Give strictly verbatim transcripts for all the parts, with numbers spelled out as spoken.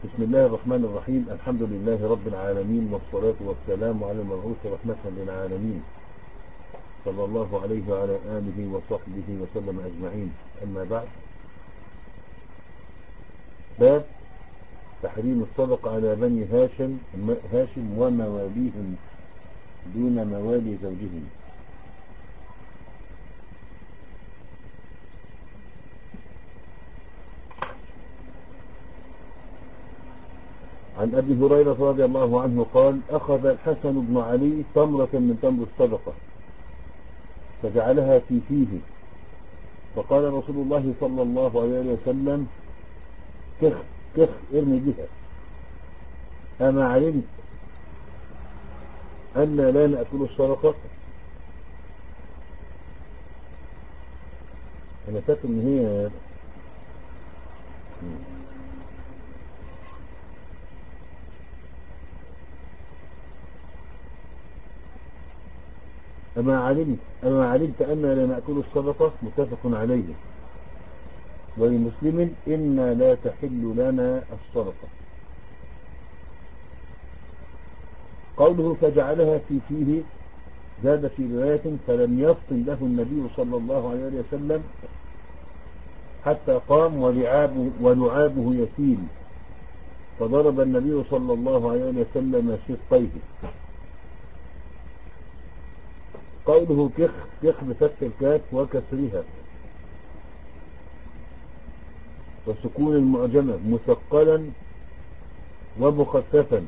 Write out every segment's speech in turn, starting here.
بسم الله الرحمن الرحيم. الحمد لله رب العالمين، والصلاة والسلام على المبعوث رحمة للعالمين صلى الله عليه وعلى آله وصحبه وسلم أجمعين. أما بعد، باب تحريم الصدقة على بني هاشم هاشم ومواليهم دون موالي زوجهم. عن أبي هريرة رضي الله عنه قال: أخذ الحسن بن علي تمرة من تمر الصدقة فجعلها في فيه، فقال رسول الله صلى الله عليه وسلم: كخ كخ ارمي بها، أما علمت أن لا نأكل الصدقة؟ أنا فاكر إن هي أما علمت أما علمت أن لا نأكل الصدقة، متفق عليه. ولمسلم: إنا لا تحل لنا الصدقة. قوله فجعلها في فيه زاد في رواية: فلم يفطن له النبي صلى الله عليه وسلم حتى قام ولعابه, ولعابه يسيل، فضرب النبي صلى الله عليه وسلم شقيه. قوله كخ كخ بفتح الكاف وكسرها وسكون المعجمة مثقلا ومخففا،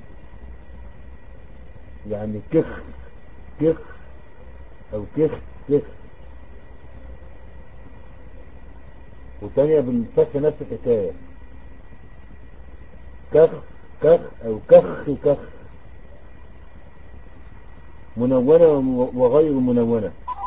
يعني كخ كخ أو كخ كخ. وثانية بالفتح نفس الحكاية، كخ كخ أو كخ كخ، منونة وغير منونة.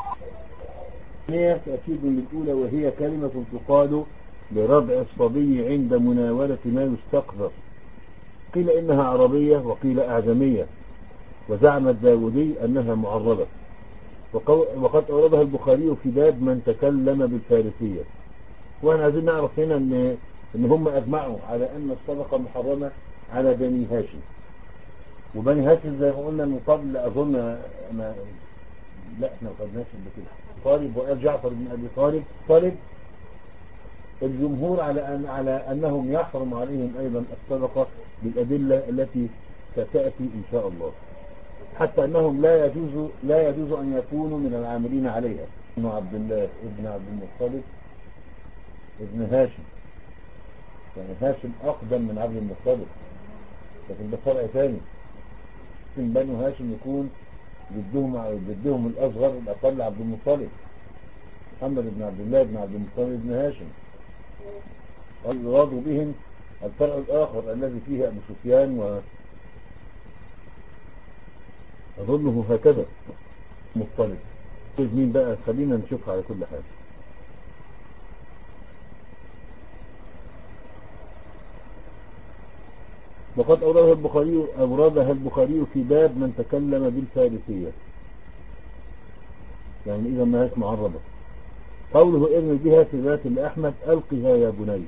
تأكيد للأولى، وهي كلمة تقال لربع الصبي عند مناولة ما يستقذر. قيل إنها عربية وقيل أعجمية، وزعم الداودي أنها معربة. وقد أوردها البخاري في باب من تكلم بالفارسية. وأنا عايزين نعرف هنا إن, إن هم أجمعوا على أن الصدقة محرمة على بني هاشم. وبني هاشم زي ما قلنا من قبل، أظن ما لا احنا ما قلناش كده. طالب وقال جعفر بن أبي طالب طالب الجمهور على أن على أنهم يحرم عليهم أيضا الصدقة بالأدلة التي ستأتي إن شاء الله، حتى أنهم لا يجوز لا يجوز أن يكونوا من العاملين عليها. ابن عبد الله ابن عبد المطلب ابن هاشم، يعني هاشم أقدم من عبد المطلب، لكن ده فرع ثاني. من بنو هاشم يكون جدهم جدهم الأصغر الأقل عبد المطلب، محمد بن عبد الله بن عبد المطلب بن هاشم. والمراد بهم الفرع الآخر الذي فيه أبو سفيان، وأظنه هكذا مطلب. مين بقى؟ خلينا نشوف على كل حال. وقد أوردها البخاري أوردها البخاري في باب من تكلم بالفارسية، يعني إذا ما هيش معربة. قوله ارمي بها في ذات لأحمد: ألقها يا بني،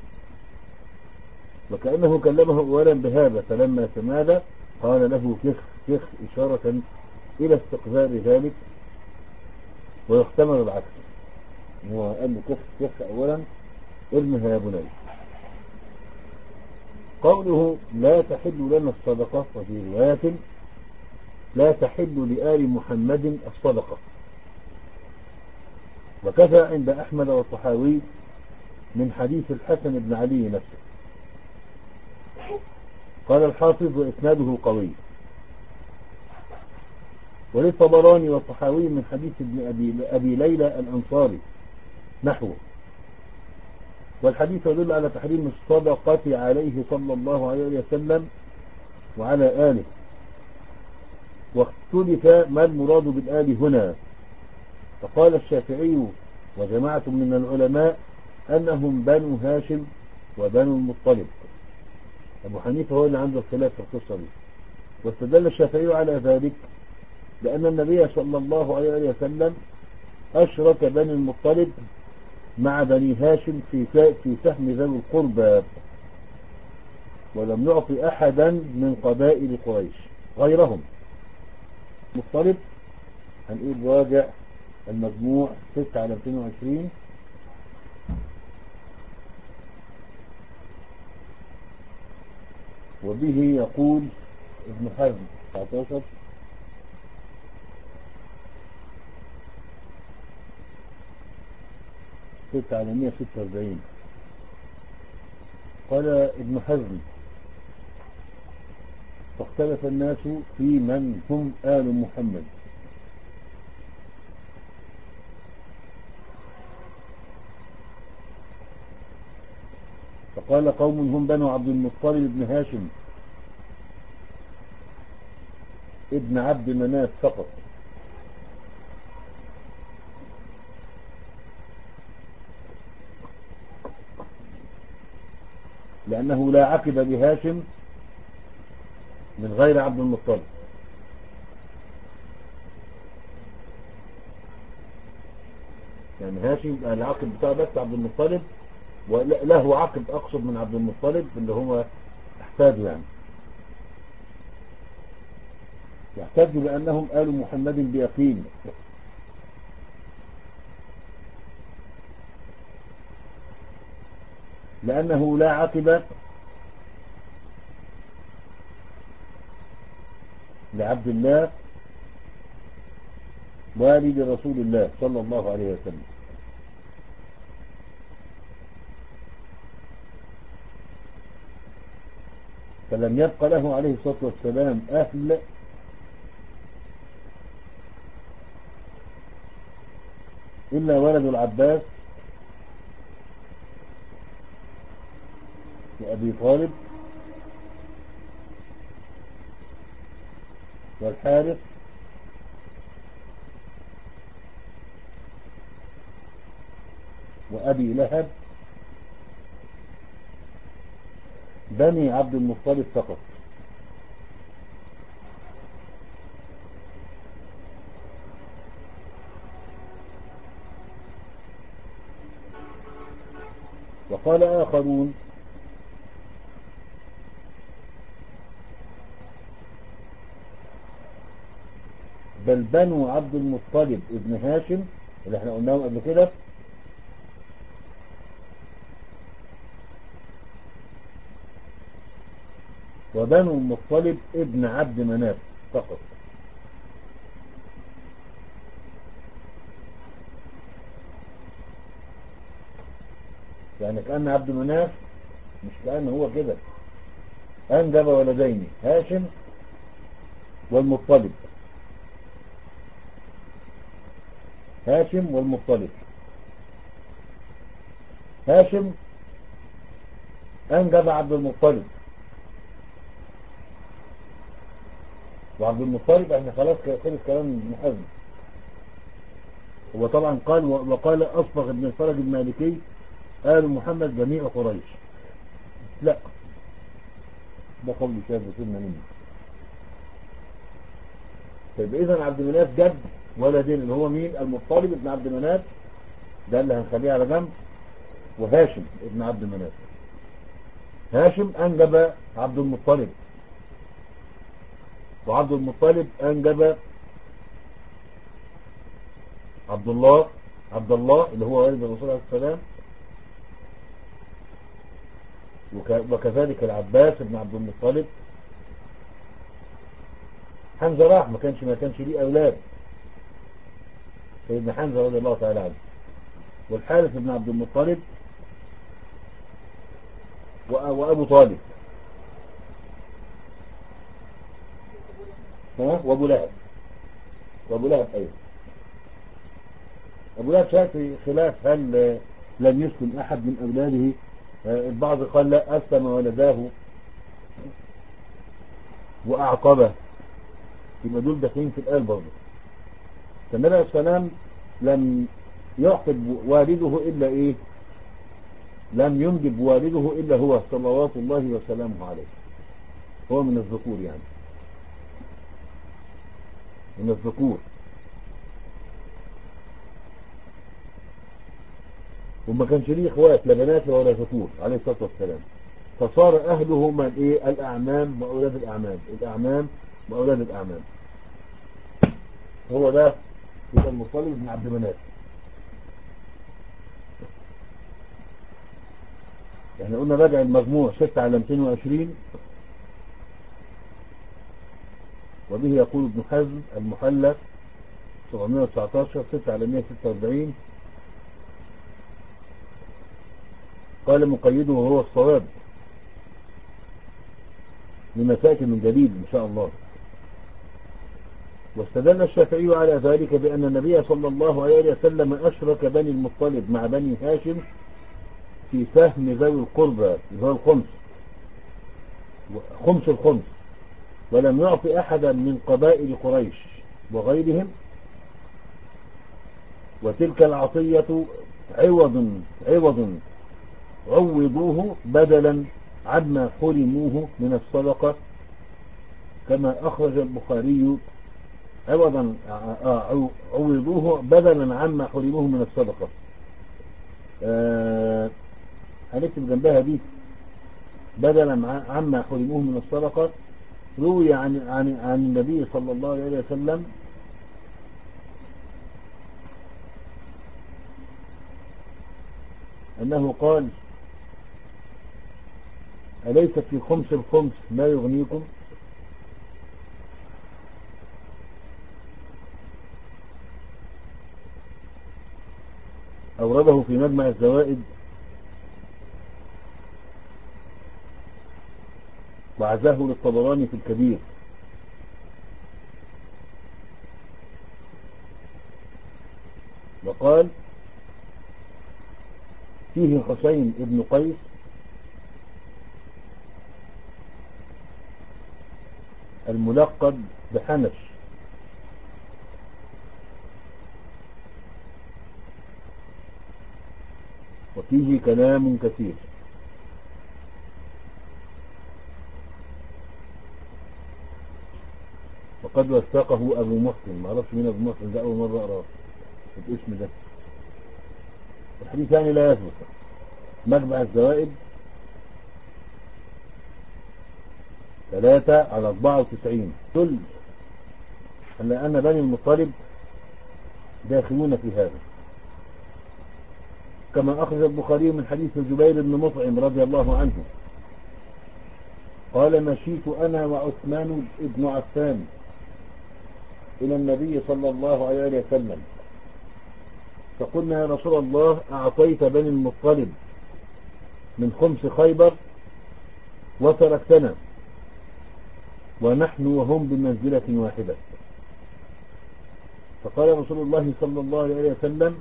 وكأنه كلمه أولا بهذا، فلما تمادى قال له كخ كخ، إشارة إلى استقذار ذلك. ويحتمل العكس، هو قال له كخ كخ أولا، ارمها يا بني. قوله لا تحل لنا الصدقة، وفي رواية لا تحل لآل محمد الصدقة. وكذا عند أحمد والطحاوي من حديث الحسن بن علي نفسه. قال الحافظ: وإسناده قوي. وللطبراني والطحاوي من حديث ابن أبي, أبي ليلى الأنصاري نحوه. والحديث يدل على تحريم الصدقة عليه صلى الله عليه وسلم وعلى آله. واختلف ما المراد بالآل هنا، فقال الشافعي وجماعة من العلماء أنهم بنو هاشم وبنو المطلب. أبو حنيفة هو اللي عنده الخلاف في القصة دي. واستدل الشافعي على ذلك لأن النبي صلى الله عليه وسلم أشرك بني المطلب مع بني هاشم في في سهم ذوي القربى، ولم يعطي أحدا من قبائل قريش غيرهم. مطلب هنقول راجع المجموع ستة على مئتين وعشرين، وبه يقول ابن حزم تسعة عشر ستة على مئة وستة وأربعين. قال ابن حزم: فاختلف الناس في من هم آل محمد، فقال قوم هم بنو عبد المطلب بن هاشم ابن عبد مناف فقط، لأنه لا عقب بهاشم من غير عبد المطلب. يعني هاشم العقب بتاعه بس عبد المطلب، وله عقب أقصد من عبد المطلب اللي هو احتاجه، يعني يحتاج لأنهم آل محمد بيقين، لأنه لا عقب لعبد الله والد رسول الله صلى الله عليه وسلم. فلم يبق له عليه الصلاة والسلام أهل إلا ولد العباس وأبي طالب والحارث وأبي لهب بني عبد المطلب فقط. وقال آخرون: بل بنو عبد المطلب ابن هاشم اللي احنا قلناهم قبل كده وبنو المطلب ابن عبد مناف فقط. يعني كأن عبد مناف مش كأن هو كده أنجب ولدين، هاشم والمطلب، هاشم والمطلب. هاشم أنجب عبد المطلب، وعبد المطلب احنا خلاص خلص كلام ابن حزم. هو طبعا قال وقال أصبغ ابن الفرج المالكي آل محمد جميع قريش، لا ده قول شاذ سنة منه. طيب إذا عبد مناف جد ولدين اللي هو مين؟ المطلب ابن عبد مناف، ده اللي هنخليه على جنب، وهاشم ابن عبد مناف. هاشم أنجب عبد المطلب، وعبد المطلب أنجب عبد الله عبد الله اللي هو والد الرسول عليه السلام، وكذلك العباس ابن عبد المطلب. حمزة راح ما كانش ما كانش ليه أولاد، سيدنا حمزة رضي الله تعالى عنه، والحارث ابن عبد المطلب وأبو طالب ها وأبو لهب وأبو لهب أيضا. أبو لهب شاف خلاف هل لم يسلم أحد من أولاده، البعض قال لا أسلم ولداه وأعقبه، يبقى دول داخلين في الآل برضه. فالنبي عليه السلام لم يعقب والده إلا إيه؟ لم ينجب والده إلا هو صلوات الله وسلامه عليه، هو من الذكور، يعني من الذكور، وما كانش ليه اخوات لا بنات ولا ذكور عليه الصلاة والسلام. فصار أهله من إيه؟ الأعمام وأولاد الأعمام، الأعمام وأولاد الأعمام. هو ده يبقى المطلب بن عبد مناف. احنا قلنا راجع المجموع ستة على مئتين وعشرين، وبه يقول ابن حزم المحلى سبعمائة وتسعة عشر ستة على مئة وستة وأربعين. قال مقيده وهو الصواب لما سيأتي من جديد إن شاء الله. واستدل الشافعي على ذلك بأن النبي صلى الله عليه وسلم أشرك بني المطلب مع بني هاشم في سهم ذوي القربى ذوي الخمس، خمس الخمس، ولم يعطي أحدا من قبائل قريش وغيرهم، وتلك العطية عوض عوض عوضوه بدلا عما حرموه من الصدقة، كما أخرج البخاري عوضا عوضوه بدلا عما حرموه من الصدقة. آه هنكتب جنبها دي بدلا عما حرموه من الصدقة. روي عن عن عن النبي صلى الله عليه وسلم أنه قال: أليس في خمس الخمس ما يغنيكم؟ أورده في مجمع الزوائد وعزاه للطبراني في الكبير. وقال فيه حسين ابن قيس الملقب بحنش، وفيه كلام كثير. وقد وثقه أبو محسن، ما أعرفش مين أبو محسن ده، أول مرة أراه الاسم ده. الحديث ثاني لا يثبت. مجمع الزوائد ثلاثة على أربعة وتسعين كل أن بني المطلب داخلون في هذا، كما أخرج البخاري من حديث جبير بن مطعم رضي الله عنه قال: مشيت أنا وعثمان ابن عفان إلى النبي صلى الله عليه وسلم فقلنا: يا رسول الله، أعطيت بني المطلب من خمس خيبر وتركتنا ونحن وهم بمنزلة واحدة. فقال رسول الله صلى الله عليه وسلم: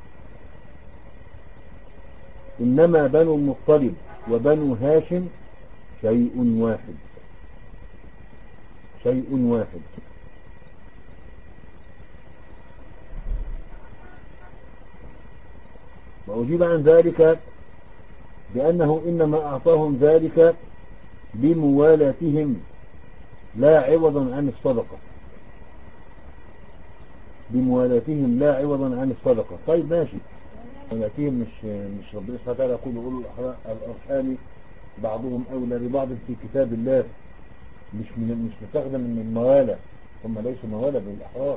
إنما بنو المطلب وبنو هاشم شيء واحد، شيء واحد. وأجيب عن ذلك بأنه إنما أعطاهم ذلك بموالاتهم لا عوضا عن الصدقة، بموالاتهم لا عوضا عن الصدقة. طيب ماشي، موالاتهم مش مش ربنا سبحانه وتعالى يقول: أولو الأرحام بعضهم أولى ببعض في كتاب الله، مش من مش مستخدم من الموالى، هم ليسوا موالى بالأحرار.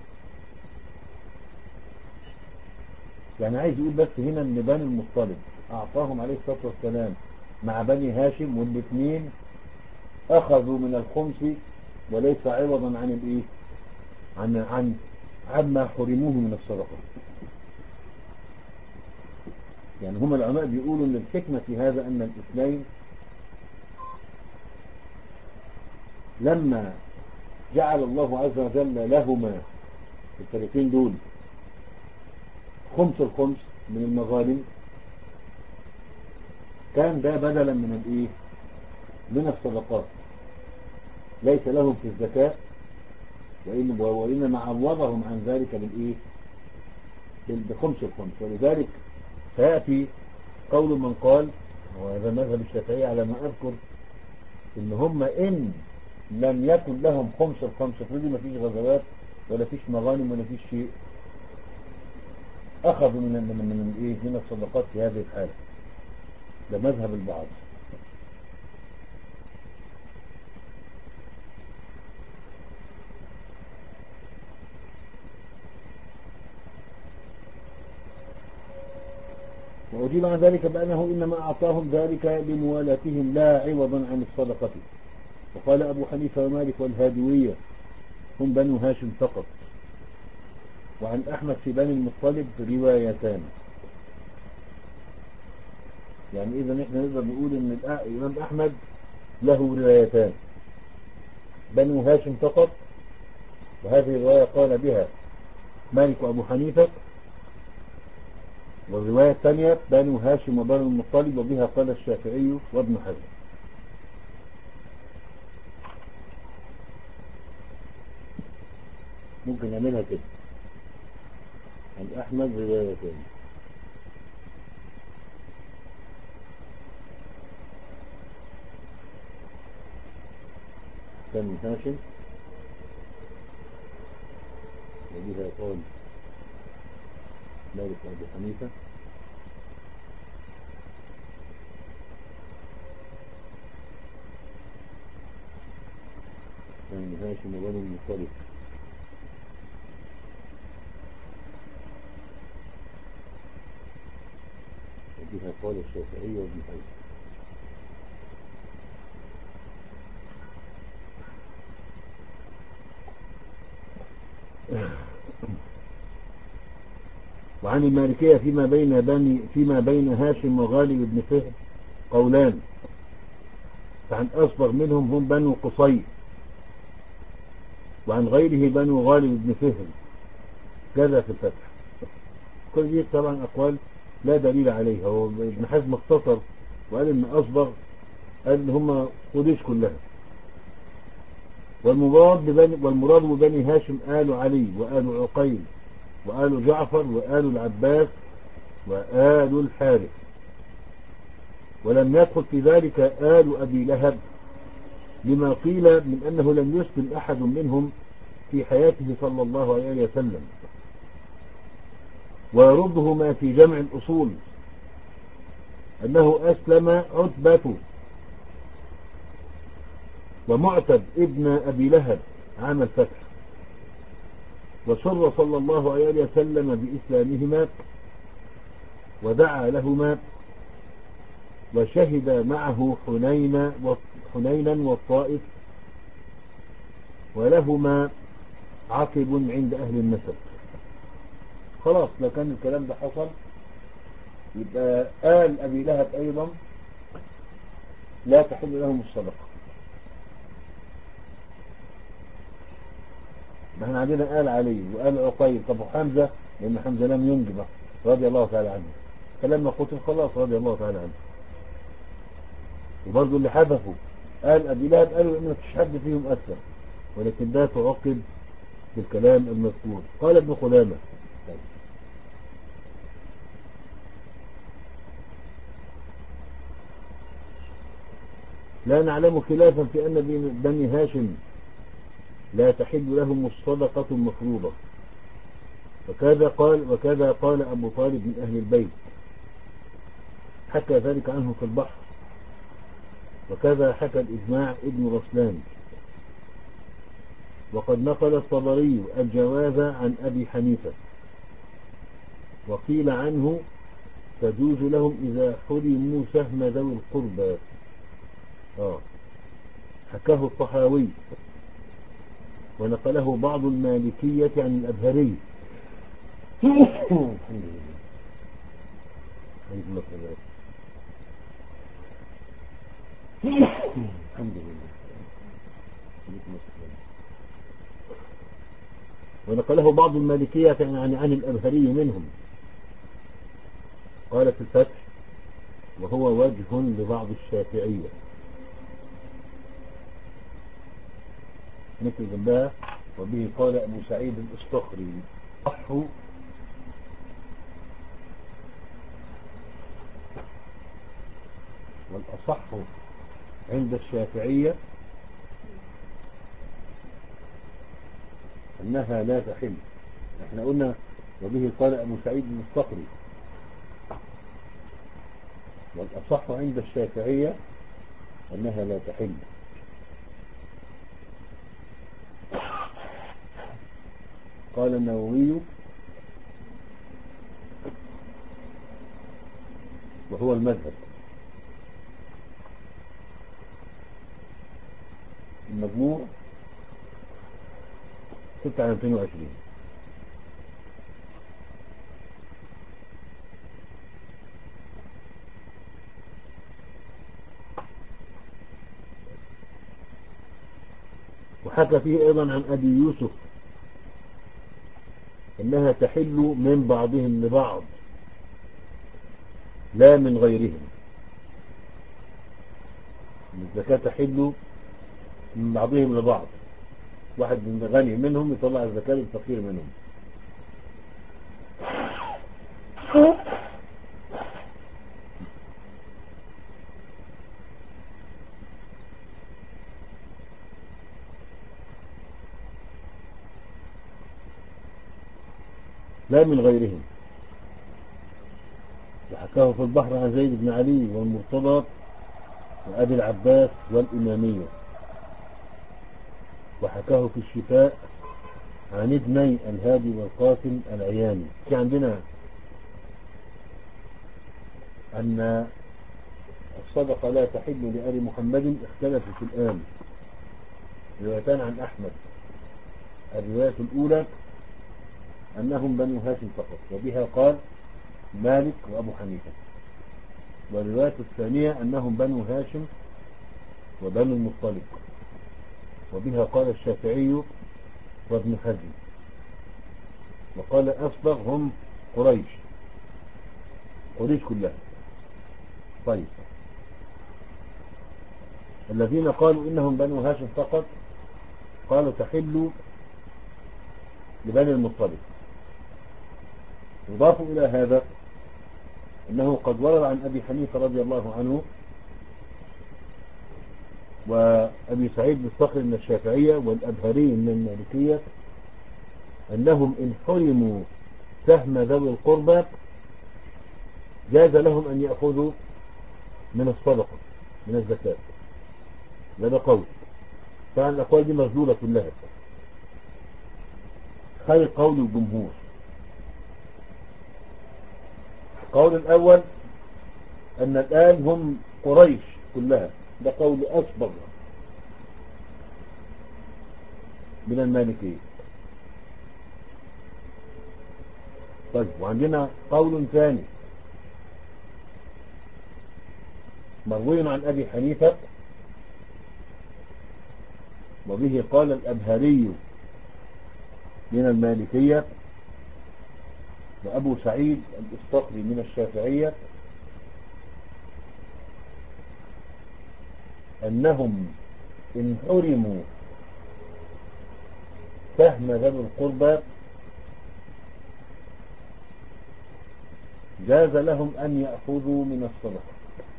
يعني عايز يقول بس هنا ان بني المطلب أعطاهم عليه الصلاة والسلام مع بني هاشم، والاثنين أخذوا من الخمس وليس عوضا عن الايه عن عن عما حرموه من الصدقة. يعني هم العلماء بيقولوا ان الحكمة في هذا ان الاثنين لما جعل الله عز وجل لهما الفريقين دول خمس الخمس من المغانم، كان ده بدلا من الايه من الصدقات، ليس لهم في الزكاة، وإن وإنما عوضهم عن ذلك بالايه بخمس الخمس. ولذلك سيأتي قول من قال، وهذا مذهب الشافعي على ما أذكر، إن هم إن لم يكن لهم خمس الخمس، فدي ما فيش غزوات ولا فيش مغانم ولا فيش شيء، أخذوا من من من إيه من الصدقات في هذه الحالة. ده مذهب البعض. وأجيب عن ذلك بأنه إنما أعطاهم ذلك لموالاتهم لا عوضا عن الصدقة. وقال أبو حنيفة ومالك والهادوية هم بنو هاشم فقط. وعن أحمد في بني المطلب روايتان. يعني إذا نحن نقدر نقول إن الإمام أحمد له روايتان، بنو هاشم فقط، وهذه الرواية قال بها مالك وأبو حنيفة، والرواية الثانية بنو هاشم وبنو المطلب وبها قال الشافعي وابن حزم. ممكن نعملها كده، عن أحمد روايتين. بنو هاشم وبها قال مالك وأبو حنيفة بنو هاشم وبنو المطلب وبها قال الشافعي وابن حزم. وعن المالكية فيما بين بني فيما بين هاشم وغالب بن فهر قولان، فعن أصغر منهم هم بنو قصي، وعن غيره بنو غالب بن فهر كذا في الفتح. كل دي طبعا أقوال لا دليل عليها. هو ابن حزم اختصر وقال إن أصغر قال إن هم قريش كلها. والمراد ببني والمراد ببني هاشم آل علي وآل عقيل وآل جعفر وآل العباس وآل الحارث، ولم يدخل في ذلك آل أبي لهب لما قيل من أنه لم يسلم أحد منهم في حياته صلى الله عليه وسلم. ويرده ما في جمع الأصول أنه أسلم عتبة ومعتب ابن أبي لهب عام الفتح، وسر صلى الله عليه وسلم بإسلامهما ودعا لهما وشهد معه حنين حنينا والطائف، ولهما عقب عند أهل النسب. خلاص لو كان الكلام ده حصل يبقى آل أبي لهب أيضا لا تحل لهم الصدقة. احنا عندنا آل علي وآل عقيل. طب وحمزة، لأن حمزة لم ينجب رضي الله تعالى عنه، فلما قتل خلاص رضي الله تعالى عنه. وبرضه اللي حذفوا آل أبي لهب قالوا إن مفيش حد فيهم أسلم، ولكن ده تعقب بالكلام المذكور. قال ابن خلامة لا نعلم خلافا في أن بني هاشم لا تحل لهم الصدقة المفروضة، وكذا قال وكذا قال أبو طالب من أهل البيت، حكى ذلك عنه في البحر، وكذا حكى الإجماع ابن رسلان. وقد نقل الطبري الجواز عن أبي حنيفة، وقيل عنه تجوز لهم إذا حرموا سهم ذوي القربى. آه. حكاه الطحاوي ونقله بعض المالكية عن الأبهري. الحمد لله. ونقله بعض المالكية عن عن الأبهري منهم، قال في الفتح وهو وجه لبعض الشافعية. نكتب جنبها وبه قال أبو سعيد الأسطخري صحوا والأصح عند الشافعية أنها لا تحل. احنا قلنا وبه قال أبو سعيد الأسطخري، والأصح عند الشافعية أنها لا تحل. قال النووي وهو المذهب. المجموع ستة على مئتين وعشرين. وحكى فيه أيضا عن أبي يوسف إنها تحل من بعضهم لبعض لا من غيرهم. الزكاة تحل من بعضهم لبعض، واحد من غني منهم يطلع الزكاة للفقير منهم. لا من غيرهم. وحكاه في البحر عن زيد بن علي والمرتضى وأبي العباس والإمامية. وحكاه في الشفاء عن ابني الهادي والقاسم العياني. في عندنا أن الصدقة لا تحل لآل محمد اختلفوا في الآن. روايتان عن أحمد. الرواية الأولى أنهم بنو هاشم فقط، وبها قال مالك وأبو حنيفة. والرواية الثانية أنهم بنو هاشم وبنو المطلب، وبها قال الشافعي وابن حزم. وقال أصبغ هم قريش، قريش كلها. طيب، الذين قالوا إنهم بنو هاشم فقط قالوا تحل لبني المطلب. يضافوا إلى هذا أنه قد ورد عن أبي حنيفة رضي الله عنه وأبي سعيد الصخري من الشافعية والأبهري من المالكية أنهم إن حرموا سهم ذوي القربى جاز لهم أن يأخذوا من الصدقة من الزكاة. هذا قول. طبعا الأقوال دي مردودة كلها، خير قول الجمهور. القول الأول أن الآن هم قريش كلها، ده قول أصبغ من المالكية. طيب، وعندنا قول ثاني مروي عن أبي حنيفة وبه قال الأبهري من المالكية وأبو سعيد الصخري من الشافعية أنهم إن حرموا سهم ذوي القربى جاز لهم أن يأخذوا من الصدقة.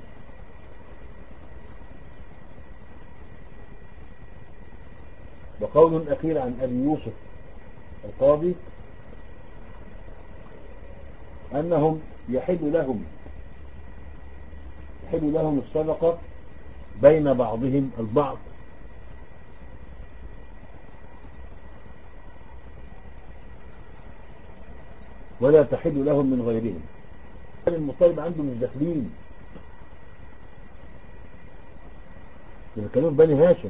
وقول أخير عن أبي يوسف القاضي أنهم يحل لهم يحل لهم الصدقة بين بعضهم البعض ولا تحل لهم من غيرهم. المطلب عنده مش داخلين، كانوا بني هاشم.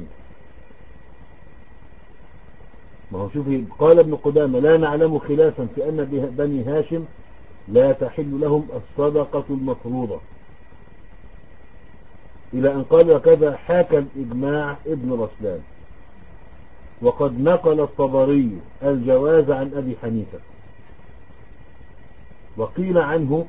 ما هو شوفي، قال ابن قدامة لا نعلم خلافا في أن بني هاشم لا تحل لهم الصدقة المفروضة، إلى أن قال وكذا حاكى الإجماع ابن رسلان. وقد نقل الطبري الجواز عن أبي حنيفة، وقيل عنه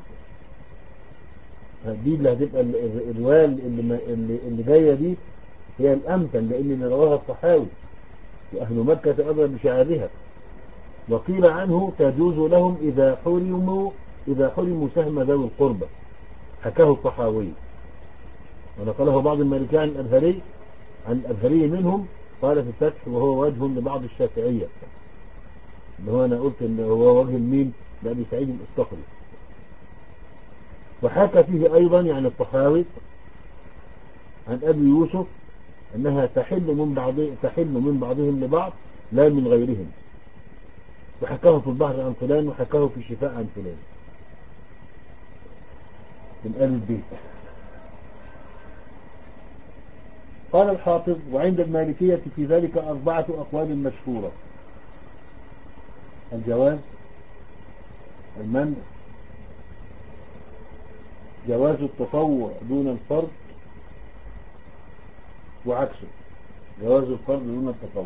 دي اللي هتبقى الرواية اللي, اللي, اللي جاية دي هي الأمثل، لأن اللي رواها الطحاوي وأهل مكة أدرى بشعارها. وقيل عنه تجوز لهم إذا حرموا إذا حرموا سهم ذوي القربى، حكاه الطحاوي ونقله بعض المالكية عن الأبهري عن الأبهري منهم قال في الفتح وهو وجه لبعض الشافعية، اللي هو أنا قلت اللي هو وجه المين لأبي سعيد الصخري. وحكى فيه أيضا يعني الطحاوي عن أبي يوسف أنها تحل من بعض تحل من بعضهم لبعض لا من غيرهم. وحكاه في البحر عن فلان وحكاه في الشفاء عن فلان. من آل البيت. قال الحافظ: وعند المالكية في ذلك أربعة أقوال مشهورة: الجواز، المنع، جواز التطوع دون الفرض، وعكسه جواز الفرض دون التطوع.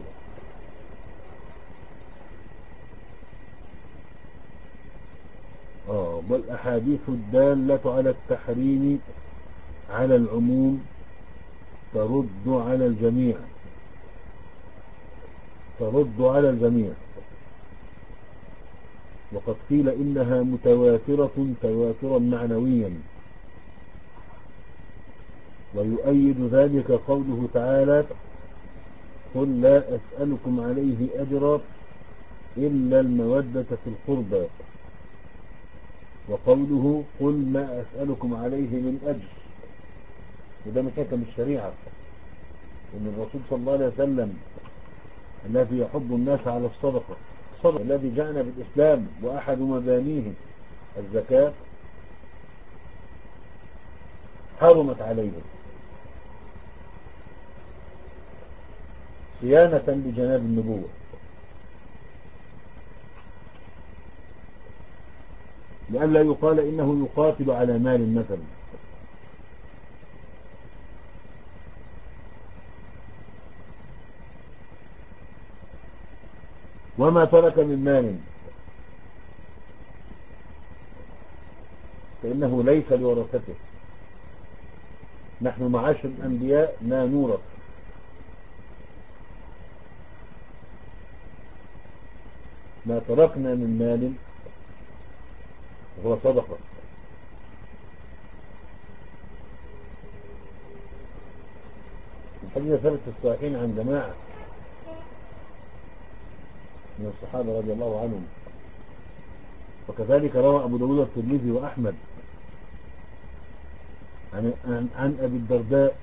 آه والأحاديث الدالة على التحريم على العموم ترد على الجميع ترد على الجميع وقد قيل إنها متواترة تواترا معنويا، ويؤيد ذلك قوله تعالى: قل لا أسألكم عليه أجرا إلا المودة في القربى، وقوله: قل ما أسألكم عليه من أجر. وده من حكم الشريعة إن الرسول صلى الله عليه وسلم الذي يحض الناس على الصدقة، الصدقة الذي جاءنا بالإسلام وأحد مبانيه الزكاة، حرمت عليهم صيانة لجناب النبوة، لئلا يقال إنه يقاتل على مال مثلا. وما ترك من مال فإنه ليس لورثته. نحن معاشر الأنبياء لا نورث، ما تركنا من مال هو صدقة. الحديث ثبت في الصحيحين عن جماعة من الصحابة رضي الله عنهم، وكذلك روى أبو داود الترمذي وأحمد عن, عن, عن أبي الدرداء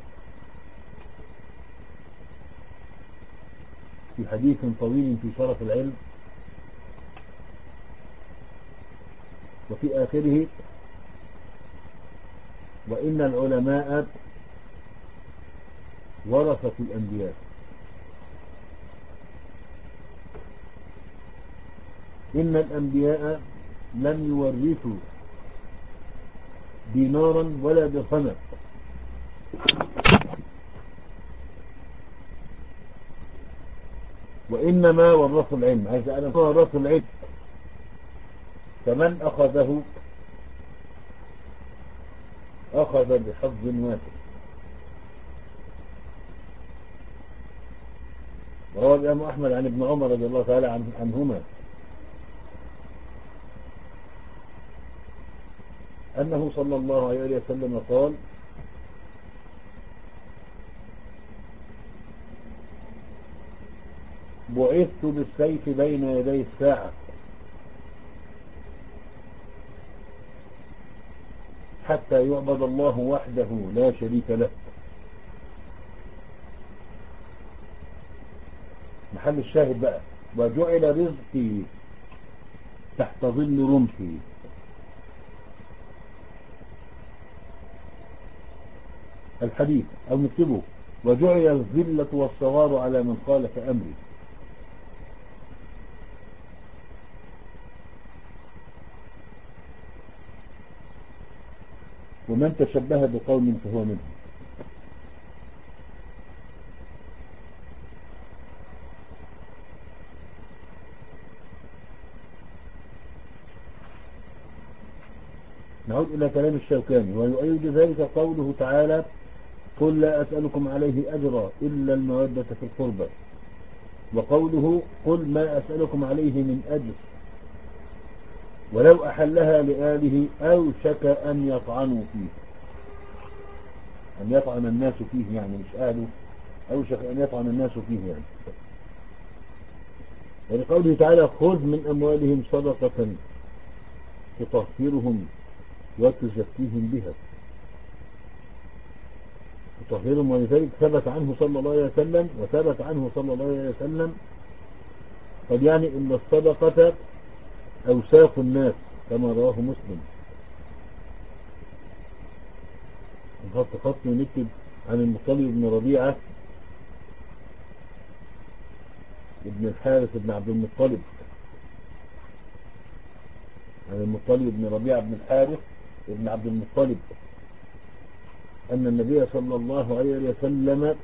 في حديث طويل في شرف العلم، وفي آخره: وإن العلماء ورثة الأنبياء. إن الأنبياء لم يورثوا دينارا ولا درهما، وإنما ورثوا العلم. عايز أنا ورثوا العلم، فمن أخذه أخذ بحظ وافر. وروى الإمام أحمد عن ابن عمر رضي الله تعالى عنهما أنه صلى الله عليه وسلم قال: بعثت بالسيف بين يدي الساعة حتى يعبد الله وحده لا شريك له. محل الشاهد بقى: وجعل رزقي تحت ظل رمحي. الحديث أو نكتبه: وجعل الذلة والصغار على من خالف أمري. ومن تشبه بقوم فهو منهم. نعود إلى كلام الشوكاني: ويؤيد ذلك قوله تعالى: قل لا أسألكم عليه أجرا إلا المودة في القربى، وقوله: قل ما أسألكم عليه من أجر ولو أحلها لآله أوشك أن يطعنوا فيه، أن يطعن الناس فيه، يعني مش أهله، أوشك أن يطعن الناس فيه يعني. ولقوله تعالى: خذ من أموالهم صدقة تطهرهم وتزكيهم بها، تطهرهم. ولذلك ثبت عنه صلى الله عليه وسلم وثبت عنه صلى الله عليه وسلم قد يعني إن الصدقة أوساخ الناس، كما رواه مسلم. نحط خط ونكتب عن المطلب بن ربيعة ابن الحارث بن عبد المطلب، عن المطلب بن ربيعة بن الحارث ابن عبد المطلب أن النبي صلى الله عليه وسلم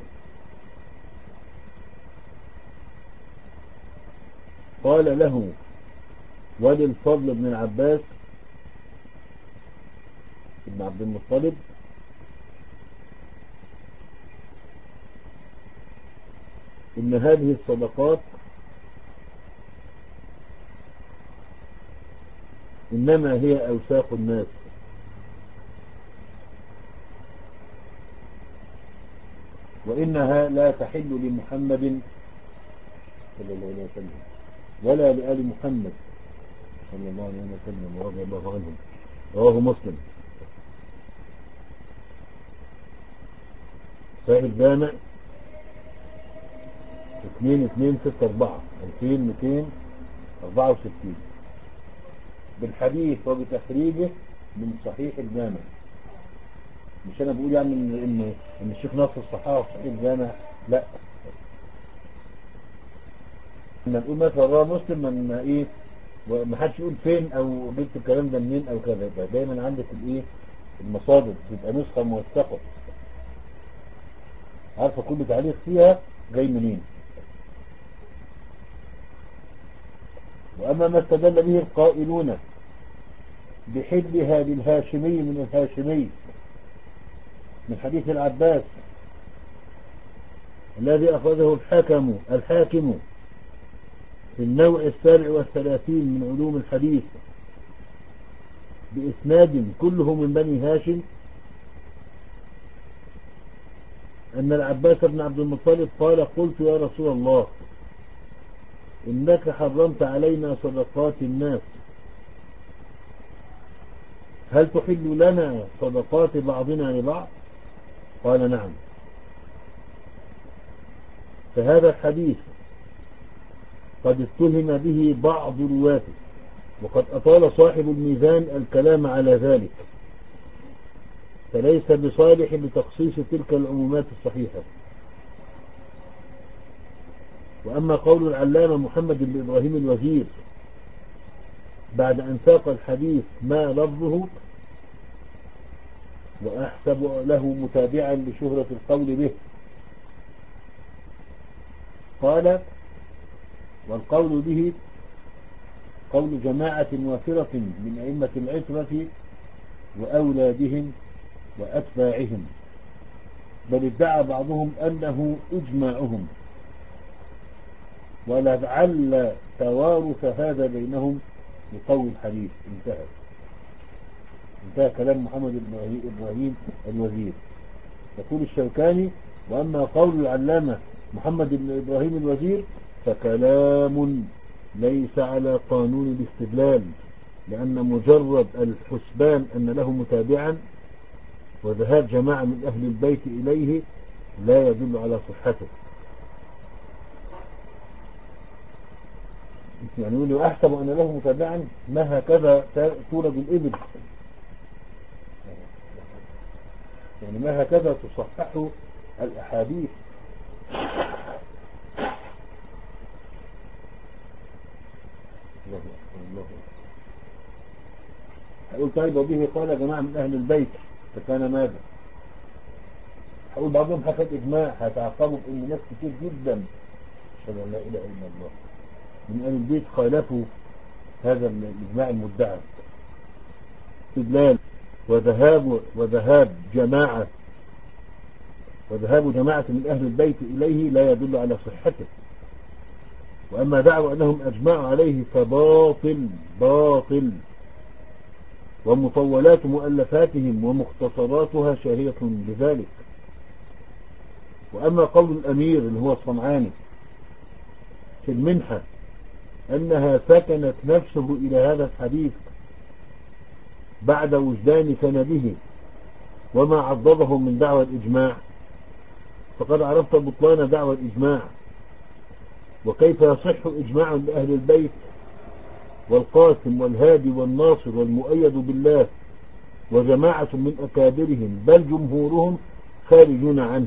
قال له وللفضل بن العباس ابن عبد المطلب إن هذه الصدقات إنما هي أوساخ الناس، وإنها لا تحل لمحمد صلى الله عليه وسلم ولا لآل محمد صلى الله عليه وسلم ورضي الله عنهم. رواه مسلم. صحيح الجامع اثنين اثنين ستة اربعة الفين مئتين اربعة وستين بالحديث وبتخريجه من صحيح الجامع. مش انا بقول يعني ان ان, إن الشيخ ناصر الصحاح في صحيح الجامع، لا، لما نقول مثلا رواه مسلم من ايه وما حدش يقول فين او جبت الكلام ده منين او كذا، يبقى دايما عندك الايه المصادر تبقى نسخه موثقه عارفه كل تعليق فيها جاي منين. واما ما استدل به القائلون بحلها للهاشمي من الهاشمي من حديث العباس الذي أخذه الحاكم الحاكم في النوع السابع والثلاثين من علوم الحديث بإسناد كله من بني هاشم أن العباس بن عبد المطلب قال قلت يا رسول الله إنك حرمت علينا صدقات الناس، هل تحل لنا صدقات بعضنا لبعض؟ قال نعم. فهذا الحديث قد اتهم به بعض رواته، وقد أطال صاحب الميزان الكلام على ذلك، فليس بصالح لتخصيص تلك العمومات الصحيحة. وأما قول العلامة محمد بن إبراهيم الوزير بعد أن ساق الحديث ما لفظه وأحسب له متابعا لشهرة القول به، قال والقول به قول جماعة وافرة من أئمة العترة وأولادهم وأتباعهم، بل ادعى بعضهم أنه إجماعهم، ولعل توارث هذا بينهم لقول الحديث. انتهى انتهى كلام محمد بن إبراهيم الوزير. يقول الشوكاني وأما قول العلامة محمد بن إبراهيم الوزير فكلام ليس على قانون الاستدلال، لأن مجرد الحسبان أن له متابعا وذهاب جماعة من أهل البيت إليه لا يدل على صحته. يعني يقول له أحسب أن له متابعا، ما هكذا تولد الإبل، يعني ما هكذا تصحح الأحاديث. الله الله. هقول طيب وبه قال جماعة من أهل البيت فكان ماذا؟ هقول بعضهم حكت إجماع، هتعقبوا بأن ناس كتير جدا أشهد أن لا إله إلا الله من أهل البيت خالفوا هذا الإجماع المدعى. استدلال وذهاب وذهاب جماعة وذهاب جماعة من أهل البيت إليه لا يدل على صحته. وأما دعوا أنهم أجمعوا عليه فباطل باطل، ومطولات مؤلفاتهم ومختصراتها شاهدة بذلك. وأما قول الأمير اللي هو الصنعاني في المنحة أنها سكنت نفسه إلى هذا الحديث بعد وجدان سنده وما عضده من دعوى الإجماع، فقد عرفت بطلان دعوى الإجماع، وكيف يصح إجماع لأهل البيت والقاسم والهادي والناصر والمؤيد بالله وجماعة من أكابرهم بل جمهورهم خارجون عنه.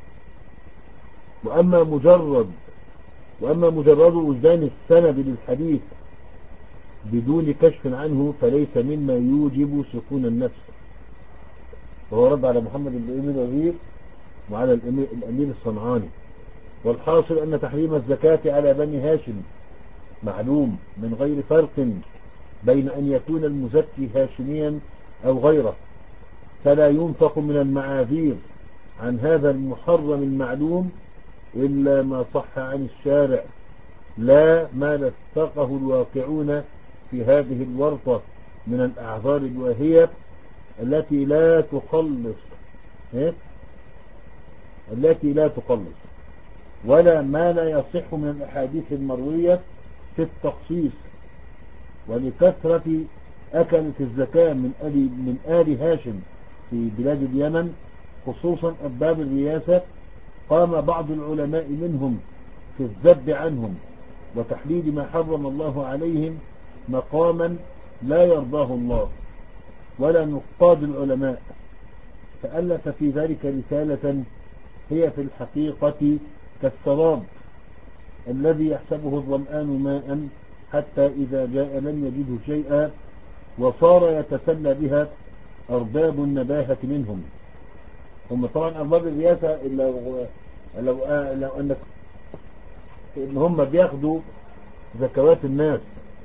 وأما مجرد وأما مجرد وجدان السند للحديث بدون كشف عنه فليس مما يوجب سكون النفس. وهو رد على محمد بن أمير الوزير وعلى الأمير الصنعاني. والحاصل أن تحريم الزكاة على بني هاشم معلوم من غير فرق بين أن يكون المزكي هاشميا أو غيره، فلا ينفق من المعاذير عن هذا المحرم المعلوم إلا ما صح عن الشارع، لا ما لثقه الواقعون في هذه الورطة من الأعذار الواهية التي لا تخلص إيه؟ التي لا تخلص، ولا ما لا يصح من الأحاديث المروية في التخصيص. ولكثرة أكلة الزكاة من آل من آل هاشم في بلاد اليمن خصوصا أبواب الرياسة، قام بعض العلماء منهم في الذب عنهم وتحليل ما حرم الله عليهم مقاما لا يرضاه الله ولا نقاد العلماء، فألف في ذلك رسالة هي في الحقيقة كالسراب الذي يحسبه الظمآن ماء حتى إذا جاء لم يجده شيئا، وصار يتسلى بها أرباب النباهة منهم. هم طبعا أرباب الرياسة لو لو لو أن إن هم بياخدوا زكوات الناس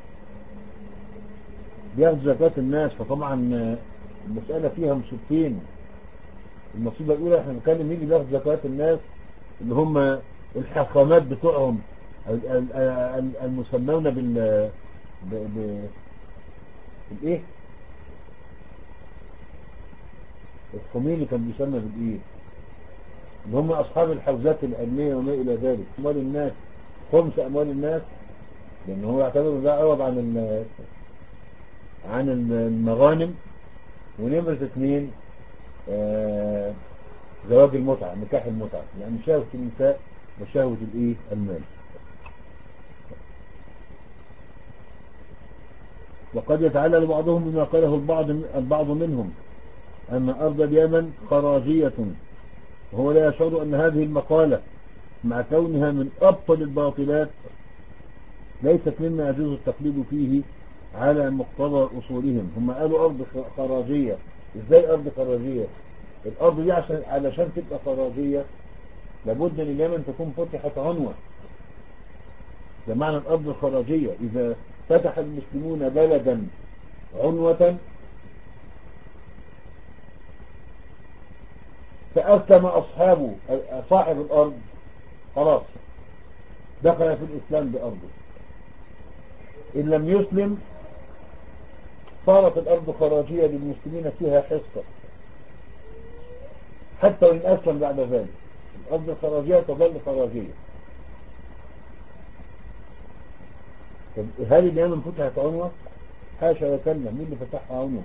بياخدوا زكاة الناس، فطبعا المسألة فيها مصيبتين. المصيبة الأولى احنا بنتكلم مين اللي بياخد زكوات الناس، اللي هم الحاخامات بتوعهم المسمون بال بالايه الخميني كان بيسمى بالايه، اللي هم اصحاب الحوزات العلميه وما الى ذلك، اموال الناس، خمس اموال الناس، لان هو يعتبر ده عوض عن عن المغانم. ونمرة اثنين آه زواج المتعة، نكاح المتعة، يعني شهوة النساء وشهوة الايه المال. وقد يتعلل بعضهم بما قاله البعض البعض منهم أن أرض اليمن خراجية، وهو لا يشعر أن هذه المقالة مع كونها من أبطل الباطلات ليست مما يجوز التقليد فيه على مقتضى أصولهم. هم قالوا أرض خراجية. إزاي أرض خراجية؟ الأرض دي عشان علشان تبقى خراجية لابد أن اليمن تكون فتحت عنوة. ده معنى الأرض الخراجية. إذا فتح المسلمون بلدا عنوة فأسلم أصحابه صاحب الأرض خلاص دخل في الإسلام بأرضه. إن لم يسلم صارت الأرض خراجية للمسلمين فيها حصة حتى وإن أسلم بعد ذلك. الأرض الخراجية تظل خراجية. هل اليمن فتحت عنوة؟ حاشا وكلا، مين اللي فتحها عنوة؟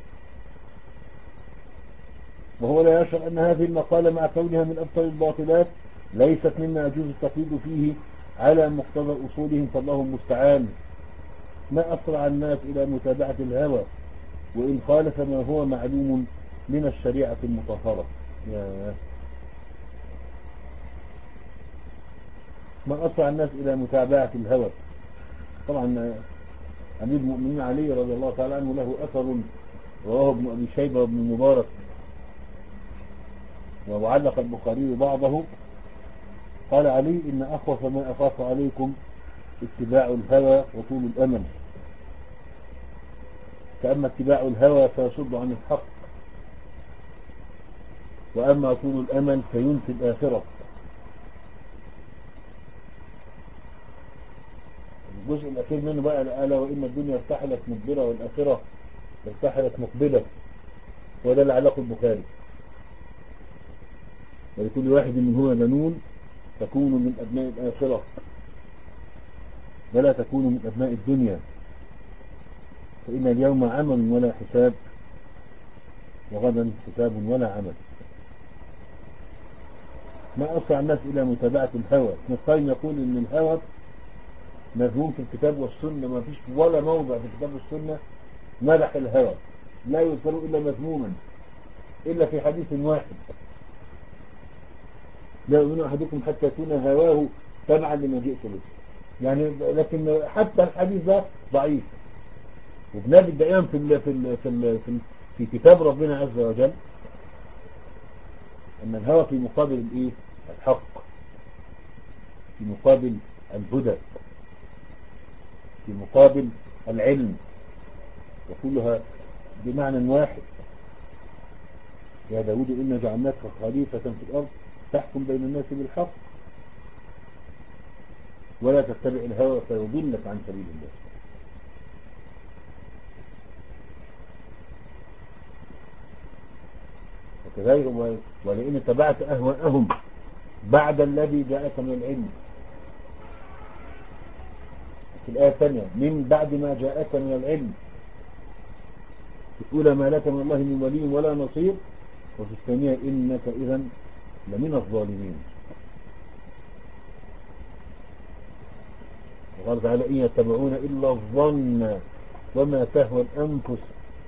وهو لا يشعر أن هذه المقالة مع كونها من أبطل الباطلات ليست مما يجوز التقليد فيه على مقتضى أصولهم، فالله المستعان. ما أسرع الناس إلى متابعة الهوى وإن خالف ما هو معلوم من الشريعة المطهرة. ما أسرع الناس إلى متابعة الهوى. طبعا أمير المؤمنين علي رضي الله تعالى عنه له أثر رواه ابن أبي شيبة وابن المبارك، وعلق البخاري بعضه. قال علي: إن أخوف ما أخاف عليكم اتباع الهوى وطول الأمل، فأما اتباع الهوى فيصد عن الحق، وأما طول الأمل فينفي الآخرة. الجزء الأخير منه بقى ألا وإن الدنيا ارتحلت مدبرة والآخرة ارتحلت مقبلة، وده اللي علقه البخاري. ولكل واحد منهما بنون تكون من أبناء الآخرة ولا تكون من أبناء الدنيا، فإن اليوم عمل ولا حساب وغدا حساب ولا عمل. ما أسرع الناس إلى متابعة الهوى. ابن القيم يقول إن الهوى مذموم في الكتاب والسنة، ما فيش ولا موضع في الكتاب والسنة مدح الهوى، لا يذكر إلا مذموما إلا في حديث واحد: لا يؤمن أحدكم حتى يكون هواه تبعا لما جئت به. يعني لكن حتى الحديث ده ضعيف. وبنجد دائما في ال في ال في ال في, ال في كتاب ربنا عز وجل أن الهوى في مقابل الإيه؟ الحق، في مقابل الهدى، في مقابل العلم، وكلها بمعنى واحد. يا داود إنا جعلناك خليفة في الأرض تحكم بين الناس بالحق ولا تتبع الهوى فيضلك عن سبيل الله. وكذلك ولئن اتبعت أهواءهم بعد الذي جاءك من العلم، في الآية الثانية من بعد ما جاءك من العلم، الأولى ما لك من الله من ولي ولا نصير، وفي الثانية إنك إذا لمن الظالمين. وقال تعالى إن يتبعون إلا الظن وما تهوى الأنفس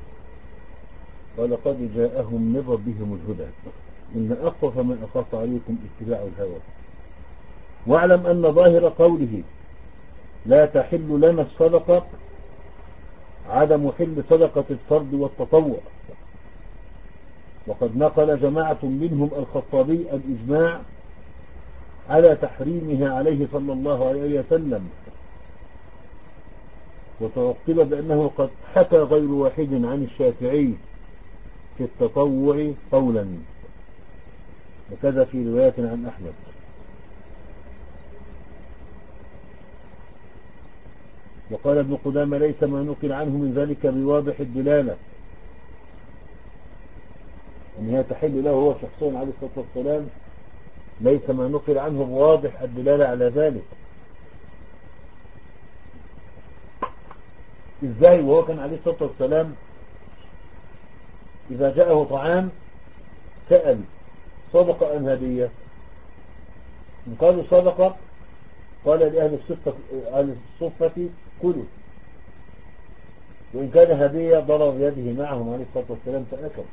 ولقد جاءهم من ربهم الهدى إن أخوف من أخاف عليكم اتباع الهوى. واعلم أن ظاهر قوله لا تحل لنا الصدقة عدم حل صدقة الفرد والتطوع، وقد نقل جماعة منهم الخطابي الإجماع على تحريمها عليه صلى الله عليه وسلم، وتعقب بأنه قد حكى غير واحد عن الشافعي في التطوع قولا، وكذا في رواية عن أحمد. وقال ابن قدامة ليس ما نقل عنه من ذلك بواضح الدلالة أن هي تحل له هو شخصيا عليه الصلاة والسلام، ليس ما نقل عنه بواضح الدلالة على ذلك. إزاي وهو كان عليه الصلاة والسلام إذا جاءه طعام سأل صدقة أم هدية؟ إن قالوا صدقة قال لأهل الصفة, أهل الصفة كلوا، وإن كان هدية ضرب يده معهم عليه الصلاة والسلام فأكل.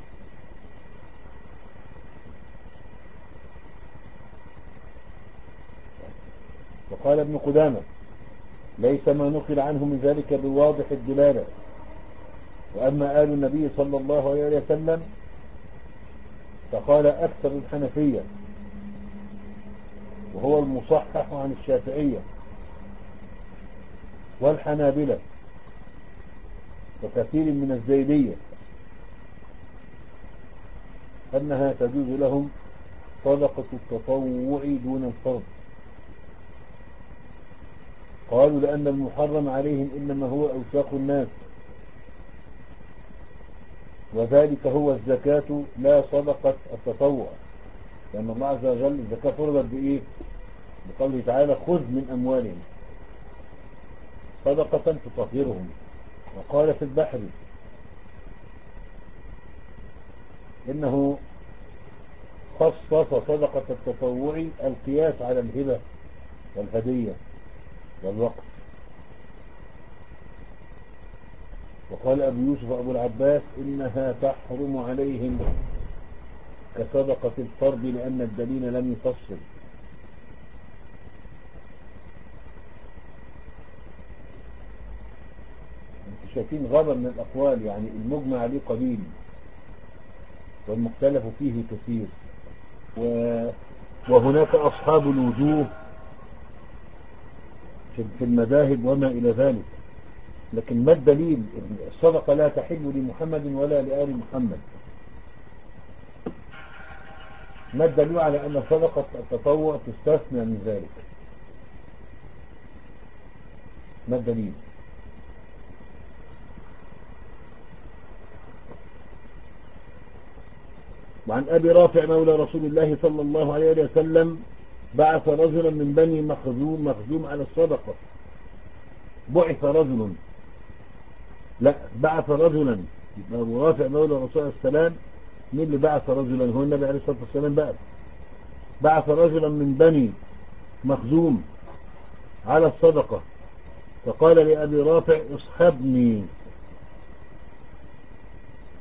وقال ابن قدامة ليس ما نقل عنه من ذلك بواضح الدلالة، وأما آل النبي صلى الله عليه وسلم فقال أكثر الحنفية وهو المصحح عن الشافعية والحنابلة وكثير من الزيدية أنها تجوز لهم صدقة التطوع دون الفرض. قالوا لأن المحرم عليهم إنما هو أوساخ الناس، وذلك هو الزكاة لا صدقة التطوع، لأن الله عز وجل الزكاة فرضت بإيه؟ بقوله تعالى خذ من أموالهم صدقة تطهرهم. وقال في البحر إنه خصص صدقة التطوع القياس على الهبة والهدية والوقت. وقال أبو يوسف أبو العباس إنها تحرم عليهم كصدقة الفرد لأن الدليل لم يفصل. انتم شايفين غابة من الأقوال، يعني المجمع عليه قليل والمختلف فيه كثير، وهناك أصحاب الوجوه في المذاهب وما إلى ذلك. لكن ما الدليل؟ الصدقة لا تحل لمحمد ولا لآل محمد. ما الدليل على أن صدقة التطوع تستثنى من ذلك؟ ما الدليل؟ وعن أبي رافع مولى رسول الله صلى الله عليه وسلم بعث رجلا من بني مخزوم مخزوم على الصدقة. بعث رجل لا بعث رجلا. أبو رافع مولى رسول الله السلام مين اللي بعث رجلا؟ هو النبي عليه الصلاة والسلام بقى بعث رجلا من بني مخزوم على الصدقة، فقال لأبي رافع اصحبني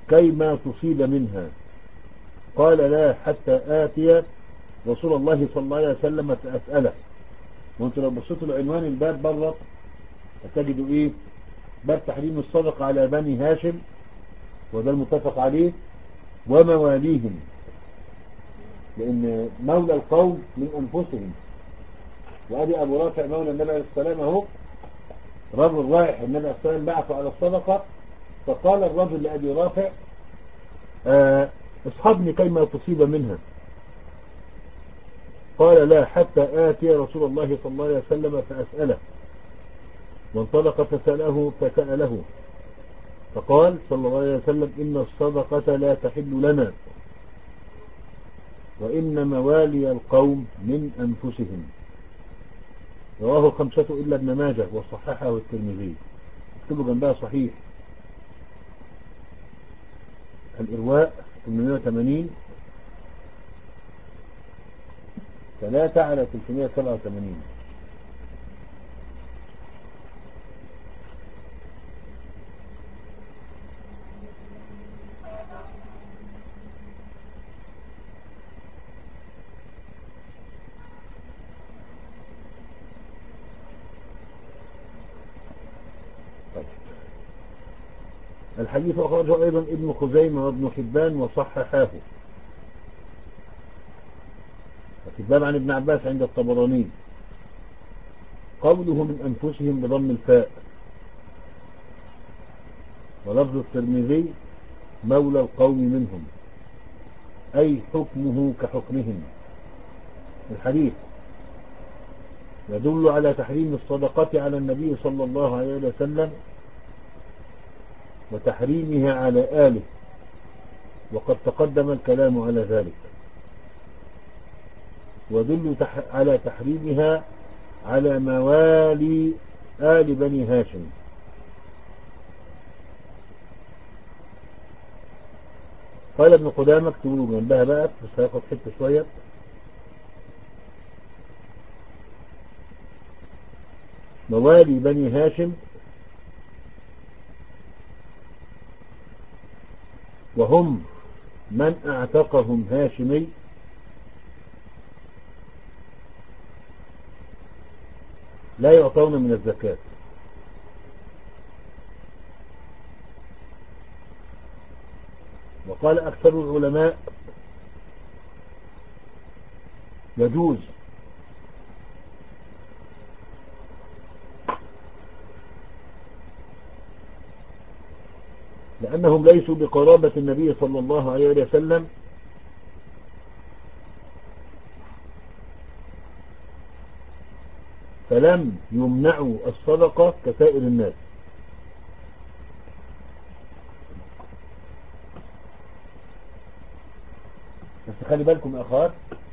كيما تصيب منها. قال لا حتى آتي رسول الله صلى الله عليه وسلم فأسأله. وانت لو بصيتوا العنوان الباب بره هتجدوا ايه؟ باب تحريم الصدقة على بني هاشم، وده المتفق عليه، ومواليهم، لأن مولى القوم من أنفسهم. وأدي أبو رافع مولى النبي عليه السلام أهو، رجل رايح النبي عليه السلام بعثه على الصدقة، فقال الرجل لأبي رافع آه اصحبني كيما تصيب منها. قال لا حتى آتي رسول الله صلى الله عليه وسلم فأسأله. وانطلق فسأله فسأله فقال صلى الله عليه وسلم إن الصدقة لا تحل لنا، وإن موالي القوم من أنفسهم. رواه الخمسة إلا ابن ماجه وصححه الترمذي. اكتبوا جنبها صحيح. الإرواء ثمانمائة وثمانين ثلاثة على ثلاثمائة وسبعة وثمانين. الحديث أخرجه أيضا ابن خزيمة وابن حبان وصححاه. الكتاب عن ابن عباس عند الطبراني. قوله من أنفسهم بضم الفاء، ولفظ الترمذي مولى القوم منهم، أي حكمه كحكمهم. الحديث يدل على تحريم الصدقة على النبي صلى الله عليه وسلم وتحريمها على آله، وقد تقدم الكلام على ذلك. ودل تح... على تحريمها على موالي آل بني هاشم. قال ابن قدامة، اكتبوا جنبها بقى بس هياخد حته شوية. موالي بني هاشم وهم من اعتقهم هاشمي لا يعطون من الزكاة. وقال أكثر العلماء يجوز لأنهم ليسوا بقرابة النبي صلى الله عليه وسلم، فلم يمنعوا الصدقة كسائر الناس. بس خلي بالكم يا أخوات،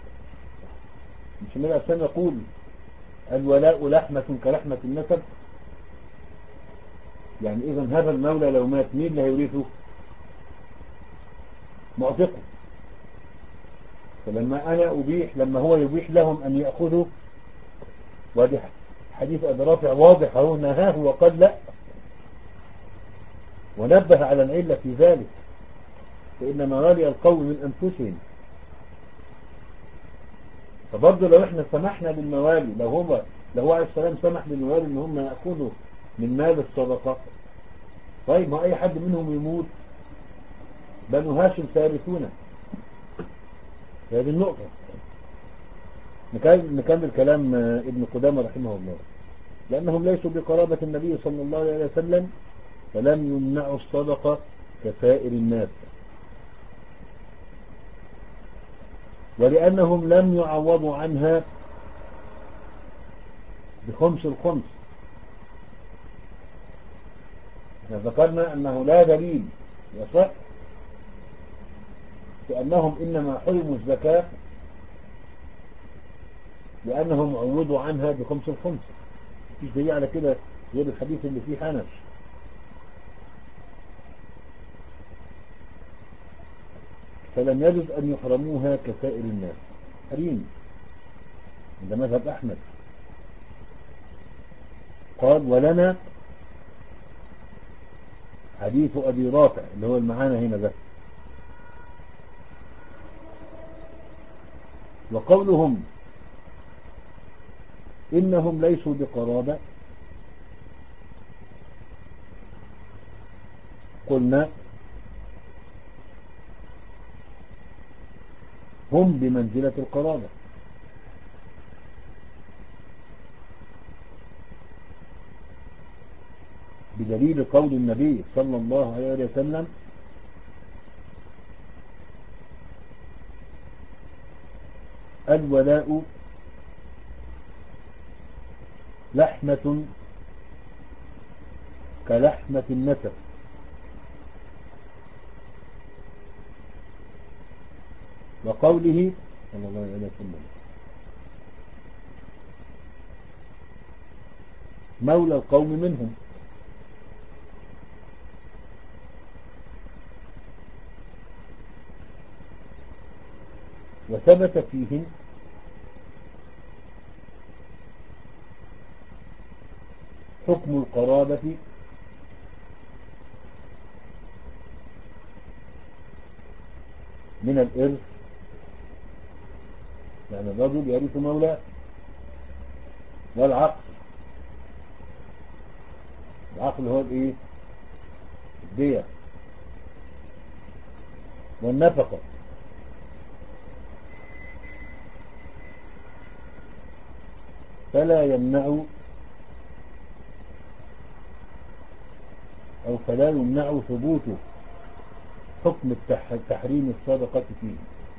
مش النبي عليه السلام يقول الولاء لحمة كلحمة النسب؟ يعني إذا هذا المولى لو مات مين اللي هيورثه؟ معتقه. فلما أنا أبيح، لما هو يبيح لهم أن يأخذوا، ودي حديث أبي رافع واضح أهو نهاه وقال لا، ونبه على العلة في ذلك، فإن موالي القوم من أنفسهم. فبرضه لو احنا سمحنا للموالي، لو هو لو هو عليه السلام سمح للموالي ان هم يأخذوا من مال الصدقة، طيب ما أي حد منهم يموت بنو هاشم سيرثونه. هذه النقطة. نكمل كلام ابن قدامة رحمه الله. لأنهم ليسوا بقرابة النبي صلى الله عليه وسلم فلم يمنعوا الصدقة كسائر الناس، ولأنهم لم يعوضوا عنها بخمس الخمس. ذكرنا أنه لا دليل يصح لأنهم إنما حرموا الزكاة لأنهم عوضوا عنها بخمس الخمس. مفيش دليل على كده غير الحديث اللي فيه حنش. فلم يجد أن يحرموها كسائر الناس. حريم عند مذهب أحمد. قال ولنا حديث أبي رافع اللي هو المعانا هنا ده. وقولهم إنهم ليسوا بقرابة قلنا هم بمنزلة القرابة، بدليل قول النبي صلى الله عليه وسلم الولاء لحمة كلحمة النسب، وقوله صلى الله عليه وسلم مولى القوم منهم، وثبت فيهم حكم القرابة من الإرث، يعني الرجل يرث مولاه، والعقل، العقل هو الايه؟ الدية، والنفقة، فلا يمنع أو فلا يمنع ثبوت حكم التح... تحريم الصدقة فيه.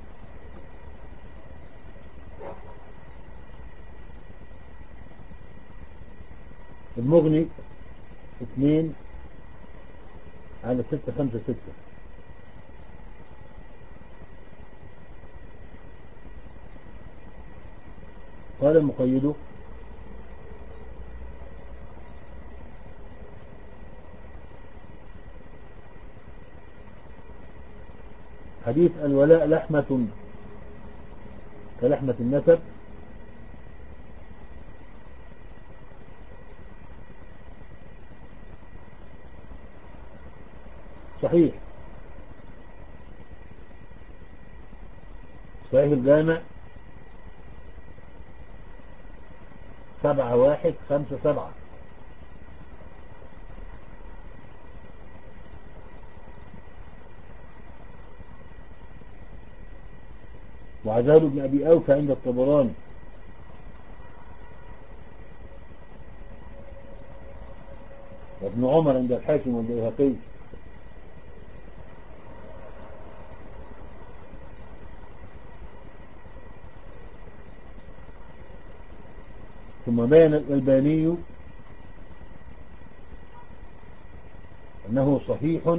المغني اثنين على ستة خمسة ستة. قال المقيد حديث الولاء لحمة كلحمة النسب صحيح، صحيح الجامع سبعة واحد خمسة سبعة. وعزال بن أبي أوفى عند الطبراني، وابن عمر عند الحاكم والبيهقي، ثم بين الألباني أنه صحيح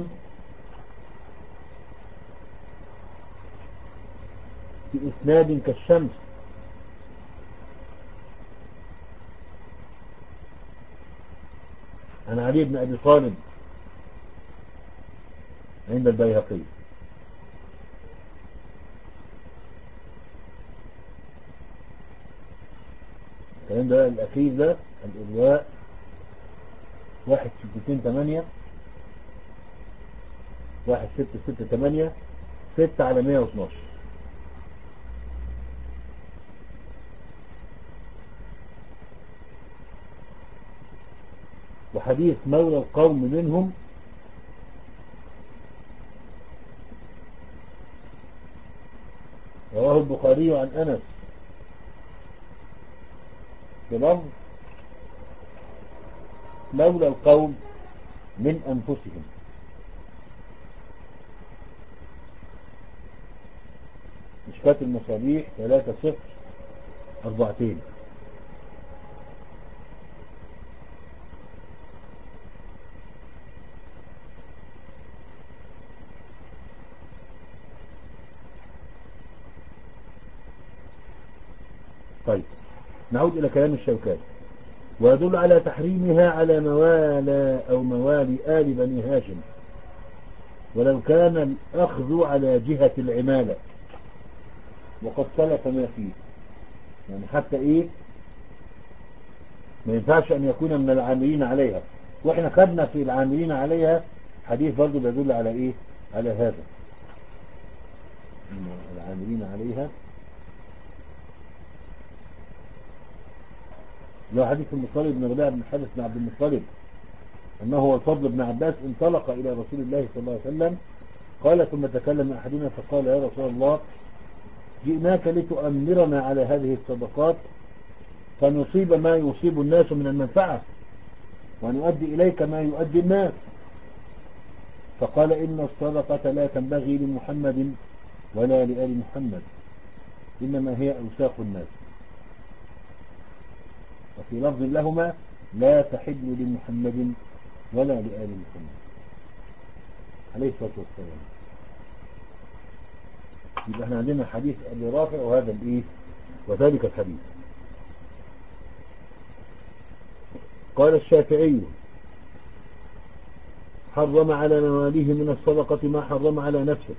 بإسناد كالشمس عن علي بن أبي طالب عند البيهقي. الكلام ده الأخير ده الإلواء واحد ستتين تمانية واحد ستة ستة تمانية ستة على مية واثناشر. وحديث مولى القوم منهم رواه البخاري عن أنس بلفظ مولى القوم من أنفسهم. مشكاة المصابيح ثلاثة صفر أربعتين. طيب نعود إلى كلام الشوكاني. ويدل على تحريمها على موالى أو موالي آل بني هاشم ولو كان الأخذ على جهة العمالة، وقد سلف ما فيه. يعني حتى إيه ما ينفعش أن يكون من العاملين عليها، وإحنا خدنا في العاملين عليها حديث برضه بيدل على ايه؟ على هذا العاملين عليها. لو حديث المطلب بن ربيعة بن حارث بن عبد المطلب أنه هو الفضل بن عباس انطلق إلى رسول الله صلى الله عليه وسلم قال ثم تكلم أحدنا فقال يا رسول الله جئناك لتؤمرنا على هذه الصدقات فنصيب ما يصيب الناس من المنفعة ونؤدي إليك ما يؤدي الناس. فقال إن الصدقة لا تنبغي لمحمد ولا لآل محمد إنما هي أوساخ الناس. وفي لفظ لهما لا تحل لمحمد ولا لآل محمد عليه الصلاة والسلام. يبقى احنا عندنا حديث أبي رافع وهذا الإيه وذلك الحديث. قال الشافعي حرم على مواليه من الصدقة ما حرم على نفسه،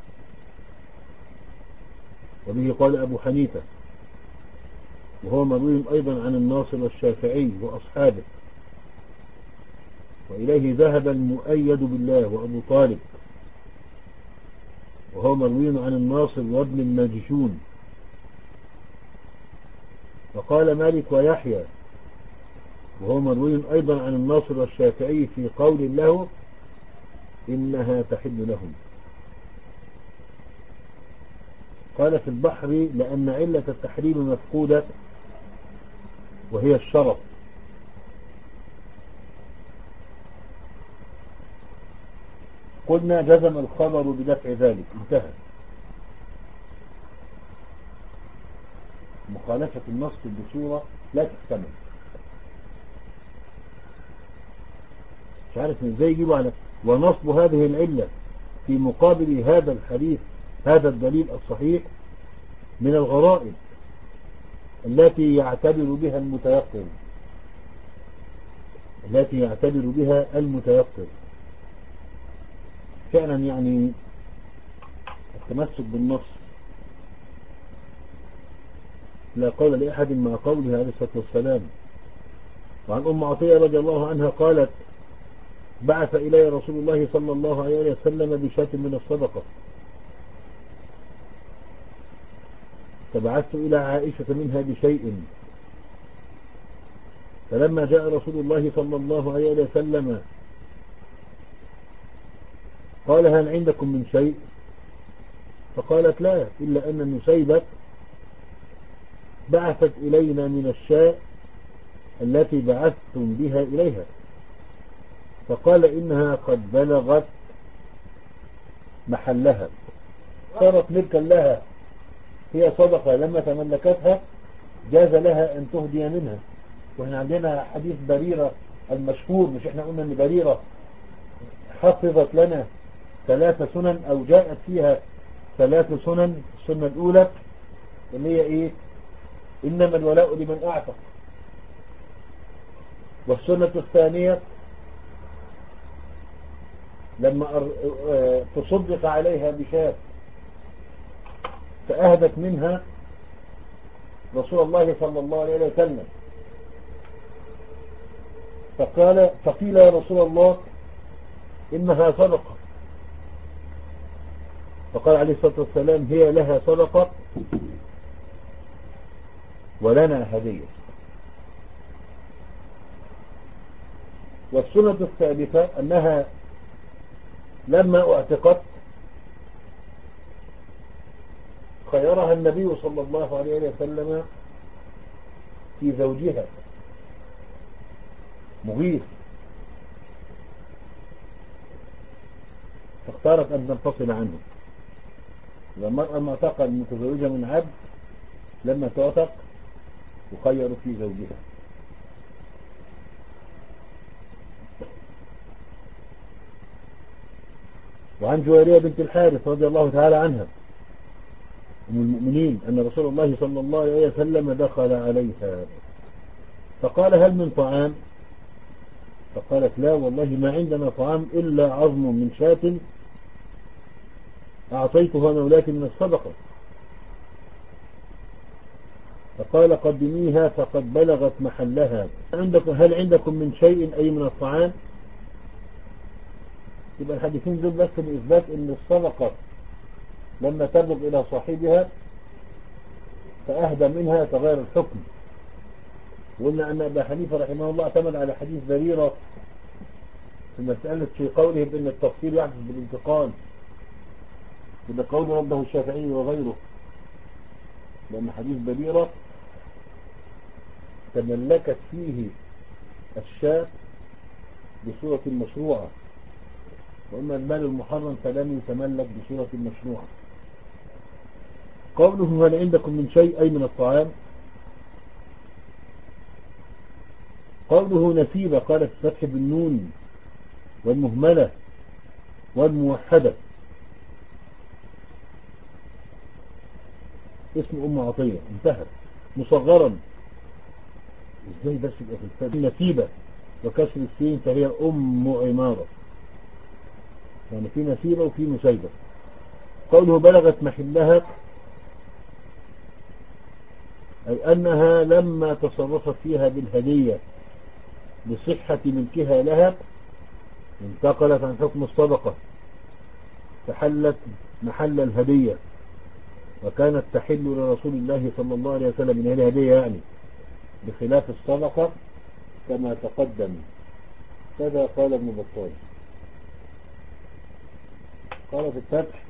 وبه قال أبو حنيفة، وهو مروي أيضا عن الناصر والشافعي وأصحابه، وإليه ذهب المؤيد بالله وأبو طالب، وهو مروي عن الناصر وابن الماجشون. وقال مالك ويحيى وهو مروي أيضا عن الناصر والشافعي في قول له إنها تحل لهم. قال في البحر لأن علة التحريم مفقودة وهي الشرف، قلنا جزم الخبر بدفع ذلك انتهى. مخالفة النص بصورة لا تحتمل. مش عارف ازاي يجيبوا على ونصب هذه العلة في مقابل هذا الحديث هذا الدليل الصحيح من الغرائب التي يعتبر بها المتيقن التي يعتبر بها المتيقن فعلا. يعني التمسك بالنص لا قول لأحد مع قوله عليه الصلاة والسلام. وعن أم عطية رضي الله عنها قالت بعث إلي رسول الله صلى الله عليه وسلم بشاة من الصدقة فبعثت إلى عائشة منها بشيء، فلما جاء رسول الله صلى الله عليه وسلم قال هل عندكم من شيء؟ فقالت لا إلا أن نسيبة بعثت إلينا من الشاء التي بعثتم بها إليها. فقال إنها قد بلغت محلها صارت ملكا لها، هي صدقة لما تملكتها جاز لها أن تهدي منها. وإحنا عندنا حديث بريرة المشهور، مش إحنا قلنا أن بريرة حفظت لنا ثلاث سنن أو جاءت فيها ثلاث سنن. السنة الأولى اللي هي إيه؟ إنما الولاء لمن أعتق. والسنة الثانية لما تصدق عليها بشاة فأهدت منها رسول الله صلى الله عليه وسلم، فقال فقيل يا رسول الله إنها صدقة، فقال عليه الصلاة والسلام هي لها صدقة ولنا هدية. والسنة الثالثة أنها لما اعتقت خيرها النبي صلى الله عليه وسلم في زوجها مغيث، فاختارت أن تنفصل عنه. والمرأة المعتقة المتزوجة من عبد لما تعتق تخير في زوجها. وعن جويرية بنت الحارث رضي الله تعالى عنها أم المؤمنين أن رسول الله صلى الله عليه وسلم دخل عليها فقال هل من طعام؟ فقالت لا والله ما عندنا طعام إلا عظم من شاة أعطيتها مولاتي من الصدقة. فقال قدميها فقد بلغت محلها. عندكم هل عندكم من شيء أي من الطعام؟ يبقى الحديثين دول بس لإثبات أن الصدقة لما تبلغ إلى صاحبها فأهدى منها تغير الحكم. وقلنا أن أبا حنيفة رحمه الله اعتمد على حديث بريرة في مسألة في قوله بأن التفصيل يحدث بالانتقال، وده قول رده الشافعي وغيره، لأن حديث بريرة تملكت فيه الشاة بصورة مشروعة، وأما المال المحرم فلم يتملك بصورة مشروعة. قوله هل عندكم من شيء أي من الطعام، قوله نسيبة قالت فتح بالنون والمهملة والموحدة اسم أم عطية انتهت مصغرا. ازاي بس يبقى في الفتح نسيبة وكسر السين فهي أم عمارة، يعني في نسيبة وفي نسيبة. قوله بلغت محلها أي أنها لما تصرفت فيها بالهدية بصحة ملكها لها انتقلت عن حكم الصدقة فحلت محل الهدية، وكانت تحل لرسول الله صلى الله عليه وسلم من هذه الهدية يعني بخلاف الصدقة كما تقدم. كذا قال ابن بطال. قال في الفتح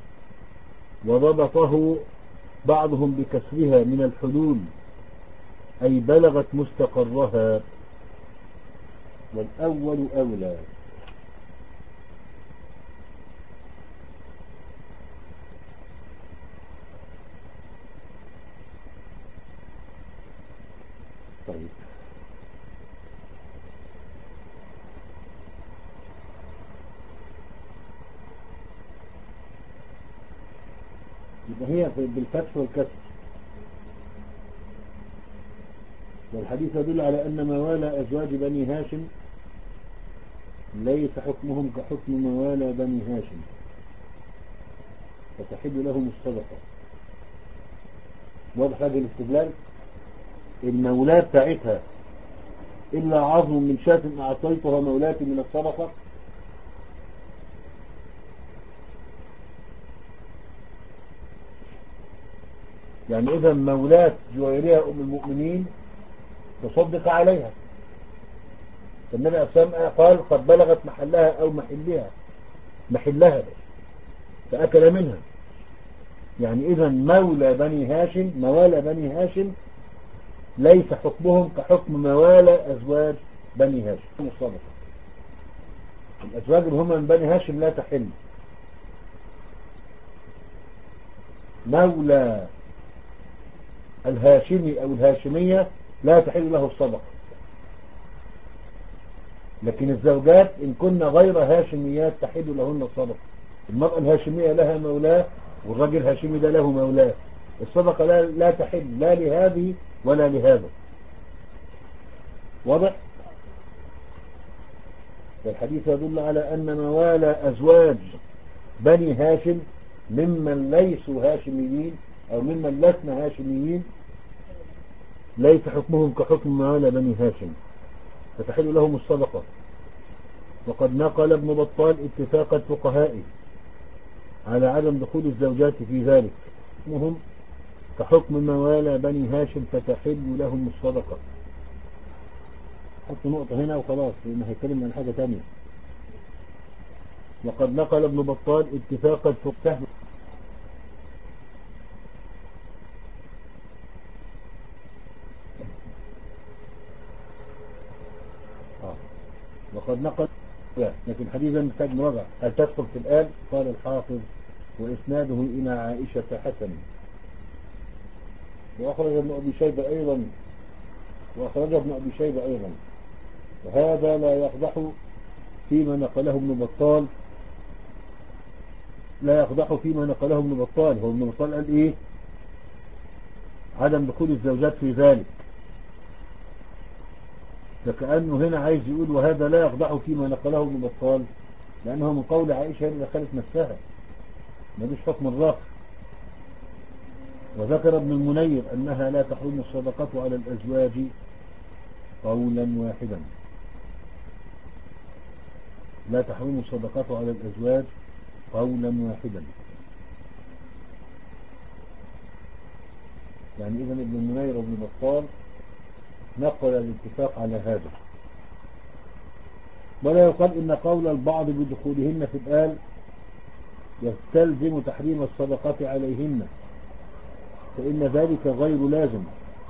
وضبطه بعضهم بكسرها من الحلول أي بلغت مستقرها، والأول أولى. طيب يبقى هي بالفتح والكسر. والحديث يدل على أن موالى أزواج بني هاشم ليس حكمهم كحكم موالى بني هاشم فتحل لهم الصدقة. واضح هذا الاستدلال؟ المولاة بتاعتها إلا عظم من شاة أعطيتها مولاة من الصدقة. يعني إذا مولاة جويرية أم المؤمنين تصدق عليها، فالنبي عليه الصلاة والسلام قال قد بلغت محلها أو محلها محلها فأكل منها. يعني إذا مولى بني هاشم موالى بني هاشم ليس حكمهم كحكم موالى أزواج بني هاشم الصدقة. الأزواج اللي هم من بني هاشم لا تحل. مولى الهاشمي أو الهاشمية لا تحل له الصدقة، لكن الزوجات إن كن غير هاشميات تحل لهن الصدقة. المرأة الهاشمية لها مولاه والرجل الهاشمي ده له مولاه، الصدقة لا, لا تحل لا لهذه ولا لهذا. واضح؟ والحديث يدل على أن موالى أزواج بني هاشم ممن ليسوا هاشميين أو ممن لسنا هاشميين ليس حكمهم كحكم موالى بني هاشم فتحل لهم الصدقة. وقد نقل ابن بطال اتفاق الفقهاء على عدم دخول الزوجات في ذلك، حكمهم كحكم موالى بني هاشم فتحل لهم الصدقة. حط نقطة هنا وخلاص لأنه هيتكلم عن حاجة تانية. وقد نقل ابن بطال اتفاق الفقهاء آه. وقد نقل لكن حديثا محتاج مراجعة. هل تدخل في الآن؟ قال الحافظ وإسناده إلى عائشة حسن. وأخرج ابن أبي شيبة أيضا وأخرج ابن أبي شيبة أيضا وهذا لا يقدح فيما نقله ابن بطال لا يقدح فيما نقله ابن بطال. هو ابن بطال قال إيه؟ عدم دخول الزوجات في ذلك، فكأنه هنا عايز يقول وهذا لا يقدح فيما نقله ابن بطال لأنه من قول عائشة اللي دخلت نفسها ملوش حكم الرافع. وذكر ابن المنير أنها لا تحرم الصدقة على الأزواج قولا واحدا. لا تحرم الصدقات على الأزواج قولا واحدا. يعني إذن ابن منير وابن بطال نقل الاتفاق على هذا. ولا يقال إن قول البعض بدخولهن في الآل يستلزم تحريم الصدقات عليهن، فإن ذلك غير لازم.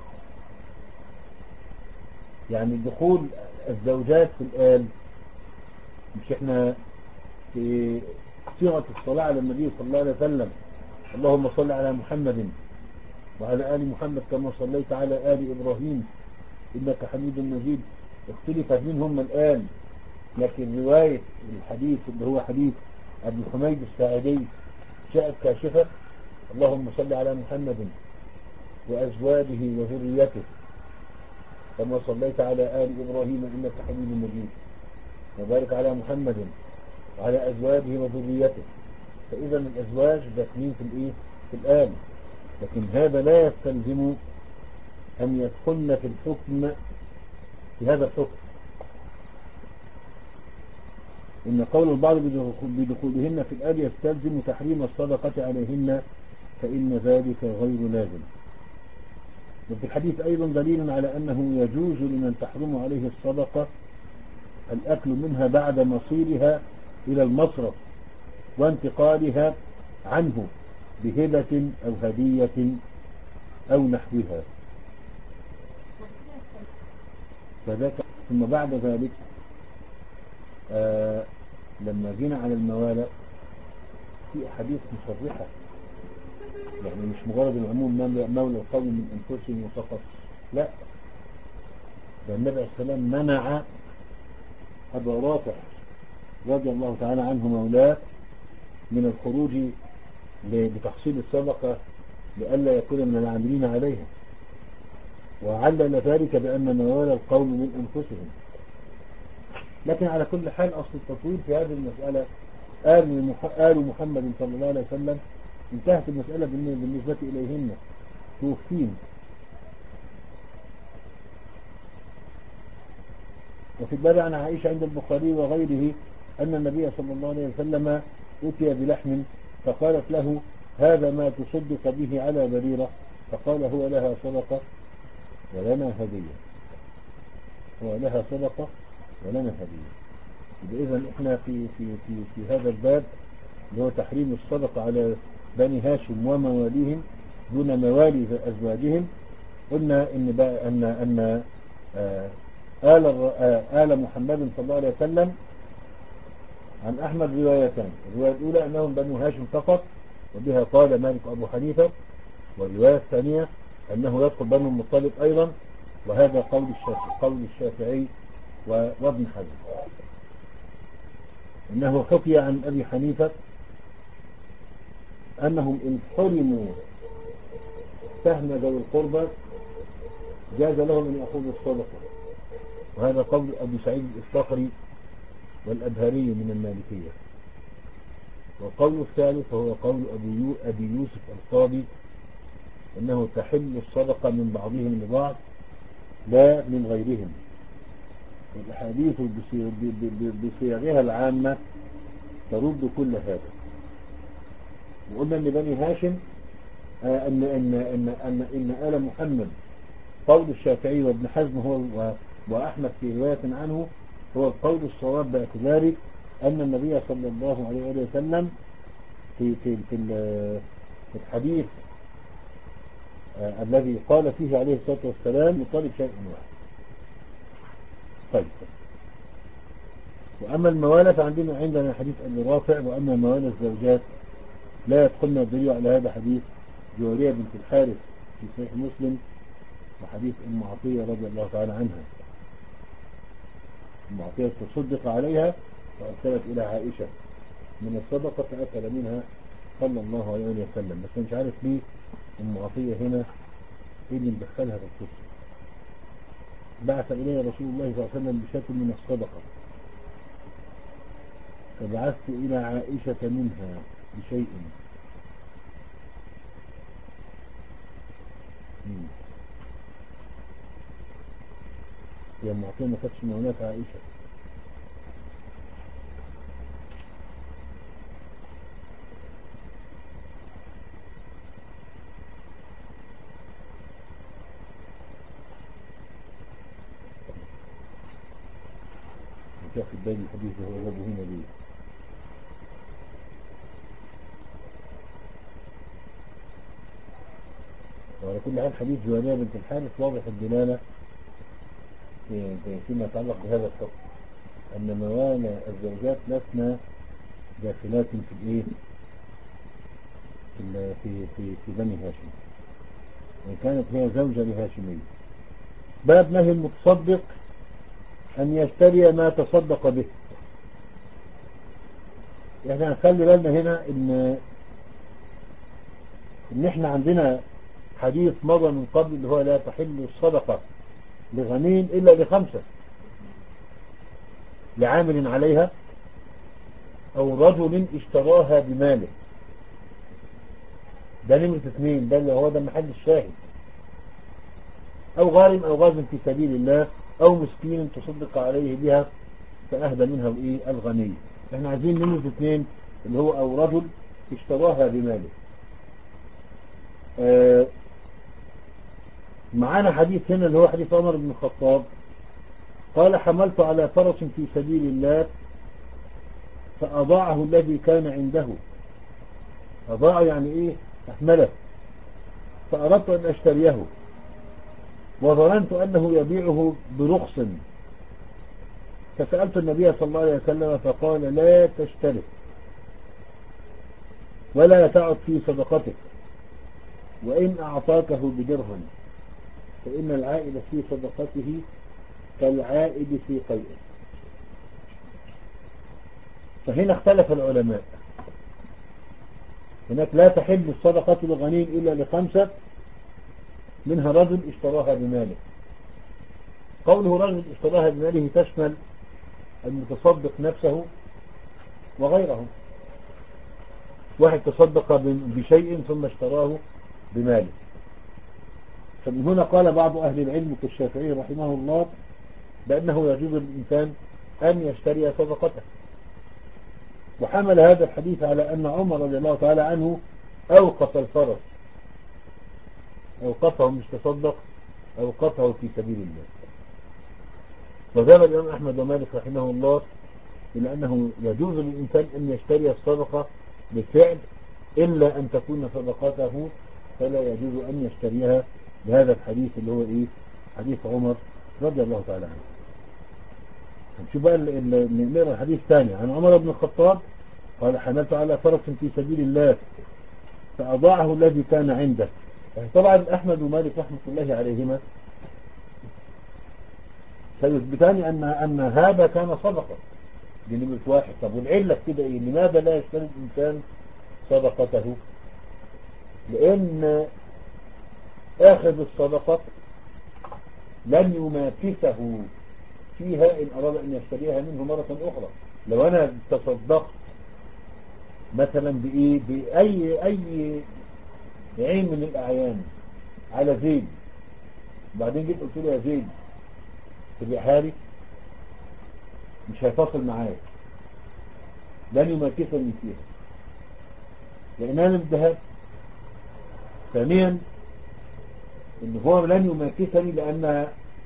يعني دخول الزوجات في الآل، مش احنا في صيغة الصلاة على النبي صلى الله عليه وسلم اللهم صل على محمد وعلى آل محمد كما صليت على آل إبراهيم إنك حميد مجيد، اختلفت منهم الآن، لكن رواية الحديث اللي هو حديث أبي حميد الساعدي جاءت كاشفة اللهم صل على محمد وأزواجه وذريته كما صليت على آل إبراهيم إنك حميد مجيد وبارك على محمد وعلى أزواجه وذريته. فإذا الأزواج داخلين في الإيه؟ في الآل، لكن هذا لا يستلزم أن يدخلن في الحكم في هذا الحكم. إن قول البعض بدخولهن في الآل يستلزم تحريم الصدقة عليهن، فإن ذلك غير لازم. وفي الحديث أيضا دليل على أنه يجوز لمن تحرم عليه الصدقة الأكل منها بعد مصيرها إلى المصرف وانتقالها عنه بهبة أو هدية أو نحوها. فذاك ثم بعد ذلك آه لما جينا على الموالى في أحاديث مصرحة، يعني مش مجرد العموم مولى القوم من أنفسهم فقط، لا، ده النبي عليه السلام منع أبا رافع رضي الله تعالى عنه مولاه من الخروج بتحصيل الصدقة لئلا يكون من العاملين عليها، وعلل ذلك بأن موالى القوم من أنفسهم. لكن على كل حال أصل التطويل في هذه المسألة آل آل محمد صلى الله عليه وسلم انتهت المسألة بالنسبة إليهن توفين. وفي الباب عن عائشة عند البخاري وغيره أن النبي صلى الله عليه وسلم أتي بلحم فقالت له هذا ما تصدق به على بريرة، فقال هو لها صدقة ولنا هدية، هو لها صدقة ولنا هدية. إذن إحنا في, في, في, في هذا الباب اللي هو تحريم الصدقة على بني هاشم ومواليهم دون موالي أزواجهم، قلنا إن, أن, أن آه آل, آه آل محمد صلى الله عليه وسلم عن أحمد روايتان. الرواية الأولى أنهم بنو هاشم فقط وبها قال مالك أبو حنيفة، والرواية الثانية أنه يدخل بنو المطلب أيضا، وهذا قول الشافعي, قول الشافعي وابن حزم. إنه حكي عن أبي حنيفة أنهم إن حرموا سهم ذوي القربى جاز لهم أن يأخذوا الصدقة، وهذا قول أبو سعيد الصخري والأبهري من المالكية. والقول الثالث هو قول أبي يوسف القاضي أنه تحل الصدقة من بعضهم لبعض لا من غيرهم، والأحاديث بصيغها العامة ترد كل هذا. وقلنا أن بني هاشم آه أن, أن, أن, أن, إن آل محمد قول الشافعي وابن حزم هو وأحمد في رواية عنه هو القول الصواب، باعتبار أن النبي صلى الله عليه وسلم في, في, في, في الحديث آه الذي قال فيه عليه الصلاة والسلام يطالب شيء واحد. طيب، وأما الموالى فعندنا عندنا حديث أبي رافع، وأما موالى الزوجات لا يدخلنا الدليل على هذا حديث جوارية بنت الحارث في صحيح مسلم، وحديث أم عطية رضي الله تعالى عنها. أم عطية تصدق عليها وأرسلت إلى عائشة من الصدقة فأكل منها صلى الله عليه وسلم، بس مش عارف ليه أم عطية هنا إيه اللي مدخلها في القصة. بعث إلي رسول الله صلى الله عليه وسلم بشاة من الصدقة فبعثت إلى عائشة منها بشيء. هي معطية ما كانتش مولات عائشة. واخد بالي الحديث هو جابه هنا ليه. وعلى كل حال حديث جوانية بنت الحارث واضح الدلالة في- في- فيما يتعلق بهذا الحكم، أن موانع الزوجات لسنا داخلات في الإيه في ال- في في, في بني هاشم، وإن كانت هي زوجة لهاشمية. باب نهي المتصدق أن يشتري ما تصدق به. يعني هنخلي بالنا هنا إن إن إحنا عندنا حديث مضى من قبل اللي هو لا تحل الصدقة لغني إلا لخمسة: لعامل عليها، أو رجل اشتراها بماله. ده نمرة اثنين، ده اللي هو ده محل الشاهد. أو غارم أو غاز في سبيل الله، أو مسكين تصدق عليه بها فأهدى منها الإيه الغني. احنا عايزين نمرة اثنين اللي هو أو رجل اشتراها بماله. آه معانا حديث هنا اللي هو حديث عمر بن الخطاب قال: حملت على فرس في سبيل الله فأضاعه الذي كان عنده. أضاع يعني إيه؟ أحمله. فأردت أن أشتريه وظننت أنه يبيعه برخص، فسألت النبي صلى الله عليه وسلم فقال: لا تشتري ولا تعد في صدقتك، وإن أعطاكه بدرهم فإن العائد في صدقته كالعائد في قيئه. فهنا اختلف العلماء، هناك لا تحل الصدقة لغني إلا لخمسة، منها رجل اشتراها بماله. قوله رجل اشتراها بماله تشمل المتصدق نفسه وغيره. واحد تصدق بشيء ثم اشتراه بماله. فمن هنا قال بعض أهل العلم كالشافعي رحمه الله بأنه يجوز للإنسان أن يشتري صدقته، وحمل هذا الحديث على أن عمر رضي الله تعالى عنه أوقف الفرس، أوقفه مش تصدق، أوقفه في سبيل الله. وذهب الإمام أحمد ومالك رحمه الله إلى أنه يجوز للإنسان أن يشتري الصدقة بالفعل، إلا أن تكون صدقته فلا يجوز أن يشتريها، بهذا الحديث اللي هو إيه حديث عمر رضي الله تعالى عنه. نشوف بقى نقرأ الحديث الثاني عن عمر بن الخطاب قال: حملت على فرس في سبيل الله فأضاعه الذي كان عنده. طبعا أحمد ومالك رحمة الله عليهما سيثبتان أن أن هذا كان صدقة بنمرة واحد. طب والعلة كده إيه؟ لماذا لا يشتري الإنسان صدقته؟ لأن آخذ الصدقة لن يماكسه فيها إن أراد أن يشتريها منه مرة أخرى. لو أنا تصدقت مثلا بإيه بأي أي عين من الأعيان على زيد، وبعدين جيت قلت له يا زيد تبيعها لي، مش هيفصل معايا، لن يماكسني فيها لأن أنا الذهب. ثانيا إن هو لن يماكسني لأن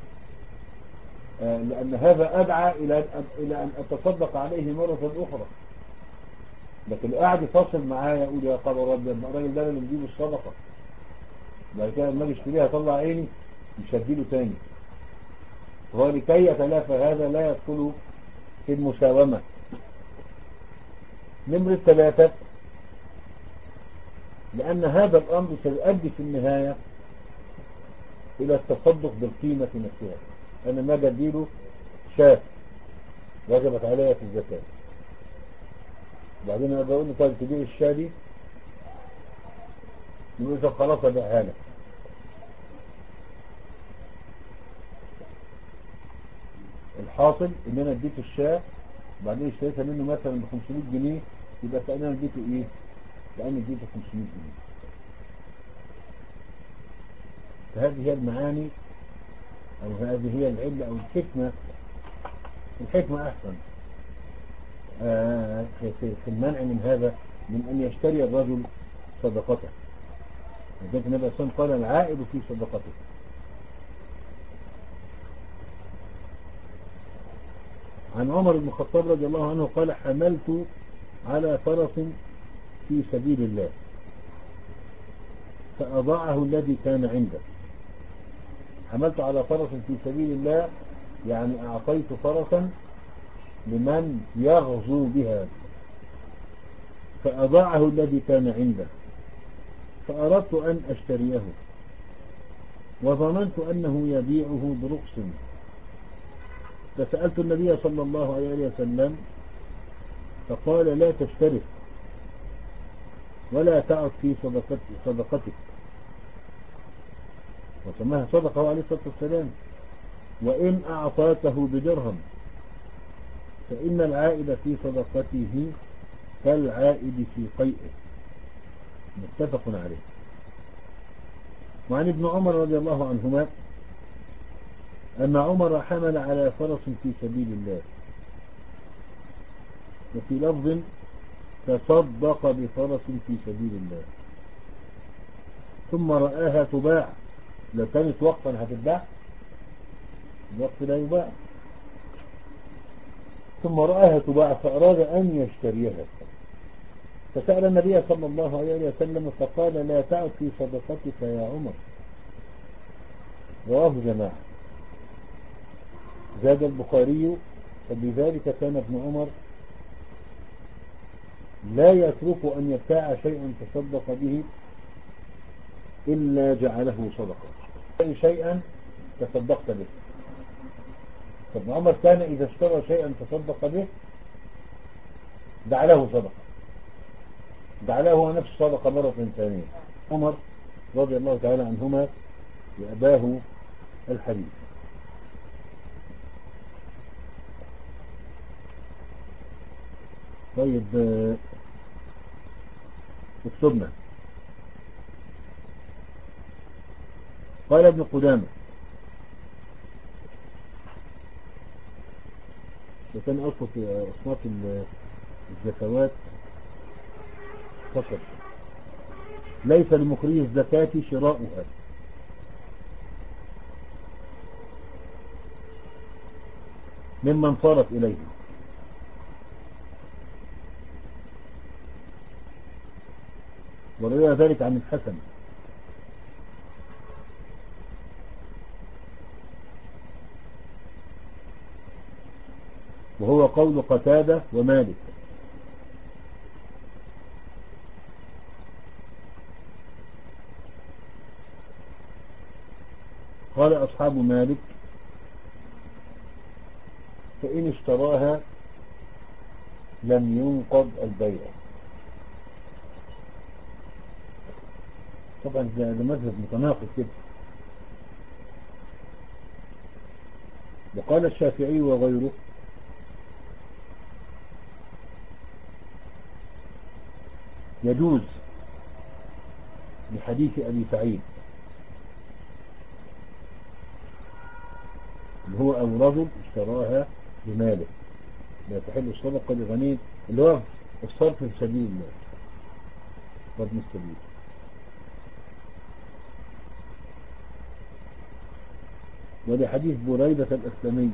لأن هذا أدعى إلى إلى أن أتصدق عليه مرة أخرى. لكن قاعد يفصل معايا يقول يا خبر رب الراجل ده اللي بيجيب الصدقة، بعد كده لما اجي اشتريها اطلع عيني مش هديله تاني. هو لكي يتلافى هذا لا يدخل في المساومة. نمرة ثلاثة، لأن هذا الأمر سيؤدي في النهاية إلى التصدق بالقيمة نفسها. أنا ما بديله شاة وجبت عليها في الزكاة، بعدين أنا بقول له طيب تبيع الشاة دي، يقول طب خلاص أبيعها لك. الحاصل إن أنا اديته الشاة بعدين اشتريتها منه مثلا ب خمسمائة جنيه، يبقى كأني أنا اديته إيه؟ كأني اديته خمسمائة جنيه. فهذه هي المعاني أو هذه هي العلة أو الحكمة. الحكمة أحسن آه في المنع من هذا، من أن يشتري الرجل صدقته. لذلك النبي صلى الله عليه وسلم قال: العائد في صدقته. عن عمر بن الخطاب رضي الله عنه قال حملت على فرس في سبيل الله فأضاعه الذي كان عنده. حملت على فرس في سبيل الله يعني أعطيت فرسا لمن يغزو بها فأضاعه الذي كان عنده فأردت أن أشتريه وظننت أنه يبيعه برخص فسألت النبي صلى الله عليه وسلم فقال لا تشترك ولا تعد في صدقتك وسماها صدقه عليه الصلاة والسلام وإن أعطاته بدرهم فإن العائد في صدقته كالعائد في قيئه متفق عليه. وعن ابن عمر رضي الله عنهما أن عمر حمل على فرس في سبيل الله وفي لفظ تصدق بفرس في سبيل الله ثم رآها تباع. لو كانت وقتا هتتباع الوقت لا يباع. ثم رآها تباع فأراد أن يشتريها فسأل النبي صلى الله عليه وسلم فقال لا تعد في صدقتك يا عمر. رواه جماعة. زاد البخاري فبذلك كان ابن عمر لا يترك أن يبتاع شيئا تصدق به إلا جعله صدقة. أي شيئا تصدقت به. فابن عمر كان إذا اشترى شيئا تصدق به جعله صدقة جعله هو نفس صدقة مرة ثانية. عمر رضي الله تعالى عنهما وأباه الحديث. طيب اكتبنا. قال ابن قدامة وكان أصل في أصناف الزكوات فقط ليس لمخرج الزكاة شراؤها ممن صارت إليه وروي ذلك عن الحسن وهو قول قتادة ومالك. قال أصحاب مالك فإن اشتراها لم ينقض البيع. طبعا ده مذهب متناقض كده. وقال الشافعي وغيره يجوز لحديث أبي سعيد اللي هو أو رجل اشتراها بماله لا تحل الصدقة لغني اللي هو الصرف في سبيل الله وابن السبيل. ولحديث بريدة الأسلمي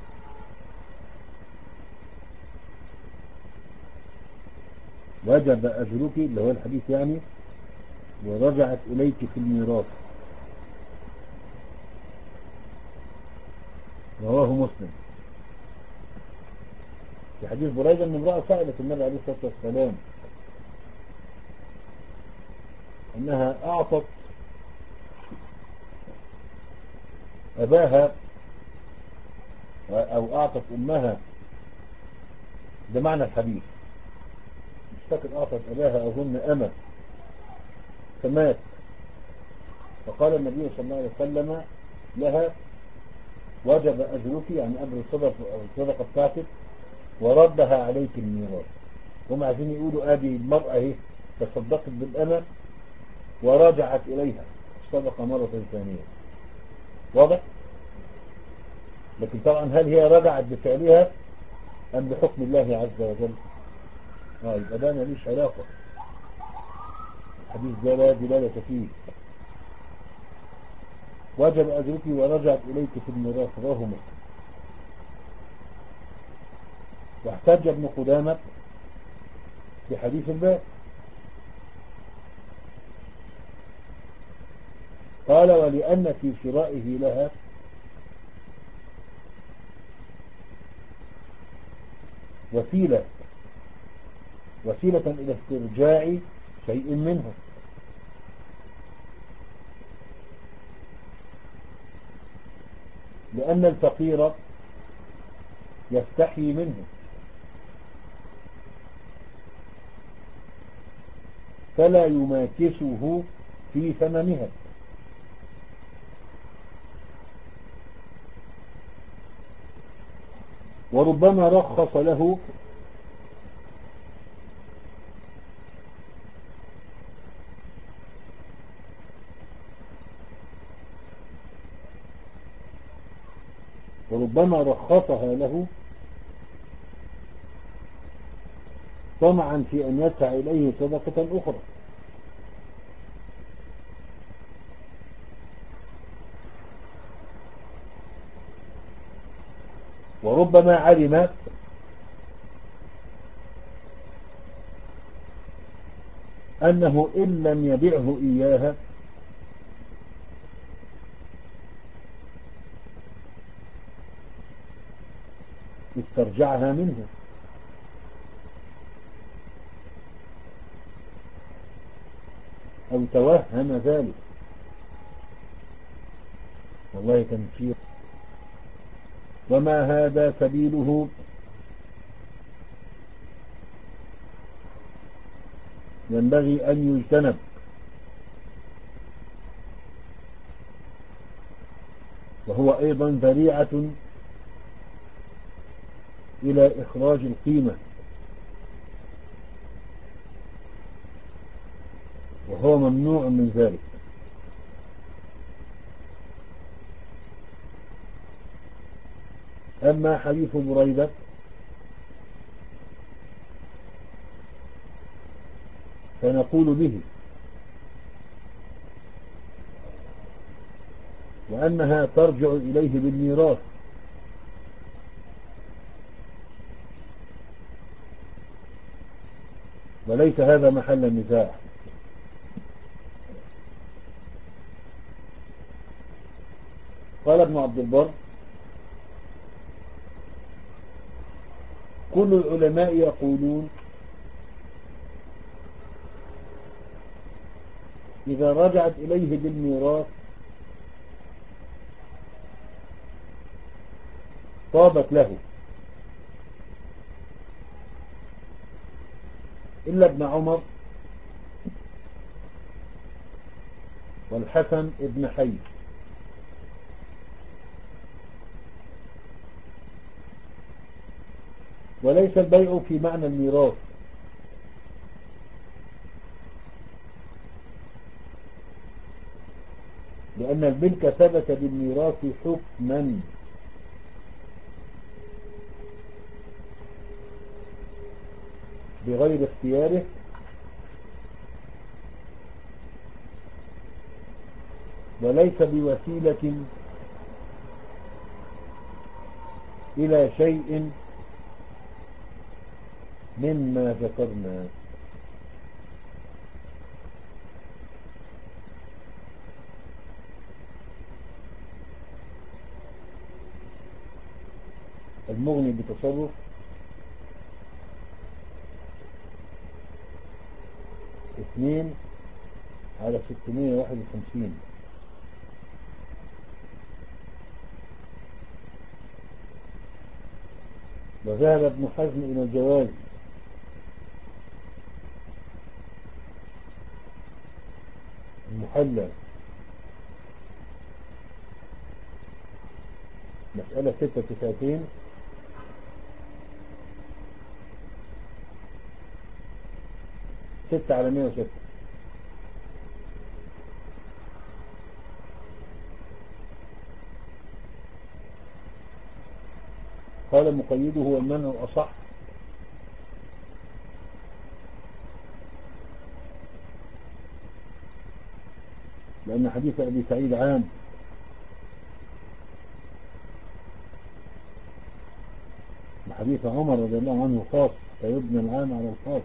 وجب أجرك اللي هو الحديث يعني ورجعت إليك في الميراث. رواه مسلم. في حديث بريدة أن امرأة سألت النبي عليه الصلاة والسلام أنها أعطت أباها أو أعطت أمها ده معنى الحديث مش فاكر أعطت أباها أظن أمة فمات فقال النبي صلى الله عليه وسلم لها وجب أجرك يعني أجر الصدقة بتاعتك وردها عليك الميراث. هم عايزين يقولوا ادي المرأة اهي تصدقت بالأمة ورجعت إليها الصدقة مرة ثانية. واضح؟ لكن طبعا هل هي رجعت بفعلها أم بحكم الله عز وجل؟ اه يبقى ده ماليش علاقة. الحديث ده لا دلالة فيه. وجب أجرك ورجعت إليك في الميراث. رواه مسلم. واحتج ابن قدامة في حديث الباب، قال ولأن في شرائه لها وسيلة وسيلة إلى استرجاع شيء منه، لأن الفقير يستحي منه فلا يماكسه في ثمنها، وربما رخص له وربما رخصها له طمعا في أن يدفع إليه صدقة أخرى. وربما علم أنه إن لم يبعه إياها استرجعها منه، أو توهم ذلك. والله تنفير. وما هذا سبيله ينبغي أن يجتنب، وهو أيضا ذريعة إلى إخراج القيمة، وهو ممنوع من ذلك. أما حديث بريدة فنقول به وأنها ترجع إليه بالميراث، وليس هذا محل النزاع. قال ابن عبد البر كل العلماء يقولون إذا رجعت إليه بالميراث طابت له، إلا ابن عمر والحسن ابن حي. وليس البيع في معنى الميراث، لأن الملك ثبت بالميراث حكما، بغير اختياره، وليس بوسيلة إلى شيء مما ذكرنا. المغني بتصرف اثنين على ستمائة وواحد وخمسين. وذهب ابن حزم إلى الجواز، المحلى مسألة ستة وتسعين ستة على مئة وستة. قال مقيده والمنع أصح، لأن حديث أبي سعيد عام، حديث عمر رضي الله عنه خاص، فيبنى العام على الخاص.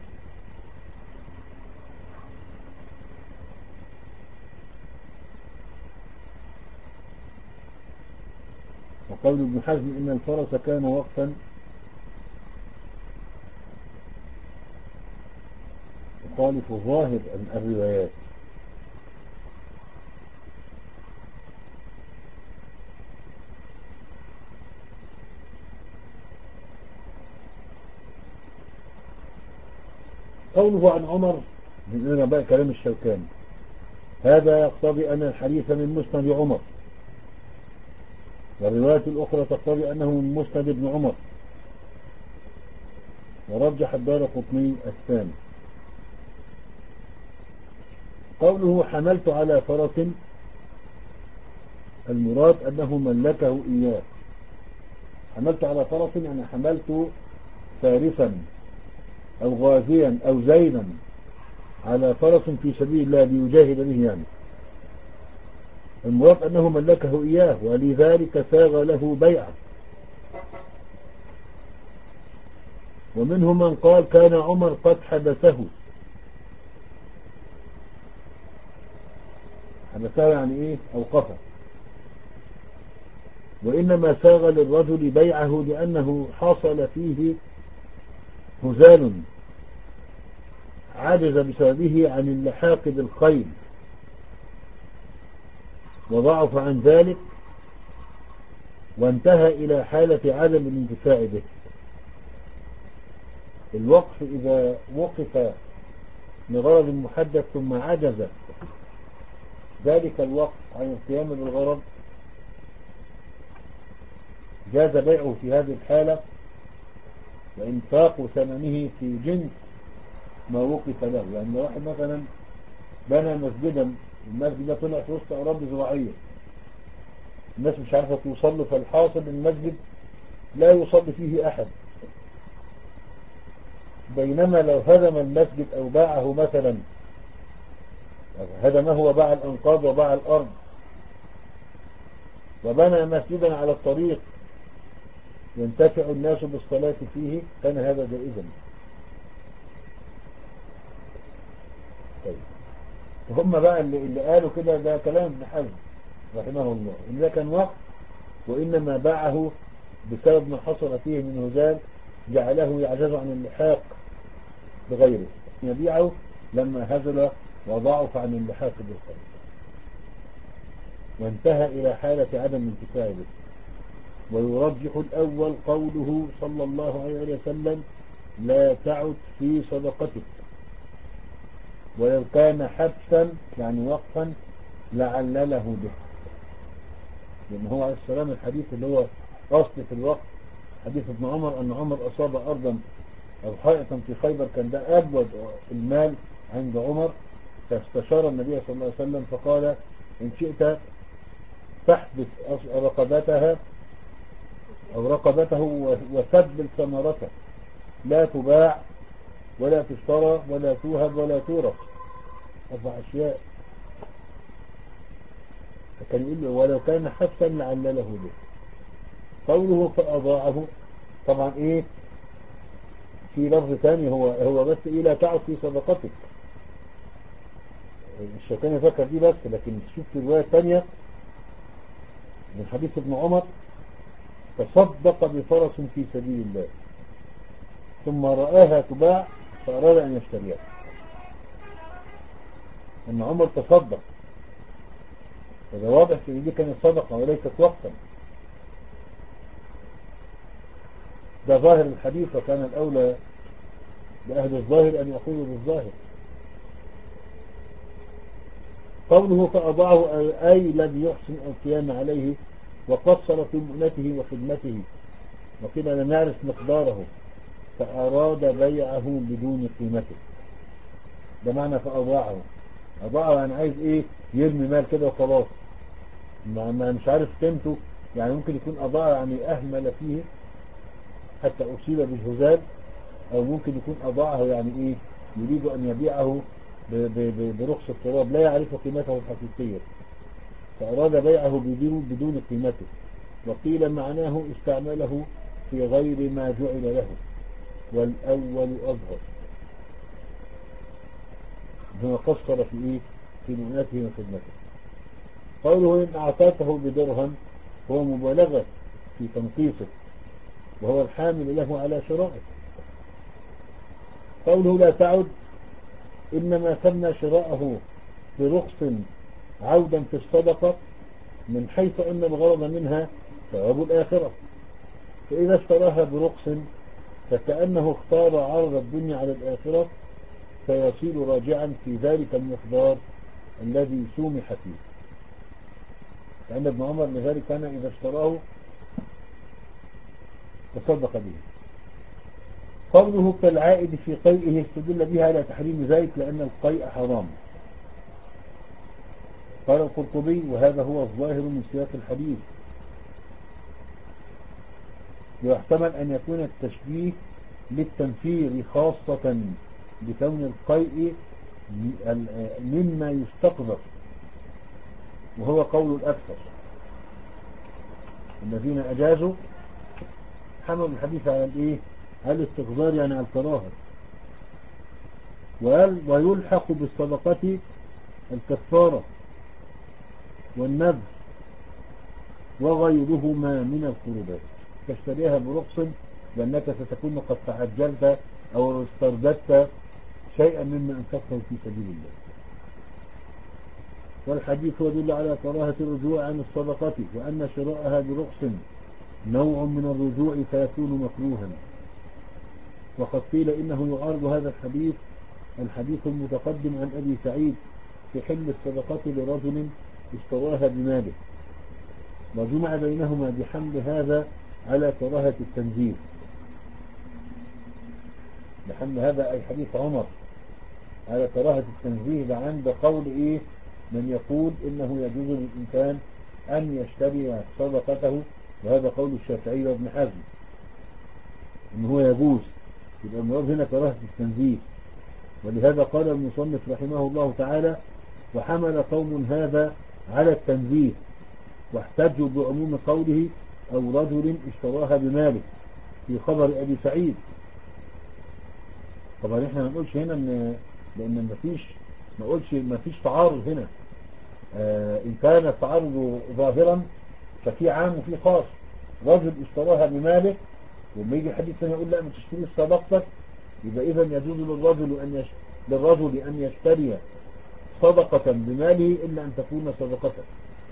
وقول ابن حزم إن الفرس كان وقفا يخالف ظاهر الروايات. قوله عن عمر من بقى كلام الشوكاني، هذا يقتضي أن الحديث من مسند عمر، والرواية الأخرى تقتضي أنه من مسند ابن عمر، ورجح الدارقطني الثاني. قوله حملت على فرس، المراد أنه ملكه إياه. حملت على فرس يعني حملت فارسا أو غازيا أو زيدا على فرس في سبيل الله ليجاهد به يعني. المراد أنه ملكه إياه، ولذلك ساغ له بيعة. ومنهم من قال كان عمر قد حبسه. حبسه يعني إيه؟ أوقفه. وإنما ساغ للرجل بيعه لأنه حصل فيه هزال عجز بسببه عن اللحاق بالخيل، وضعف عن ذلك، وانتهى إلى حالة عدم الانتفاع به. الوقف إذا وقف لغرض محدد ثم عجز ذلك الوقف عن القيام بالغرض، جاز بيعه في هذه الحالة وإنفاق ثمنه في جنس ما وقف له. يعني لو واحد مثلا بنى مسجدا، المسجد ده طلع في وسط أراضي زراعية، الناس مش عارفة توصل له، فالحاصل المسجد لا يصلي فيه أحد. بينما لو هدم المسجد أو باعه مثلا، هدمه وباع الأنقاض وباع الأرض وبنى مسجدا على الطريق ينتفع الناس بالصلاة فيه، كان هذا جائزا. طيب هم بقى اللي, اللي قالوا كده ده كلام ابن حزم رحمه الله، إن ده كان وقف وإنما باعه بسبب ما حصل فيه من هزال جعله يعجز عن اللحاق بغيره، يبيعه لما هزل وضعف عن اللحاق بالخير، وانتهى إلى حالة عدم الانتفاع به. ويرجح الأول قوله صلى الله عليه وسلم لا تعد في صدقتك، ولو كان حبسا يعني وقفا لعلله به. لأن هو عليه السلام الحديث اللي هو أصل في الوقت حديث ابن عمر أن عمر أصاب أرضا أو حائطا في خيبر كان ده أبود المال عند عمر، فاستشار النبي صلى الله عليه وسلم فقال إن شئت تحبس رقبتها أو رقبته وثبل ثمرته، لا تباع ولا تشترى ولا توهب ولا تورث، أربع أشياء. فكان يقول له ولو كان حبسا لعلله به. قوله فأضاعه، طبعا إيه في لفظ ثاني هو هو بس إيه لا تعد في صدقتك، الشيطان فكر دي بس، لكن شوف في الرواية الثانية من حديث ابن عمر تصدق بفرس في سبيل الله ثم رآها تباع فأراد أن يشتريها. أن عمر تصدق، هذا واضح في دي كانت صدقة وليست وقتا. ده ظاهر الحديث، وكان الأولى بأهل الظاهر أن يقولوا بالظاهر. قوله فأضاعه أي لم يحسن القيام عليه وقصر في مؤنته وخدمته، وكذا لم يعرف مقداره فأراد بيعه بدون قيمته. ده معنى فأضاعه. أضاعه يعني عايز إيه؟ يرمي مال كده وخلاص، ما مش عارف قيمته. يعني ممكن يكون أضاع يعني أهمل فيه حتى أصيب بالهزال، أو ممكن يكون أضاعه يعني إيه يريد أن يبيعه برخص التراب لا يعرف قيمته الحقيقية، فأراد بيعه بدون بدون قيمته. وقيل معناه استعمله في غير ما جعل له، والأول أظهر. هو قصر في إيه؟ في مؤنته وخدمته. قوله إن أعطاته بدرهم هو مبالغة في تنقيصه، وهو الحامل له على شرائه. قوله لا تعد إنما سمى شراءه برخص عودا في الصدقة من حيث أن الغرض منها ثواب الآخرة، فإذا اشتراها برخص فكأنه اختار عرض الدنيا على الآخرة، فيصير راجعا في ذلك المقدار الذي سومح فيه. لأن ابن عمر لذلك كان إذا اشتراه تصدق به. قوله كالعائد في قيئه استدل بها على تحريم ذلك لأن القيء حرام. قال القرطبي وهذا هو الظاهر من سياق الحديث، ويحتمل أن يكون التشبيه للتنفير خاصة بكون القيء مما يستقذر، وهو قول الأكثر الذين أجازوا حملوا الحديث على الإيه؟ على الاستقذار، يعني على الكراهة. ويلحق بالصدقة الكفارة والنذر وغيرهما من القربات، تشتريها برخص لأنك ستكون قد تعجلت أو استرددت شيئا مما أنفقته في سبيل الله. والحديث يدل على كراهة الرجوع عن الصدقة، وأن شراءها برخص نوع من الرجوع فيكون مكروها. وقد قيل إنه يعارض هذا الحديث الحديث المتقدم عن أبي سعيد في حل الصدقة لرجل اشتراها بماله، وجمع بينهما بحمل هذا على كراهة التنزيل، بحمل هذا أي حديث عمر على كراهة التنزيه عند قول إيه من يقول إنه يجوز للإنسان أن يشتري صدقته، وهذا قول الشافعي وابن حزم إنه يجوز، يبقى المراد هنا كراهة التنزيه. ولهذا قال المصنف رحمه الله تعالى وحمل قوم هذا على التنزيه، واحتجوا بعموم قوله أو رجل اشتراها بماله في خبر أبي سعيد. طبعا احنا ما نقولش هنا ان لان ما فيش ما نقولش ما فيش تعارض هنا. آه ان كان التعارض ظاهرا ففي عام وفي خاص. رجل اشتراها بماله، وما يجي الحديث هنا يقول لا ما تشتريش صدقتك، يبقى اذا يجوز للرجل ان يش... للرجل ان يشتري صدقة بماله الا ان تكون صدقته.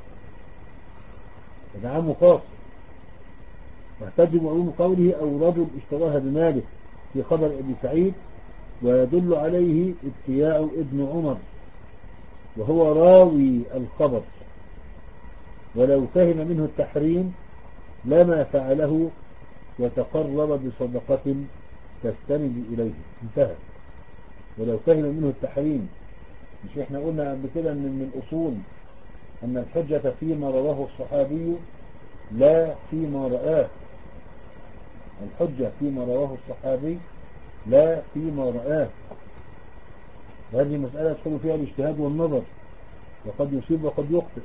هذا عام وخاص. واحتج بعموم قوله او رجل اشتراها بماله في خبر ابي سعيد، ويدل عليه ابتياع ابن عمر وهو راوي الخبر، ولو فهم منه التحريم لما فعله وتقرب بصدقة تستند إليه. انتهى. ولو فهم منه التحريم، مش احنا قلنا قبل كده ان من الأصول أن الحجة فيما رواه الصحابي لا فيما رآه. الحجة فيما رواه الصحابي لا فيما رآه. وهذه مسألة يدخل فيها الاجتهاد والنظر، وقد يصيب وقد يخطئ.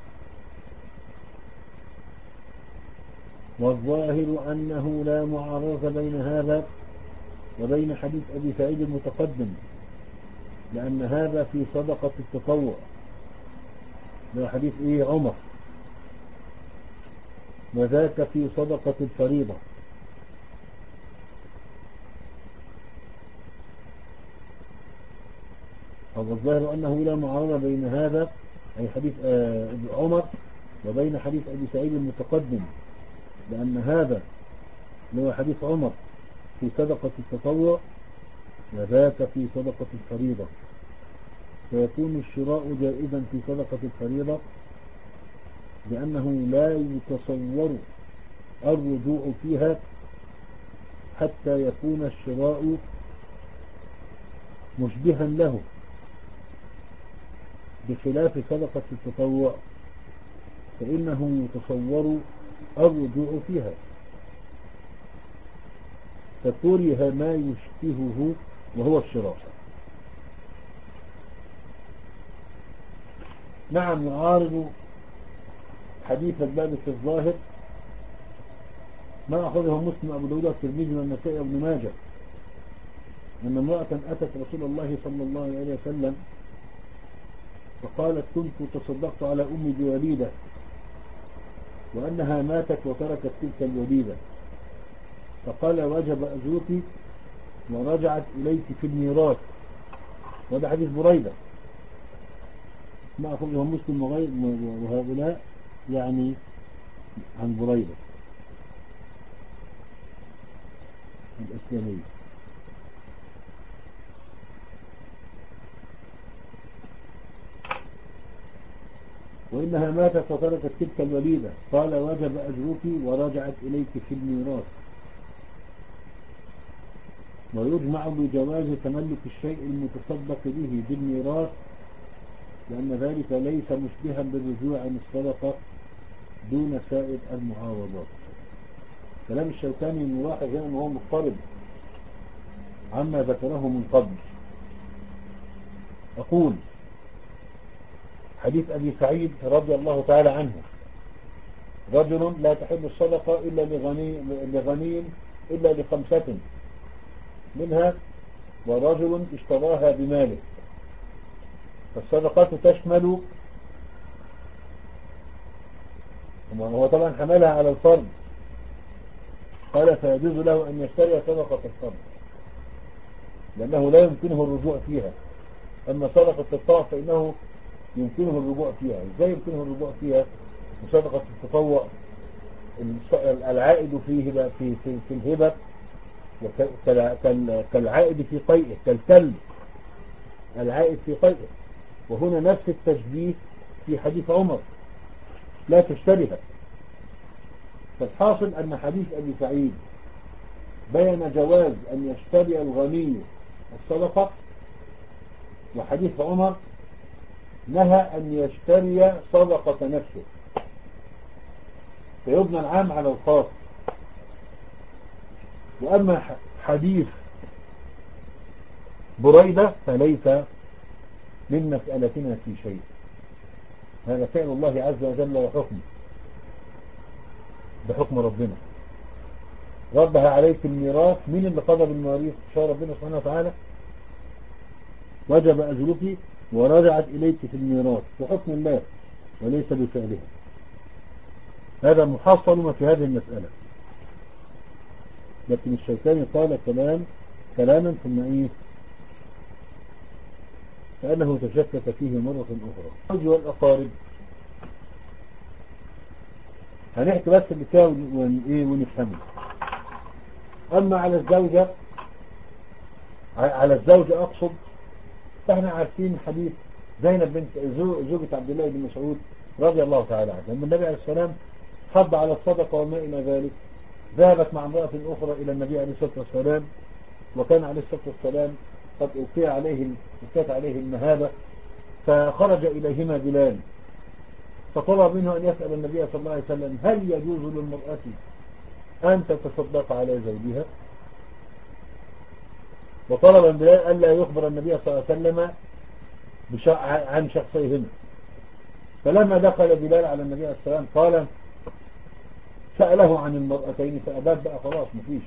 والظاهر أنه لا معارضة بين هذا وبين حديث أبي سعيد المتقدم، لأن هذا في صدقة التطوع، ده حديث إيه عمر، وذاك في صدقة الفريضة. والظاهر أنه لا معارضة بين هذا أي حديث ابن عمر وبين حديث أبي سعيد المتقدم، لأن هذا هو حديث عمر في صدقة التطوع، وذاك في صدقة الفريضة، فيكون الشراء جائزا في صدقة الفريضة لأنه لا يتصور الرجوع فيها حتى يكون الشراء مشبها له، بخلاف صدقة التطوع فإنه يتصور الرجوع فيها، فكره ما يشبهه وهو الشراء. نعم يعارض حديث الباب في الظاهر ما أخرجه مسلم أبو داود والترمذي والنسائي وابن ماجه أن امرأة أتت رسول الله صلى الله عليه وسلم فقالت كنت تصدقت على أمي بوليدة وأنها ماتت وتركت تلك الوليدة، فقال وجب أجرك ورجعت إليك في الميراث. وهذا حديث بريدة ما أخرجه مسلم وهؤلاء يعني عن بريدة الإسلامية. وإنها ماتت وتركت تلك الوليدة، قال وجب أجرك ورجعت إليك في الميراث. ويجمع بجواز تملك الشيء المتصدق به بالميراث لأن ذلك ليس مشبها بالرجوع عن الصدقة دون سائر المعاوضات. كلام الشوكاني ملاحظ هنا أنه مضطرب عما ذكره من قبل. أقول حديث أبي سعيد رضي الله تعالى عنه رجل لا تحل الصدقة إلا لغني, لغني إلا لخمسة منها ورجل اشتراها بماله. فالصدقات تشمل، هو طبعا حملها على الفرد، قال فيجوز له أن يشتري صدقة الفرد لأنه لا يمكنه الرجوع فيها. أما صدقة التطوع فإنه يمكنه الرجوع فيها. إزاي يمكنه الرجوع فيها؟ صدقة التطوع العائد فيه في, في, في الهبة كالعائد في قيئه، كالكلب العائد في قيئه. وهنا نفس التشبيه في حديث عمر لا تشتريها. فالحاصل أن حديث أبي سعيد بين جواز أن يشتري الغني الصدقة، وحديث عمر نهى أن يشتري صدقة نفسه، فيبنى العام على الخاص. وأما حديث بريدة فليس من مسألتنا في شيء، هذا فعل الله عز وجل وحكمه بحكم ربنا. ردها عليك الميراث، مين اللي قضى بالمواريث؟ شاء ربنا سبحانه وتعالى. وجب أجرك ورجعت إليك في الميراث بحكم الله وليس بفعلها. هذا محصل في هذه المسألة. لكن الشيطان قال كلام كلاما ثم ايه فأنه تشكك فيه مرة أخرى. الزوج والأقارب هنحكي بس البتاع ونفهمه. أما على الزوجة على الزوجة أقصد، فاحنا عارفين حديث زينب بنت زوجة عبد الله بن مسعود رضي الله تعالى عنها لما النبي عليه السلام حض على الصدقة وما إلى ذلك، ذهبت مع امرأة أخرى إلى النبي عليه الصلاة والسلام، وكان عليه الصلاة والسلام قد ألقي عليه ألقيت عليه المهابة، فخرج إليهما بلال فطلب منه أن يسأل النبي صلى الله عليه وسلم هل يجوز للمرأة أن تتصدق على زوجها؟ وطلب بلال أن لا يخبر النبي صلى الله عليه وسلم عن شخصيهما. فلما دخل بلال على النبي عليه السلام قال سأله عن المرأتين فأباد بقى خلاص مفيش،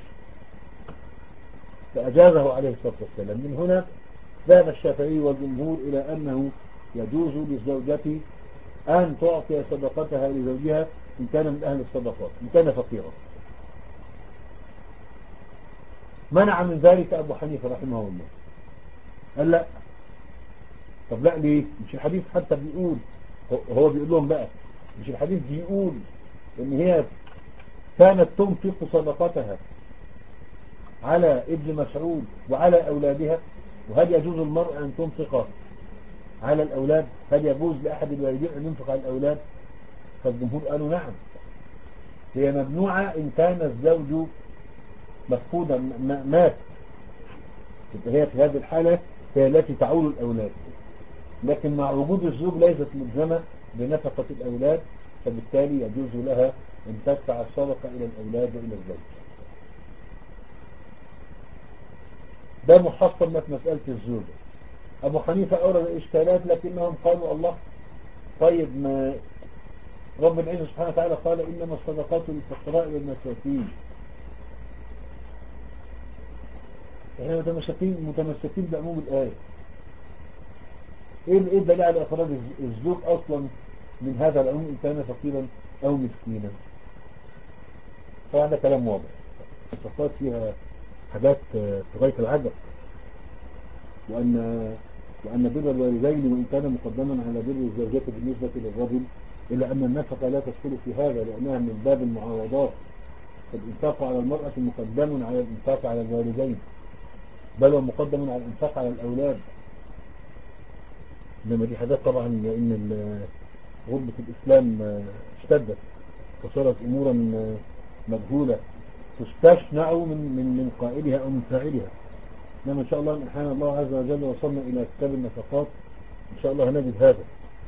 فأجازه عليه الصلاة والسلام. من هنا ذهب الشافعي والجمهور إلى أنه يجوز للزوجة أن تعطي صدقتها لزوجها إن كان من أهل الصدقات إن كان فقيرا. منع من ذلك أبو حنيفة رحمه الله، قال لا. طب لا ليه؟ مش الحديث حتى بيقول، هو بيقول لهم بقى مش الحديث بيقول ان هي كانت تنفق صدقتها على ابن مسعود وعلى أولادها، وهل يجوز المرأة أن تنفق على الأولاد؟ هل يجوز لأحد الوالدين أن ينفق على الأولاد؟ فالجمهور قالوا نعم، هي ممنوعة إن كان الزوج مفقودا مات، هي في هذه الحالة هي التي تعول الأولاد، لكن مع وجود الزوج ليست ملزمة بنفقة الأولاد، فبالتالي يجوز لها أن تدفع الصدقة إلى الأولاد وإلى الزوج. ده محصل في مسألة الزوجة. أبو حنيفة أورد إشكالات لكنهم قالوا الله طيب، ما رب العزة سبحانه وتعالى قال إنما الصدقات للفقراء والمساكين احنا متمسكين متمسكين بعموم الآية. ايه ايه الدليل على اخراج الزوج اصلا من هذا العموم ان كان فقيرا او مسكينا؟ فهذا كلام واضح. الصفات فيها حاجات في غاية العجب، وأن وأن بر الوالدين وإن كان مقدما على بر الزوجات بالنسبة للرجل، إلا أن النفقة لا تدخل في هذا لأنها من باب المعاوضات. فالإنفاق على المرأة مقدم على الإنفاق على الوالدين، بل ومقدم على الإنفاق على الأولاد. إنما دي حاجات طبعا لأن غربة الإسلام اشتدت وصارت أمورا مجهولة تستشنع من من من قائلها أو من فاعلها. إنما إن شاء الله إن أحيانا الله عز وجل وصلنا إلى كتاب النفقات إن شاء الله هنجد هذا.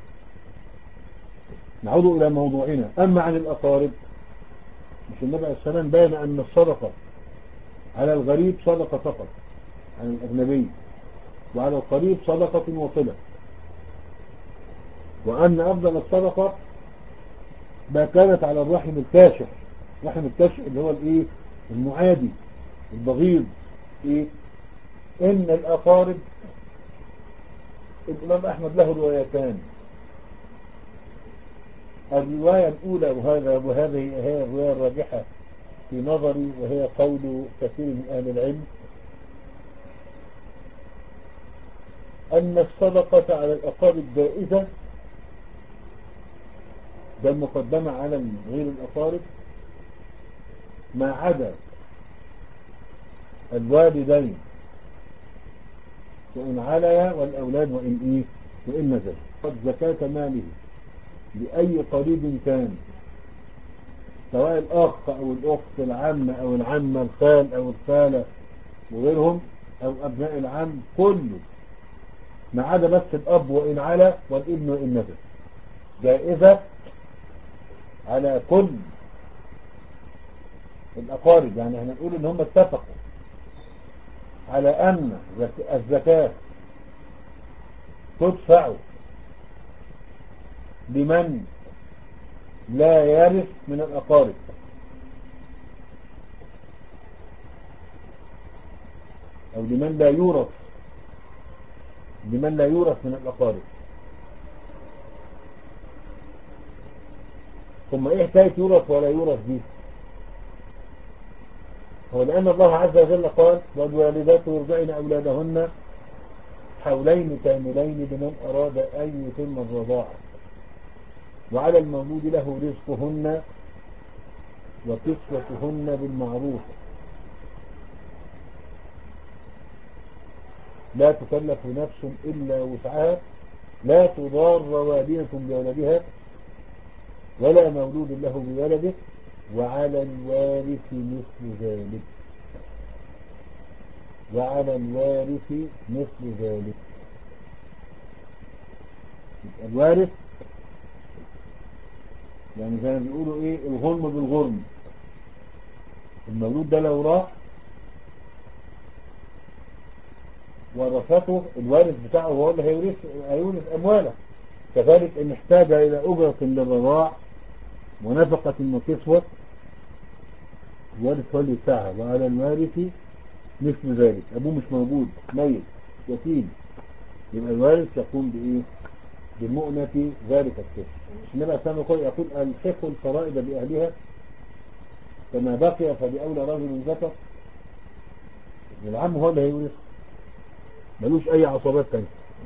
نعود إلى موضوعنا. أما عن الأقارب، مش النبي عليه السلام بين أن الصدقة على الغريب صدقة فقط عن الأجنبي، وعلى القريب صدقة وصلة، وأن أفضل الصدقة ما كانت على الرحم الكاشح. رحم الكاشح اللي هو الإيه؟ المعادي البغيض. إيه؟ إن الأقارب، الإمام أحمد له روايتان. الرواية الأولى وهذا وهذه هي الرواية الراجحة في نظري، وهي قول كثير من أهل العلم، أن الصدقة على الأقارب جائزة، بل مقدمة على غير الأقارب، ما عدا الوالدين وإن عليا، والأولاد وإن إيه وإن نزل. قد زكاة ماله لأي قريب كان، سواء الأخ أو الأخت، العم أو العمة، الخال أو الخالة وغيرهم، أو أبناء العم، كله ما عدا بس الأب وإن على، والابن وإن نزل، جائزة على كل الأقارب. يعني احنا نقول إن هم اتفقوا على أن الزكاة تدفع لمن لا يرث من الأقارب، أو لمن لا يورث لمن لا يورث من الأقارب. ثم إيه حكاية يورث ولا يورث دي؟ هو لأن الله عز وجل قال: والوالدات يرضعن أولادهن حولين كاملين لمن أراد أن يتم الرضاعة، وعلى المولود له رزقهن وكسوتهن بالمعروف، لا تكلف نفس إلا وسعها، لا تضار والدة بولدها ولا مولود له بولده، وعلى الوارث مثل ذلك وعلى الوارث مثل ذلك الوارث يعني زي ما بيقولوا ايه، الغرم بالغرم. المولود ده لو راح ورثته، الوارث بتاعه هو اللي هيورث هيورث امواله. كذلك ان احتاج الى اجرة للرضاع ونفقة وكسوة، الوارث هو اللي يدفعها. وعلى الوارث مثل ذلك. ابوه مش موجود، ميت، يتيم، يبقى الوارث يقوم بايه؟ بمؤنة ذلك الطفل. النبي صلى الله عليه وسلم يقول: الحقوا الفرائض باهلها، فما بقي فبأولى رجل ذكر. العم هو اللي هيورث، ملوش اي عصبات تانية.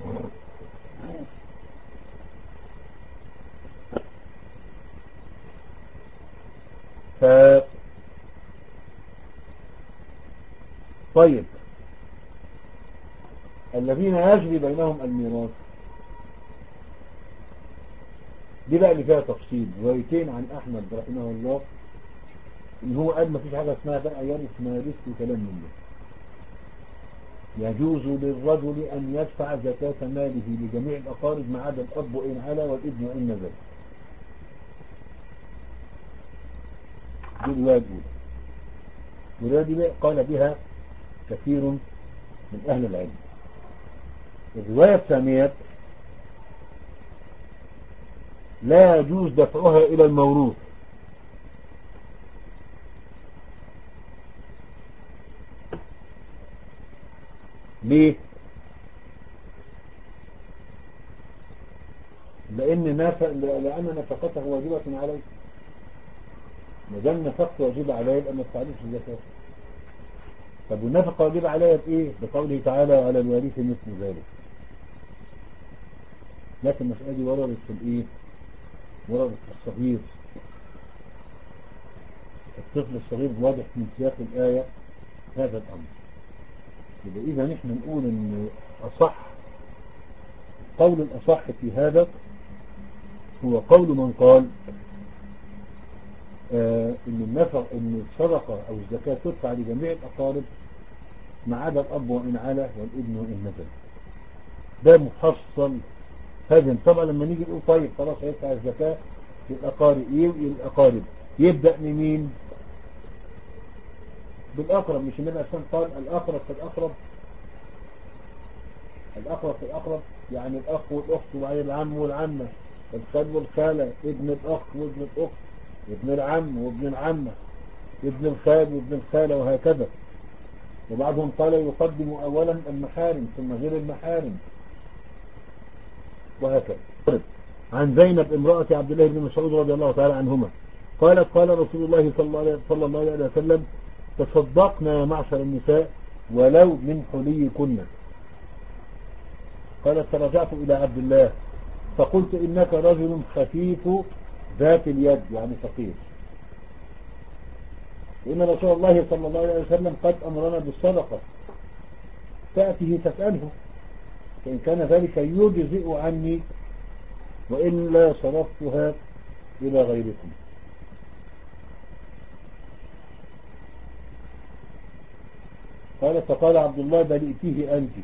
ف طيب، الذين يجري بينهم الميراث، دي بقى اللي فيها تفصيل. روايتين عن احمد رحمه الله ان هو قال ما فيش حاجه اسمها بقى يرث ما يرث وكلام من ده. يجوز للرجل ان يدفع زكاة ماله لجميع الاقارب ما عدا الاب وان على والابن وان نزل. دي الروايه الاولى. والروايه دي قال بها كثير من اهل العلم. الروايه الثانيه: لا يجوز دفعها الى الموروث، ليه؟ لأن نف... لأن نفقته واجبة عليه. ما دام نفقته واجبة عليه يبقى ما تفعلوش الزكاة. طب والنفقة واجبة عليها بإيه؟ بقوله تعالى وعلى الوارث مثل ذلك. لكن المسألة دي وردت في الإيه؟ وردت في الصغير. الطفل الصغير واضح من سياق الآية هذا الأمر. يبقى إذا نحن نقول إن أصح قول الأصح في هذا هو قول من قال آه إن النفق إن الصدقة أو الزكاة تدفع لجميع الأقارب ما عدا الأب وإن علا والابن وإن نزل. ده محصل هذا. طبعا لما نيجي نقول طيب خلاص هيدفع الزكاة للأقارب إيه الأقارب يبدأ منين؟ بالأقرب. مش النبي عليه الصلاة والسلام قال الأقرب فالأقرب الأقرب فالأقرب يعني الأخ والأخت وبعدين العم والعمة الخال والخالة ابن الأخ وابن الأخت ابن العم وابن العمة ابن الخال وابن الخالة وهكذا. وبعضهم قال يقدم أولا المحارم ثم غير المحارم وهكذا. عن زينب امرأة عبد الله بن مسعود رضي الله تعالى عنهما قالت قال رسول الله صلى الله عليه وسلم تصدقنا يا معشر النساء ولو من حليكن. قالت فرجعت إلى عبد الله فقلت إنك رجل خفيف ذات اليد يعني فقير، وإن رسول الله صلى الله عليه وسلم قد أمرنا بالصدقة تأتيه تسأله فإن كان ذلك يجزئ عني وإلا صرفتها إلى غيركم. قالت فقال عبد الله بل ائتيه أنت.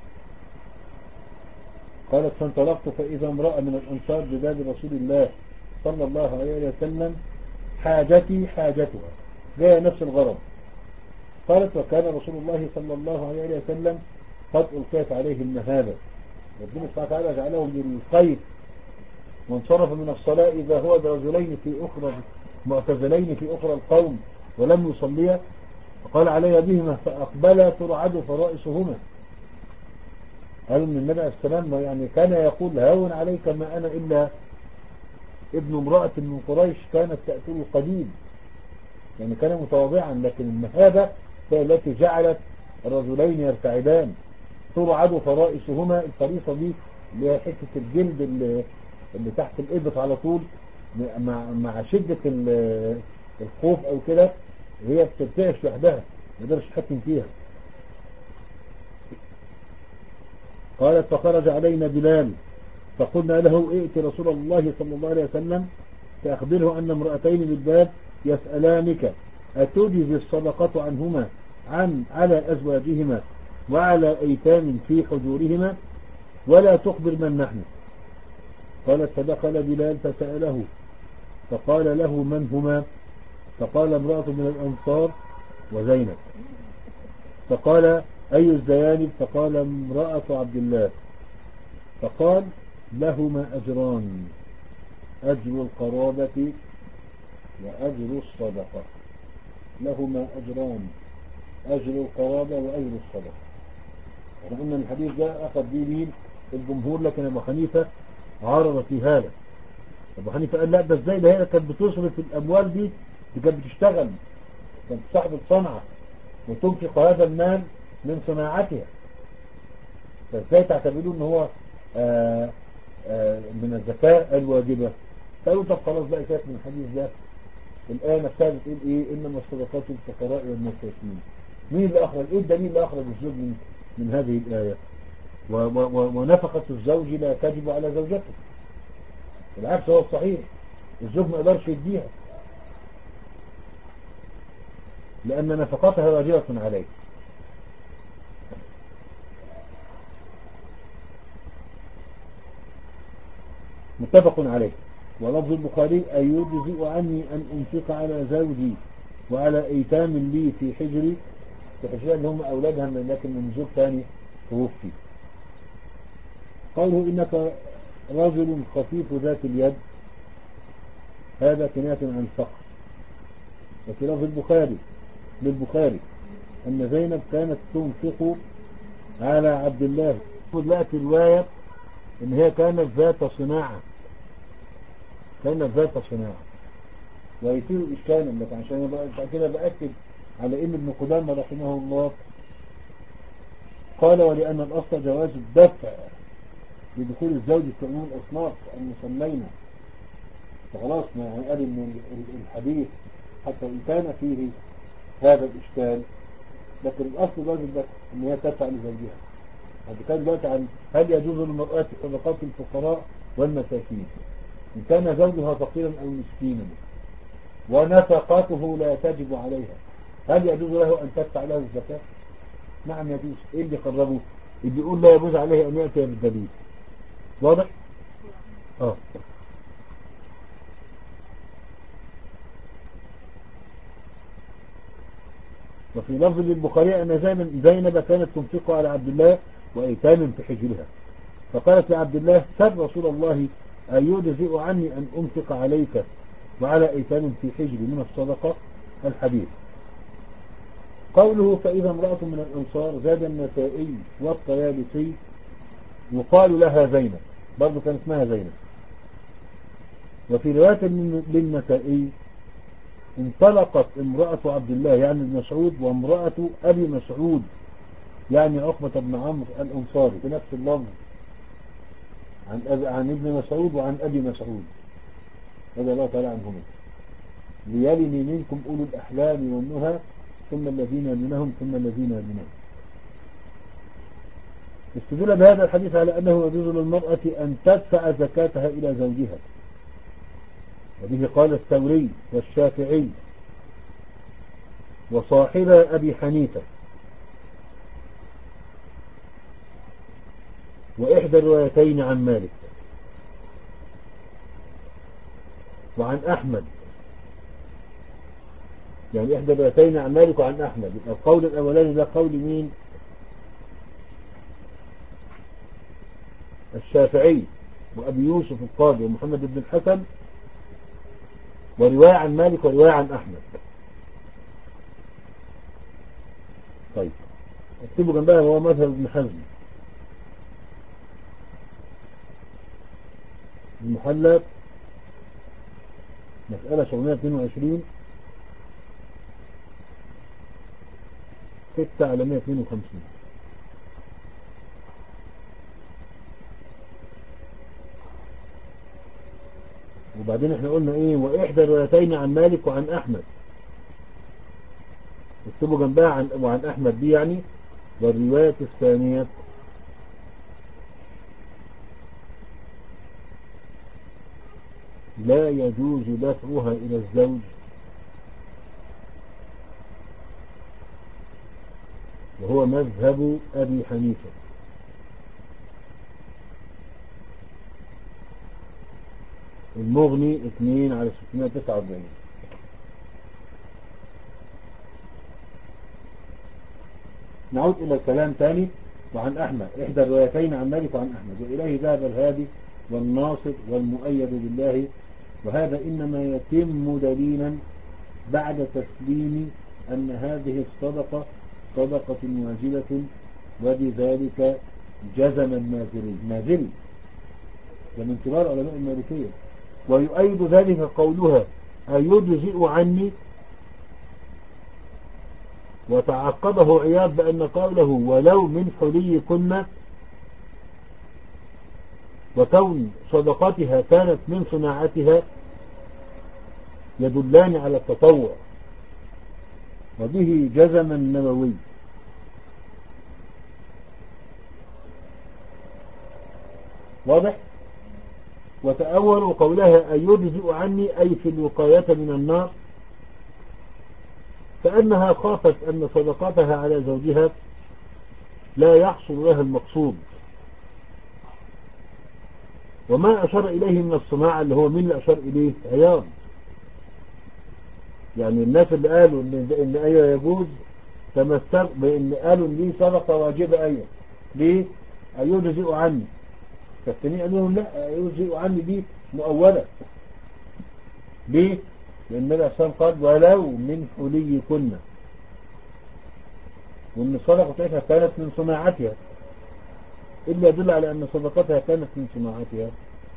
قالت فانطلقت فإذا امرأة من الأنصار بباب رسول الله صلى الله عليه وسلم حاجتي حاجتها جاء نفس الغرض. قالت وكان رسول الله صلى الله عليه وسلم قد ألقيت عليه المهابة. ربنا سبحانه وتعالى جعله للخير وانصرف من الصلاة إذا هو برجلين في أخرى معتزلين في أخرى القوم ولم يصليا فقال علي بهما فأقبلا ترعد فرائسهما. قالوا من النبي عليه السلام يعني كان يقول هون عليك ما أنا إلا ابن امرأة من قريش كانت تأكل قديم يعني كان متواضعا، لكن المهابة هي التي جعلت الرجلين يرتعدان ترعد فرائسهما. الفريصة دي اللي هي حتة الجلد اللي, اللي تحت الإبط على طول مع, مع شدة الخوف أو كده هي بترتعش لوحدها ما يقدرش يتحكم فيها. قالت فخرج علينا بلال فقلنا له ائت رسول الله صلى الله عليه وسلم فأخبره أن امرأتين بالباب يسألانك أتجزي الصدقة عنهما عن على أزواجهما وعلى أيتام في حجورهما ولا تخبر من نحن. قالت فدخل بلال فسأله فقال له من هما؟ فقال امرأة من الأنصار وزينب. فقال أي الزيانب؟ فقال امرأة عبد الله. فقال لهما أجران أجر القرابة وأجر الصدقة. لهما أجران أجر القرابة وأجر الصدقة. وأن الحديث ده أخذ به مين؟ الجمهور، لكن أبو حنيفة عارض في هذا. أبو حنيفة قال لا ده ازاي ده هي كانت بتصرف الأموال دي دي كانت بتشتغل كانت صاحبة صنعة وتنفق هذا المال من صناعتها فازاي تعتبروا ان هو آآ آآ من الزكاة الواجبة؟ قالوا طب خلاص بقى كانت من الحديث ده الآية نفسها بتقول ايه انما الصدقات للفقراء والمساكين. مين اللي اخرج؟ ايه الدليل اللي اخرج الزوج من, من هذه الآية؟ ونفقة الزوج لا تجب على زوجته، بالعكس هو الصحيح الزوج ما يقدرش يديها لأن نفقتها واجبة عليه. متفق عليه. ولفظ البخاري أي يجزئ عني أن أنفق على زوجي وعلى أيتام لي في حجري، في حجري اللي هم أولادها لكن من زوج ثاني توفي. قوله إنك رجل خفيف ذات اليد هذا كناية عن الفقر. وفي لفظ البخاري للبخاري أن زينب كانت تنفق على عبد الله. دلوقتي الرواية ان هي كانت ذات صناعة، كانت ذات صناعة، ويصير اشكالا لك عشان يبقى كده بأكد على ان ابن قدامة رحمه الله قال ولأن الأصل جواز الدفع بدخول الزوج في عموم الأصناف المسمينة، فخلاص ما يعني قال ان الحديث حتى إن كان فيه هذا الإشكال لكن الأصل جواز الدفع ان هي تدفع لزوجها. هذا كان دلوقتي عن هل يجوز للمرأة صدقات الفقراء والمساكين إن كان زوجها فقيرا أو مسكينا ونفقاته لا تجب عليها، هل يجوز له أن تدفع له الزكاة؟ نعم يجوز. إيه اللي قربه؟ اللي يقول لا يجوز عليه أن يأتي بالدليل. واضح؟ آه. وفي لفظ للبخاري أن زينب كانت تنفق على عبد الله وأيتام في حجرها، فقالت لعبد الله سر رسول الله أيجزئ عني أن أنفق عليك وعلى أيتام في حجر من الصدقة؟ الحديث. قوله فإذا امرأة من الأنصار زاد النسائي والطيالسي يقال لها زينب، برضو كان اسمها زينب. وفي رواية للنسائي انطلقت امرأة عبد الله يعني ابن مسعود وامرأة أبي مسعود يعني عقبة بن عمرو الأنصاري بنفس اللفظ عن, عن ابن مسعود وعن أبي مسعود رضي الله تعالى عنهما ليلني منكم أولو الأحلام والنهى ثم الذين يلونهم ثم الذين يلونهم. استدل بهذا الحديث على أنه يجوز للمرأة أن تدفع زكاتها إلى زوجها، وبه قال الثوري والشافعي وصاحب أبي حنيفة، وإحدى الروايتين عن مالك وعن أحمد، يعني إحدى الروايتين عن مالك وعن أحمد. القول الأولاني ده قول مين؟ الشافعي وأبي يوسف القاضي ومحمد بن الحسن، ورواية عن مالك ورواية عن أحمد. طيب اكتبوا جنبها وهو مذهب ابن حزم المحلى مسألة سبعمائة واثنين وعشرين ستة على مائة واثنين وخمسين. وبعدين احنا قلنا ايه؟ واحدى الروايتين عن مالك وعن احمد، اكتبوا جنبها عن وعن احمد دي يعني. والرواية الثانية لا يجوز دفعها الى الزوج وهو مذهب ابي حنيفة. المغني اثنين على ستمائة وتسعة وأربعين. نعود الى الكلام تاني. وعن احمد احدى الروايتين عن مالك وعن احمد، واليه ذهب الهادي والناصر والمؤيد بالله، وهذا انما يتم دليلا بعد تسليم ان هذه الصدقة صدقة واجبة، وبذلك جزم الناظري ناظري ومن كبار علماء المالكية. ويؤيد ذلك قولها أيجزئ عني، وتعقبه عياض بأن قوله ولو من حلي كنا وكون صدقاتها كانت من صناعتها يدلان على التطوع، وبه جزم النووي. واضح؟ وتأولوا قولها أيجزئ عني أي في الوقاية من النار، فأنها خافت أن صدقاتها على زوجها لا يحصل لها المقصود. وما أشار إليه من الصناعة اللي هو مين اللي أشار إليه؟ عياض. يعني الناس اللي قالوا إن, إن أيوة يجوز تمسك بإن قالوا إن دي صدقة واجبة أيوة ليه؟ أيجزئ عني. فالتانيين قالوا لهم لا أيجزئ عني دي مؤولة. ليه؟ لأن النبي عليه الصلاة والسلام قال ولو من حلي كنا. وأن الصدقة بتاعتها كانت من صناعتها، إلا يدل على أن صدقتها كانت من صناعتها.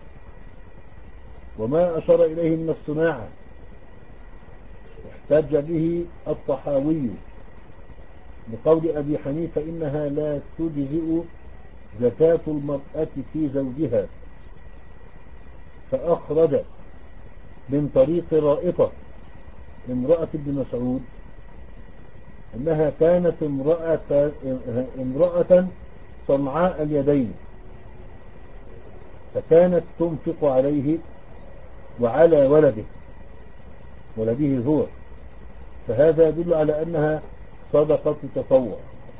وما أشار إليه من الصناعة احتج به الطحاوي بقول أبي حنيفة إنها لا تجزئ زكاة المرأة في زوجها، فأخرج من طريق رائطة امرأة ابن مسعود أنها كانت امرأة, امرأة صنعاء اليدين، فكانت تنفق عليه وعلى ولده ولده هو، فهذا يدل على أنها صدقة تطوع.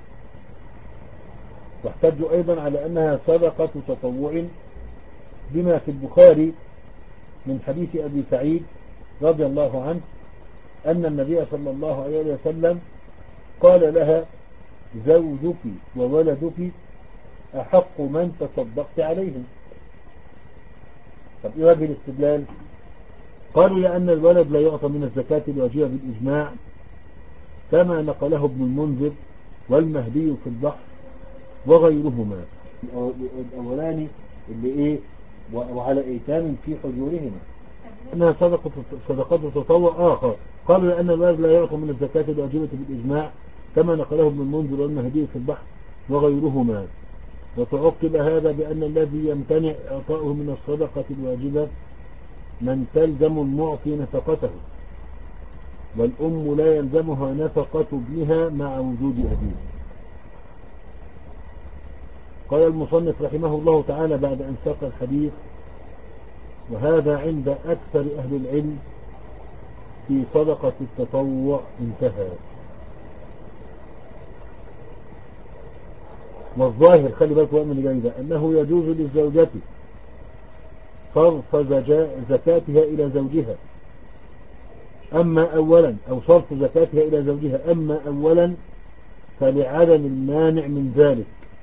واحتجوا أيضا على أنها صدقة تطوع بما في البخاري من حديث أبي سعيد رضي الله عنه أن النبي صلى الله عليه وسلم قال لها زوجك وولدك أحق من تصدقت عليهم. طب إيه وجه الاستدلال؟ قالوا لأن الولد لا يعطى من الزكاة الواجبة بالإجماع كما نقله ابن المنذر والمهدي في البحر وغيرهما. الأولاني اللي إيه وعلى أيتام في حجورهما أنها صدقة صدقات تطوع آخر. قالوا لأن الولد لا يعطى من الزكاة الواجبة بالإجماع كما نقله ابن المنذر والمهدي في البحر وغيرهما. وتعقب هذا بأن الذي يمتنع إعطاؤه من الصدقة الواجبة من تلزم المعطي نفقته، والأم لا يلزمها نفقة ابنها مع وجود أبيه. قال المصنف رحمه الله تعالى بعد أن ساق الحديث: وهذا عند أكثر أهل العلم في صدقة التطوع انتهى. والظاهر خلي بالك من اللي جاي ده أنه يجوز للزوجة صرف زكاتها إلى زوجها أما أولا أو صرف زكاتها إلى زوجها أما أولا فلعدم المانع من ذلك.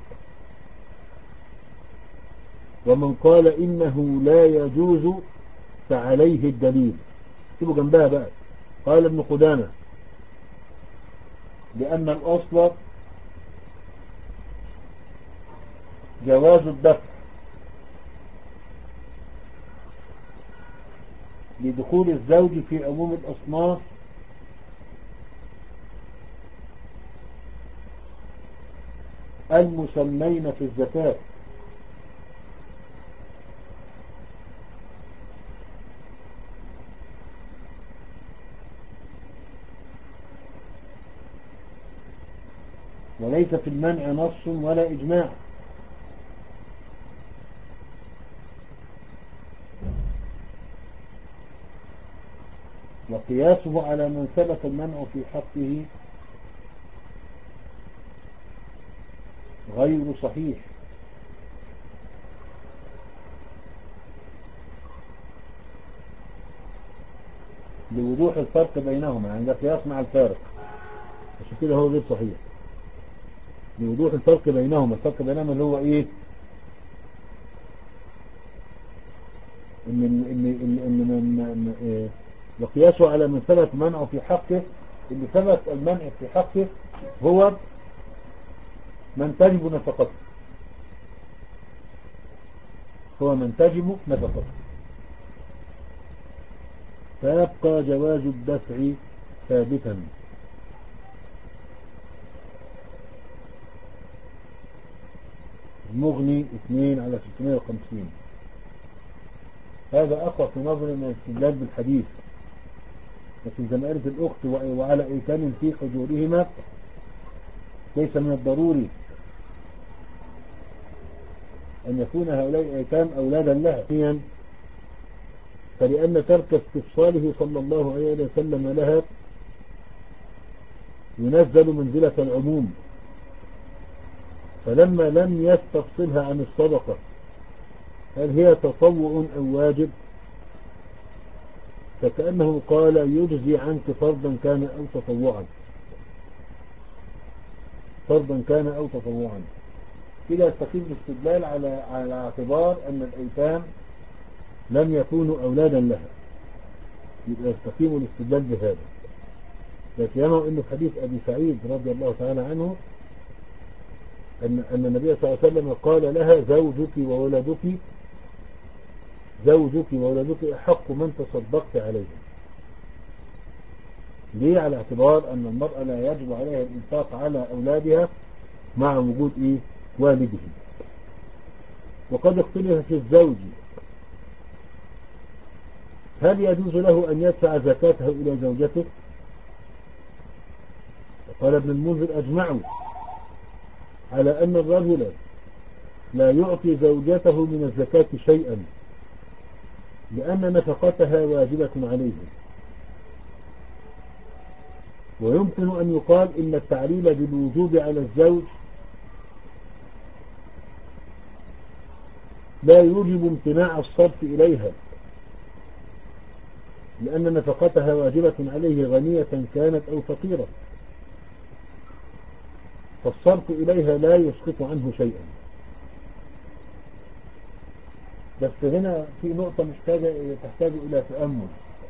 ومن قال إنه لا يجوز فعليه الدليل. اكتبوا جنبها بقى. قال ابن قدامة: لأن الأصل جواز الدفع لدخول الزوج في عموم الأصناف المسمين في الزكاة، وليس في المنع نص ولا إجماع. وقياسه على من ثبت المنع في حقه غير صحيح، لوضوح الفرق بينهما. يعني ده قياس مع الفارق، عشان كده هو غير صحيح، لوضوح الفرق بينهما. الفرق بينهما اللي هو ايه؟ ان ان ان ان من إيه؟ وقياسه على من ثبت منعه في حقه. اللي ثبت المنع في حقه هو من تجب نفقته، هو من تجب نفقته، فيبقى جواز الدفع ثابتا. المغني اثنين على ستمائة وخمسين. هذا أقوى في نظر من الاستدلال بالحديث. لكن زي ما قالت الأخت: وعلى أيتام في حجورهما، ليس من الضروري أن يكون هؤلاء الأيتام أولادا لها، فلأن ترك استفصاله صلى الله عليه وسلم لها ينزل منزلة العموم، فلما لم يستفصلها عن الصدقة هل هي تطوع أو واجب، فكأنه قال: يجزي عنك فرضا كان أو تطوعا، فرضا كان أو تطوعا. كده يستقيم الاستدلال على على اعتبار أن الأيتام لم يكونوا أولادا لها، يبقى يستقيم الاستدلال بهذا. لا سيما انه في حديث ابي سعيد رضي الله تعالى عنه ان ان النبي صلى الله عليه وسلم قال لها زوجك وولدك زوجك وولدك احق من تصدقت عليهم. ليه؟ على اعتبار ان المرأة لا يجب عليها الانفاق على اولادها مع وجود ايه والدهم. وقد اختلف في الزوج هل يجوز له ان يدفع زكاته الى زوجته؟ قال ابن المنذر اجمعوا على ان الرجل لا يعطي زوجته من الزكاة شيئا لان نفقتها واجبة عليه. ويمكن ان يقال ان التعليل بالوجوب على الزوج لا يوجب امتناع الصرف اليها لان نفقتها واجبة عليه غنية كانت او فقيرة، فالصرف إليها لا يسقط عنه شيئا. بس هنا في نقطة محتاجة تحتاج إلى تأمل.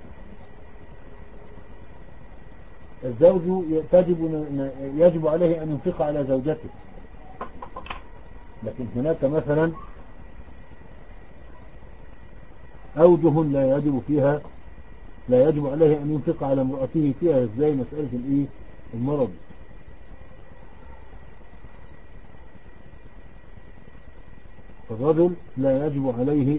الزوج تجب يجب عليه أن ينفق على زوجته، لكن هناك مثلا أوجه لا يجب فيها لا يجب عليه أن ينفق على امرأته فيها، ازاي مسألة الإيه المرض. الرجل لا يجب عليه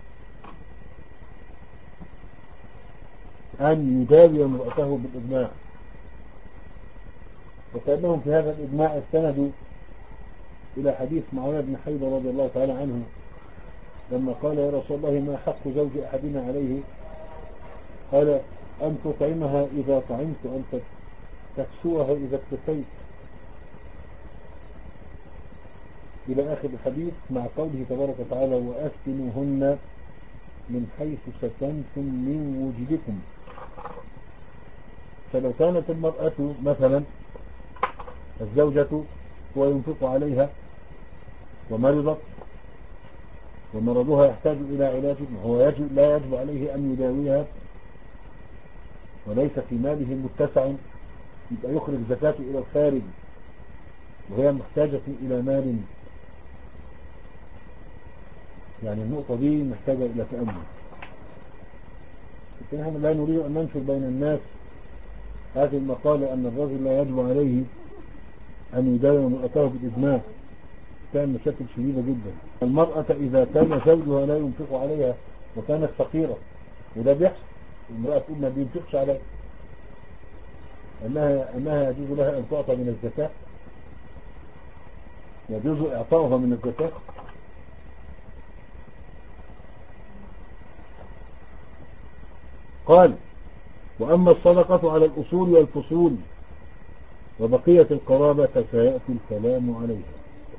أن يداوي امرأته بالإجماع، وكأنهم في هذا الإجماع استندوا إلى حديث معاوية بن حيدة رضي الله تعالى عنه لما قال يا رسول الله ما حق زوج أحدنا عليه؟ قال أن تطعمها إذا طعمت وأن تكسوها إذا اكتفيت إلى آخر الحديث، مع قوله تبارك وتعالى وأسكنوهن من حيث سكنتم من وجدكم. فلو كانت المرأة مثلا الزوجة هو ينفق عليها ومرضت ومرضها يحتاج إلى علاج وهو يجب لا يجب عليه أن يداويها وليس في ماله متسع، يبقى يخرج زكاته إلى الخارج وهي محتاجة إلى مال. يعني النقطة دي محتاجة إلى تأمل. لكن نحن لا نريد أن ننشر بين الناس هذه المقالة أن الرجل لا يجب عليه أن يداوي امرأته بالإجماع. كان مشاكل شديدة جدا. المرأة إذا كان زوجها لا ينفق عليها وكانت فقيرة، وده بيحصل، المرأة تقول ما بينفقش عليها، أنها, أنها يجوز لها أن تعطى من الزكاة، يجوز إعطاؤها من الزكاة. قال وأما الصدقة على الأصول والفصول وبقية القرابة فسيأتي الكلام عليها.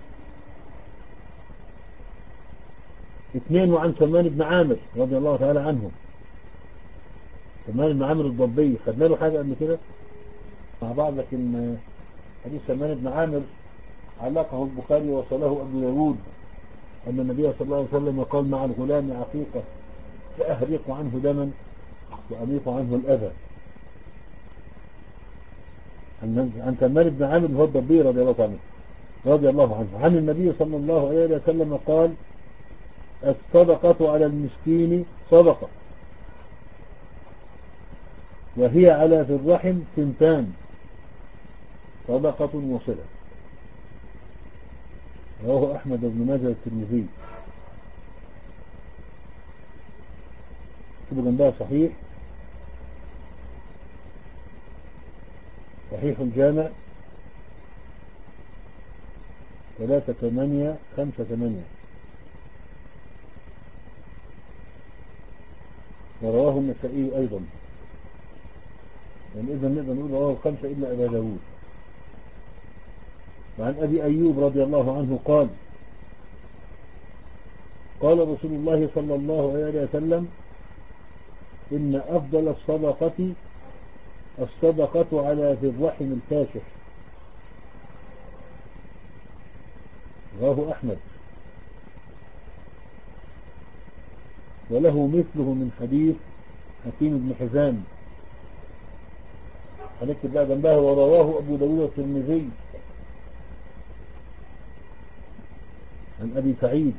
اثنين وعن سلمان بن عامر رضي الله تعالى عنه. سلمان بن عامر الضبي خدنا له حاجة قبل كده مع بعض، لكن حديث سلمان بن عامر علقه البخاري وصله أبو داود أن النبي صلى الله عليه وسلم قال مع الغلام عقيقة فأهريق عنه دما وأميط عنه الأذى. عن سلمان بن عامر هو الضبي رضي الله عنه رضي الله عنه عن النبي صلى الله عليه وسلم قال الصدقة على المسكين صدقة وهي على ذي الرحم ثنتان صدقة وصلة. رواه أحمد بن ماجه الترمذي. كتب جنبها صحيح صحيح الجامع ثلاثة ثمانية خمسة ثمانية. ورواه النسائي أيضا، يعني إذا نقدر نقول رواه الخمسة إلا أبا داود. وعن أبي أيوب رضي الله عنه قال قال رسول الله صلى الله عليه وسلم إن أفضل الصدقة الصدقة على ذي الرحم الكاشح. رواه أحمد وله مثله من حديث حكيم بن حزام هنكتب بقى جنبها ورواه أبو داود والترمذي عن أبي سعيد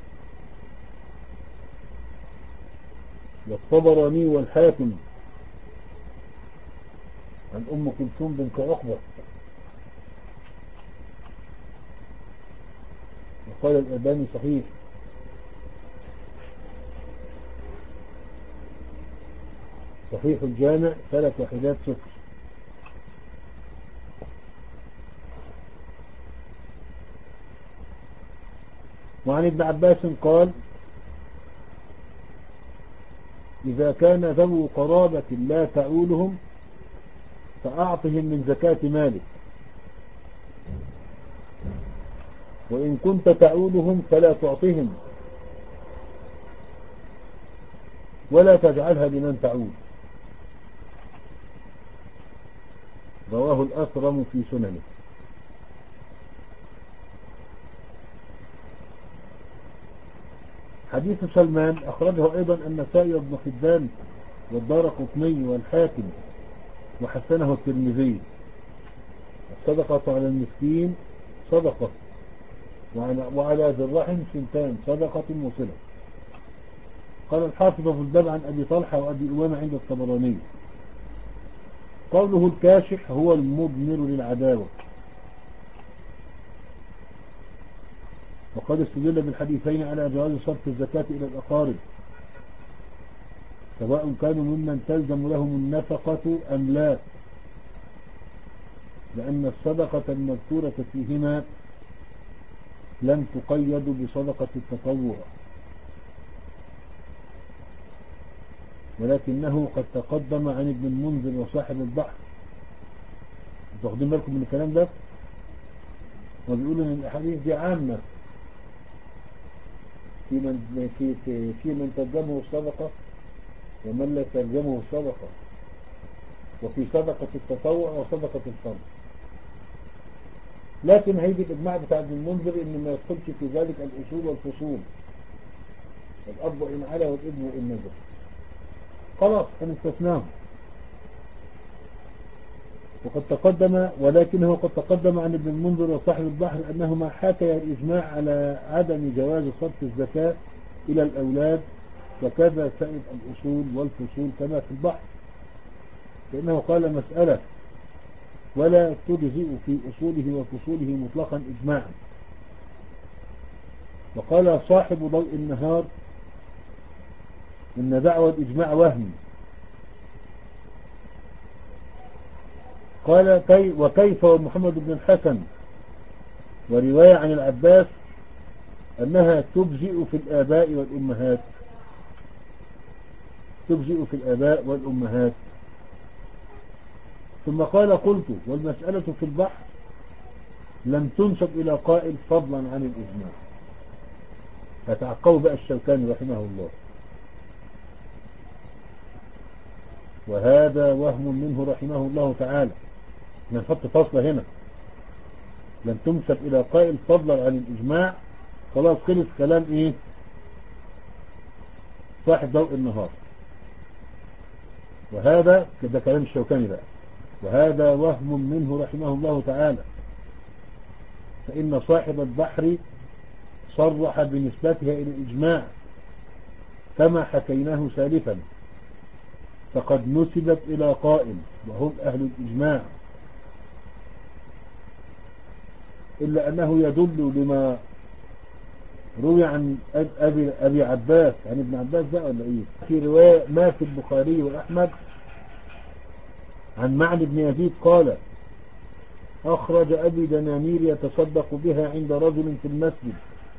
والطبراني والحاكم عن أم كلثوم بنت عقبة وقال الألباني صحيح. صحيح الجامع ثلاث وحدات صفر. وعن ابن عباس قال إذا كان ذو قرابة لا تعولهم فأعطهم من زكاة مالك، وإن كنت تعولهم فلا تعطهم ولا تجعلها لمن تعول. رواه الأثرم في سننه. حديث سلمان أخرجه أيضا النسائي وابن حبان والدارقطني والحاكم وحسنه الترمذي. الصدقة على المسكين صدقة، وعلى ذي الرحم سنتان صدقة وصلة. قال الحافظ في الباب عن أبي طلحة وأبي أمامة عند الطبراني قوله الكاشح هو المضمر للعداوة. وقد استدل بالحديثين على جواز صرف الزكاة إلى الأقارب سواء كانوا ممن تلزم لهم النفقة أم لا، لأن الصدقة المذكورة فيهما لم تقيد بصدقة التطوع، ولكنه قد تقدم عن ابن المنذر وصاحب البحر. تاخدين بالكم من الكلام ده؟ وبيقولوا ان الاحاديث دي عامة في من في في, في من ترجمه الصدقة ومن لا ترجمه الصدقة، وفي صدقة التطوع وصدقة الفرض. لكن هيجي الإجماع بتاع ابن المنذر إن ما يدخلش في ذلك الأصول والفصول، الأب إن علا والابن وإن نزل، خلاص هنستثناهم. وقد تقدم ولكنه قد تقدم عن ابن المنذر وصاحب البحر أنهما حكيا الإجماع على عدم جواز صرف الزكاة إلى الأولاد، وكذا سائر الأصول والفصول كما في البحر، فإنه قال مسألة ولا تجزئ في أصوله وفصوله مطلقا إجماعا. وقال صاحب ضوء النهار إن دعوى الإجماع وهم. قال كي وكيف ومحمد بن الحسن ورواية عن العباس أنها تجزئ في الآباء والأمهات، تجزئ في الآباء والأمهات. ثم قال قلت والمسألة في البحر لم تنسب إلى قائل فضلا عن الإجماع. فتعقوا بقى الشوكاني رحمه الله، وهذا وهم منه رحمه الله تعالى. نحط فصل هنا، لم تنسب إلى قائل فضلا عن الإجماع، خلاص خلص كلام إيه صاحب ضوء النهار. وهذا كده كلام الشوكاني بقى، وهذا وهم منه رحمه الله تعالى، فإن صاحب البحر صرح بنسبتها إلى الإجماع كما حكيناه سالفا، فقد نسبت إلى قائل وهم أهل الإجماع، إلا أنه يدل لما روي عن أبي, أبي عباس عن ابن عباس ده ولا إيه في رواية ما في البخاري وأحمد عن معن بن يزيد قال أخرج أبي دنانير يتصدق بها عند رجل في المسجد،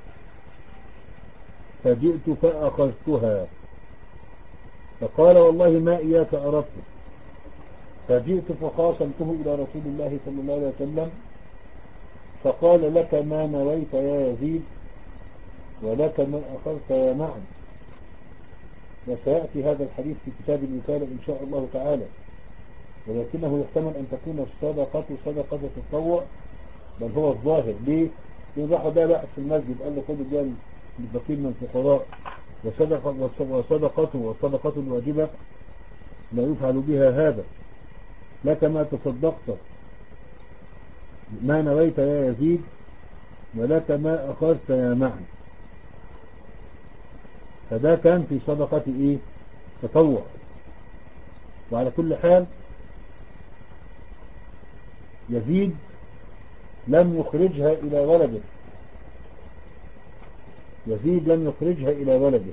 فجئت فأخذتها فقال والله ما إياك أردت، فجئت فخاصمته إلى رسول الله صلى الله عليه وسلم، فقال لك ما نويت يا يزيد ولك ما أخذت يا معن. وسيأتي هذا الحديث في كتاب الوكالة إن شاء الله تعالى، ولكنه يحتمل أن تكون الصدقة صدقة التطوع، بل هو الظاهر. ليه؟ يضحوا ده واحد في المسجد قال له خد الجال الفقير من الفقراء، وصدقة وصدقته والصدقة الواجبة لا يفعل بها هذا، لك ما تصدقت ما نويت يا يزيد ولك ما أخذت يا معن. فده كان في صدقة إيه تطوع. وعلى كل حال يزيد لم يخرجها إلى ولده، يزيد لم يخرجها إلى ولده،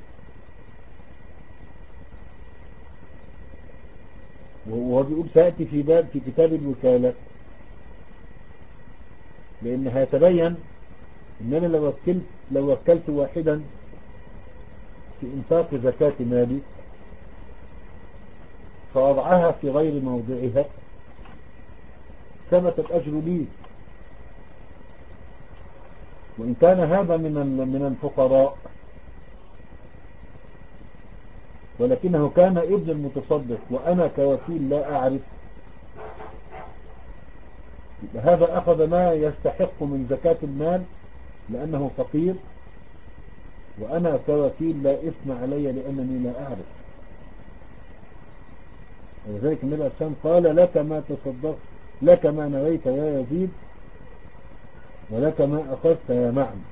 وهو بيقول سأتي في باب في كتاب الوكالة، لأن هيتبين إن أنا لو وكلت لو وكلت واحدا في إنفاق زكاة مالي فوضعها في غير موضعها ثبت الأجر لي، وإن كان هذا من من الفقراء ولكنه كان ابن المتصدق وأنا كوكيل لا أعرف، هذا أخذ ما يستحق من زكاة المال لأنه فقير، وأنا كوكيل لا إثم علي لأنني لا أعرف. ولذلك النبي عليه الصلاة والسلام قال لك ما تصدقت لك ما نويت يا يزيد ولك ما أخذت يا معن.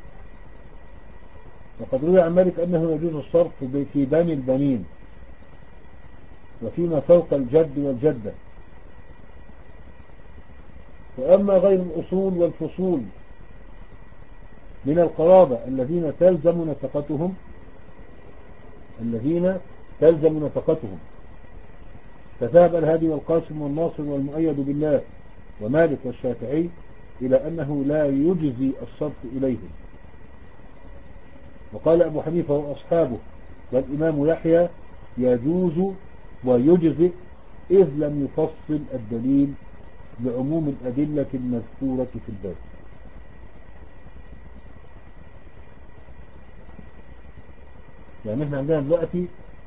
وقد روي عن مالك أنه يجوز الصرف في بني البنين وفيما فوق الجد والجدة. وأما غير الأصول والفصول من القرابة الذين تلزم نفقتهم الذين تلزم نفقتهم فذهب الهادي والقاسم والناصر والمؤيد بالله ومالك والشافعي إلى أنه لا يجزي الصرف إليهم. وقال أبو حنيفة وأصحابه والإمام يحيى يجوز ويجزئ إذ لم يفصل الدليل بعموم الأدلة المذكورة في الباب. يعني احنا عندنا دلوقتي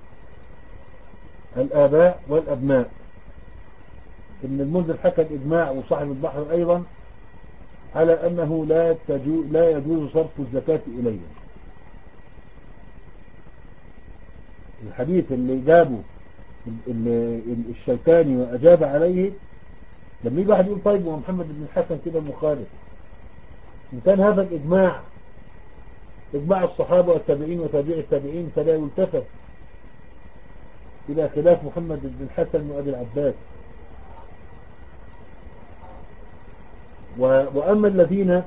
الآباء والأبناء، ابن المنذر حكى الإجماع وصاحب البحر أيضا على أنه لا, تجو لا يجوز صرف الزكاة إليهم. الحديث اللي جابه الشوكاني وأجاب عليه لما يجي واحد يقول طيب ومحمد بن الحسن كده مخالف، إن كان هذا الإجماع إجماع الصحابة والتابعين وتابعي التابعين فلا يلتفت إلى خلاف محمد بن الحسن وأبي العباس. وأما الذين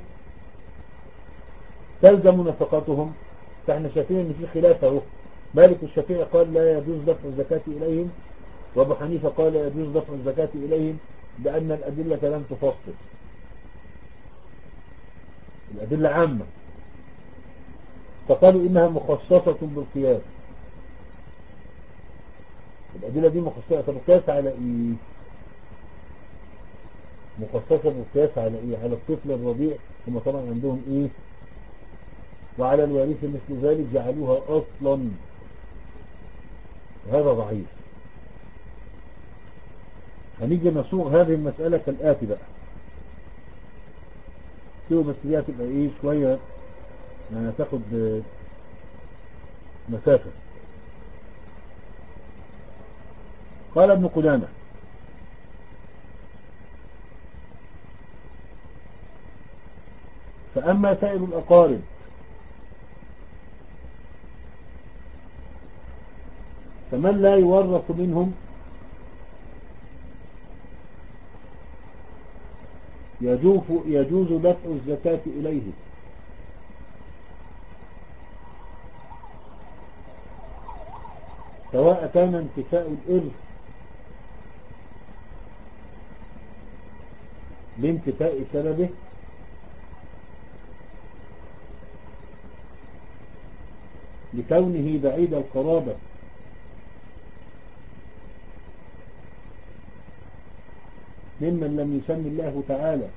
تلزم نفقتهم فإحنا شايفين إن في خلافه. مالك الشافعي قال لا يجوز دفع الزكاة إليهم، وأبو حنيفة قال لا يجوز دفع الزكاة إليهم لأن الأدلة لم تفصل، الأدلة عامة، فقالوا إنها مخصصة بالقياس. الأدلة دي مخصصة بالقياس على إيه؟ مخصصة بالقياس على إيه؟ على الطفل الرضيع، هم طبعا عندهم إيه؟ وعلى الوارث مثل ذلك جعلوها أصلا، هذا ضعيف. هنيجي نصوغ هذه المسألة كالآتي بقى، شو بس دي هتبقى إيه شوية يعني تاخد مسافة. قال ابن قدامة فأما سائر الأقارب فمن لا يورث منهم يجوز يجوز دفع الزكاة إليه، سواء كان انتفاء الإرث بانتفاء سببه لكونه بعيد القرابة ممن لم يسم الله تعالى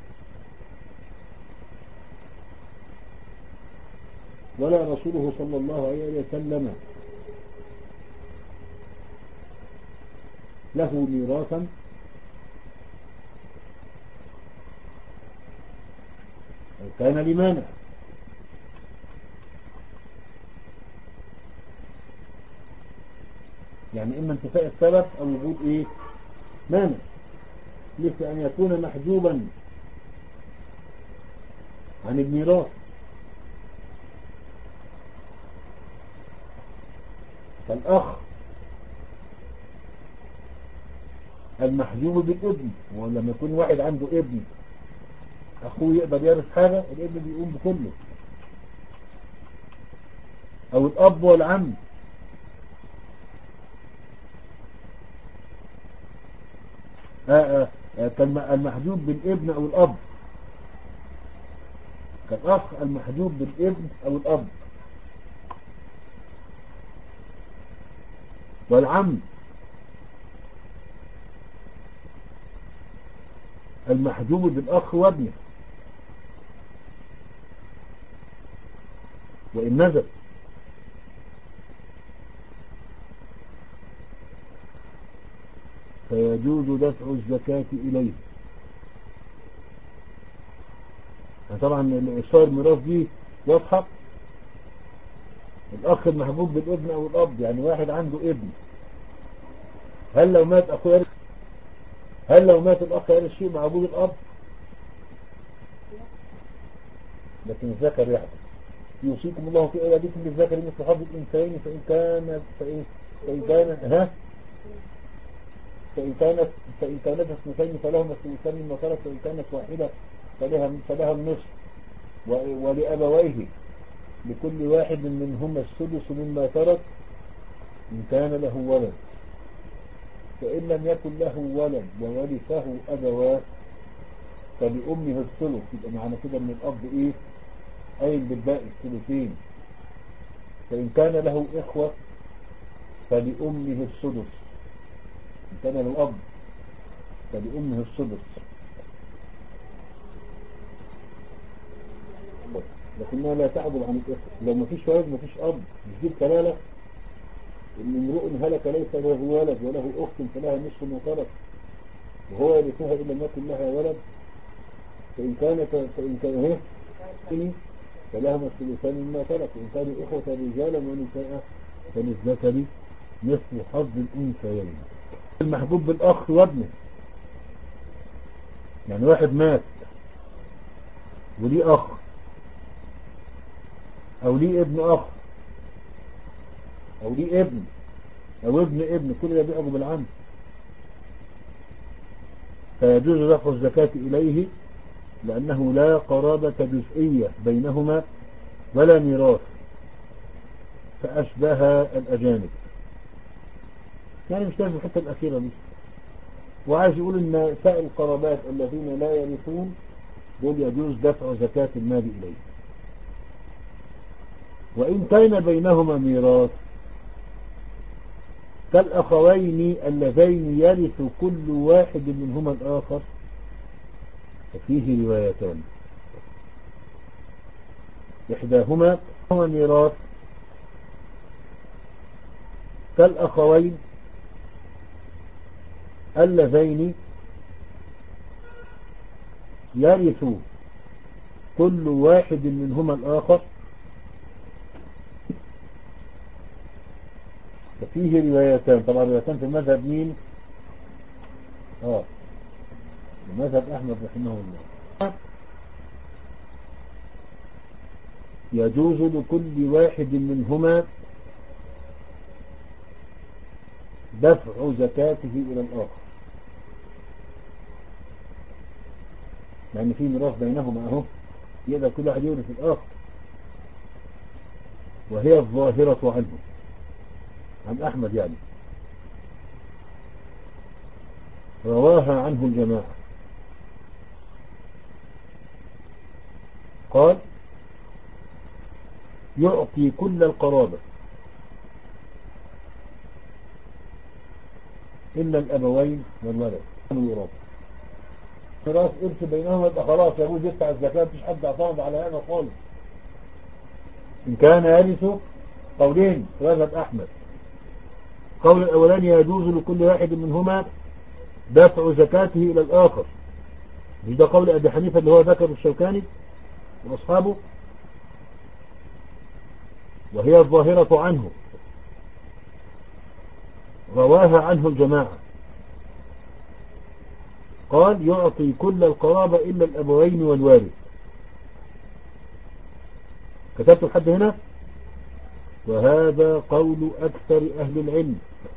ولا رسوله صلى الله عليه وسلم له ميراثا، أو كان لمانع. يعني إما انتفاء السبب أو وجود إيه مانع. مثل أن يكون محجوبا عن الميراث، فالأخ المحجوب بالابن، ولما يكون واحد عنده ابن أخوه يقدر يرث حاجة، الابن بيقوم بكله. أو الأب والعم، آآ آآ كان المحجوب بالابن أو الأب، كالأخ المحجوب بالابن أو الأب، والعم المحجوب بالأخ وابنه وإن نزل. فيجوز دفع الزكاة إليه. طبعا الإشارة الميراث دي واضحة. الأخ المحجوب بالابن أو الأب، يعني واحد عنده ابن، هل لو مات أخوه يرث؟ هل لو مات الأخ يرث شيء مع وجود الأب؟ لكن الذكر يحدث. يوصيكم الله في أولادكم للذكر مثل حظ الأنثيين فإن كانت فإن فإن كانت ها فإن كانت فإن كانت اثنتين فلهما الثلثان مما ترك، فإن كانت واحدة فلها فلها النصف، ولأبويه لكل واحد منهما السدس مما ترك إن كان له ولد، فإن لم يكن له ولد وورثه أبواه فلأمه الثلث. يبقى معنى كده من الأب إيه؟ أي بالباقي الثلثين. فإن كان له إخوة فلأمه السدس، إن كان له أب فلأمه السدس. لكنها لا تعدل عن الإخوة. لو ما فيش ولد ما فيش أب، مش دي الكلالة؟ إن امرؤ هلك ليس له ولد وله أخت فلها نصف ما ترك وهو يرثها إن لم يكن لها ولد، فإن كانت فإن كان هي فلهما الثلثان مما ترك، وإن كانوا إخوة رجالا ونساء فللذكر مثل حظ الأنثيين. المحبوب بالأخ وابنه، يعني واحد مات وليه أخ أو ليه ابن أخ أو ليه ابن أو ابن ابن، كل ده بيحجب بالعم، فيجوز دفع الزكاة إليه لأنه لا قرابة جزئية بينهما ولا ميراث، فأشبه الأجانب. يعني مش لازم الحتة الأخيرة دي. وعايز يقول إن سائر القرابات الذين لا يرثون دول يجوز دفع زكاة المال إليه، وإن كان بينهما ميراث كالأخوين اللذين يرث كل واحد منهما الآخر ففيه روايتان، إحداهما هو ميراث كالأخوين اللذين يرث كل واحد منهما الآخر ففيه روايتان. طبعا روايتان في المذهب مين؟ اه المذهب أحمد رحمه الله. يجوز لكل واحد منهما دفع زكاته إلى الآخر، يعني في ميراث بينهما اهو، يقدر كل واحد يورث الآخر، وهي الظاهرة عنه عن أحمد يعني، رواها عنه الجماعة. قال يعطي كل القرابة إلا الأبوين والولد يراث. ميراث إرث بينهما يبقى خلاص يجوز يدفع الزكاة، مفيش حد اعترض على هذا خالص. إن كان يرث قولين في مذهب أحمد، قول الأولاني يجوز لكل واحد منهما دفع زكاته إلى الآخر، مش ده قول أبي حنيفة اللي هو ذكر الشوكاني وأصحابه، وهي الظاهرة عنه رواها عنه الجماعة. قال يعطي كل القرابة إلا الأبوين والوارث. كتبت لحد هنا. وهذا قول أكثر أهل العلم.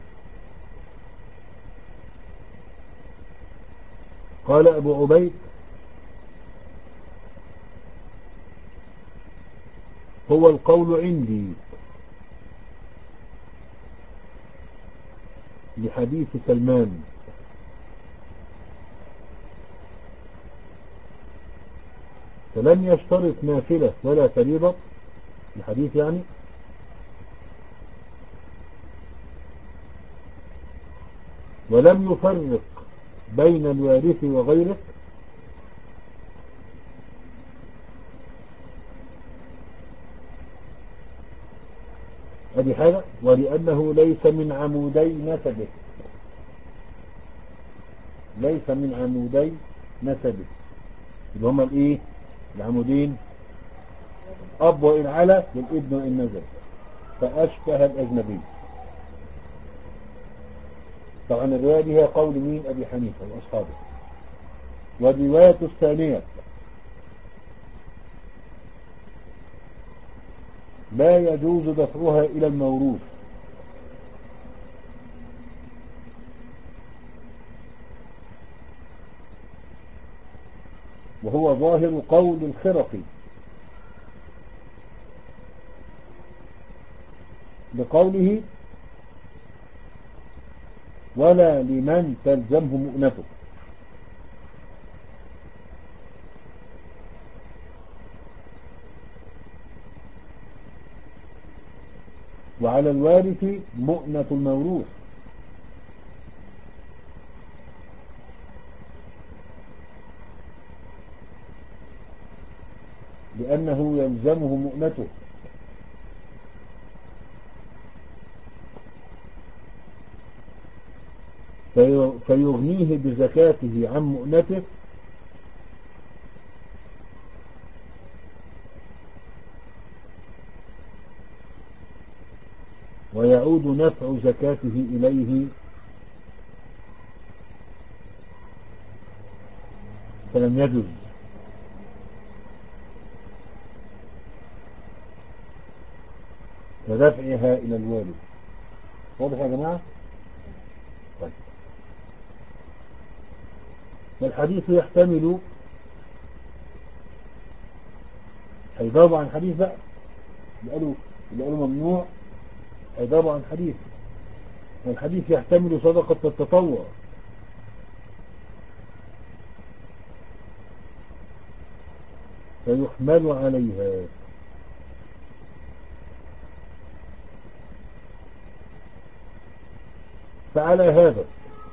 قال أبو عبيد هو القول عندي لحديث سلمان، فلم يشترط نافلة ولا فريضة الحديث يعني، ولم يفرق بين الوارث وغيره، ادي حاجة، ولأنه ليس من عمودي نسبه، ليس من عمودي نسبه اللي هما الايه العمودين اب وان على والابن وان نزل، فاشبه الاجنبي. طبعا الرواية دي هي قول مين؟ ابي حنيفة واصحابه. والرواية الثانية لا يجوز دفعها الى الموروث، وهو ظاهر قول الخرقي بقوله ولا لمن تلزمه مؤنته. وعلى الوارث مؤنة الموروث، لأنه يلزمه مؤنته، فيغنيه بزكاته عن مؤنته، ويعود نفع زكاته إليه، فلم يجوز. ودفعها إلى الوالد. واضح يا جماعة؟ طيب. والحديث يحتمل، هيجاوب عن حديث بقى اللي قالوا اللي قالوا ممنوع، هيجاوب عن حديث. والحديث يحتمل صدقة التطوع، فيحمل عليها. فعلى هذا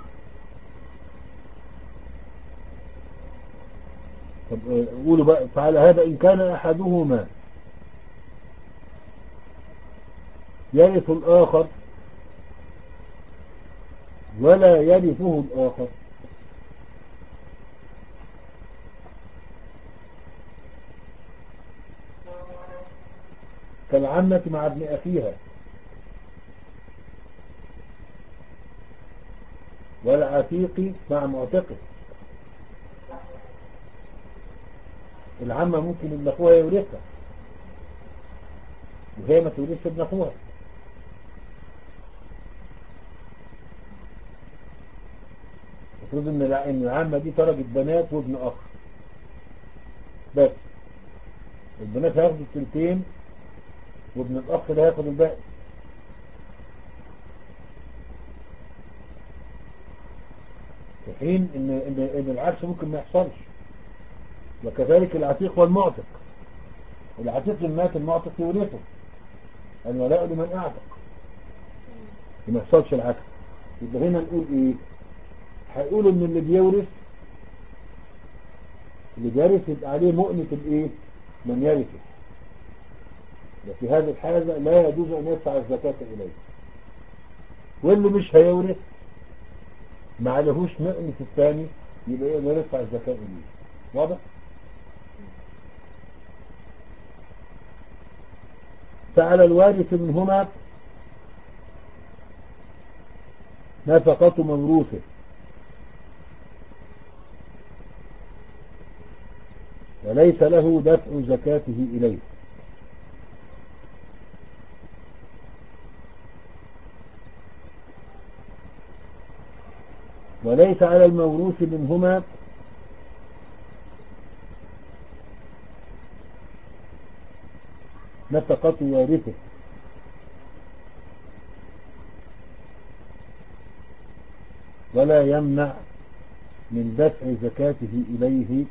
طب قولوا بقى، فعلى هذا إن كان أحدهما يرث الآخر ولا يرثه الآخر، كالعمة مع ابن أخيها، والعتيق مع معتقه. العمة ممكن ابن أخوها يورثها وهي ما تورثش ابن أخوها. المفروض ان العمة دي تركت بنات وابن أخ بس، البنات هياخدوا الثلثين وابن الأخ ده هياخد الباقي. في حين ان ان ان العكس ممكن ما يحصلش. وكذلك العتيق والمعتق، العتيق إن مات المعتق يورثه، الولاء لمن اعتق، ما يحصلش العكس. يبقى هنا نقول ايه؟ هيقول ان اللي بيورث اللي بيورث يبقى عليه مؤنة الايه؟ من يرثه. وفي هذه الحالة لا يجوز ان يدفع الزكاة اليه. واللي مش هيورث ما عليهوش مؤنة الثاني، يبقى يقدر يدفع الزكاة اليه. واضح؟ فعلى الوارث منهما نفقة موروثه، وليس له دفع زكاته إليه. وليس على الموروث منهما نفقة وارثه، ولا يمنع من دفع زكاته إليه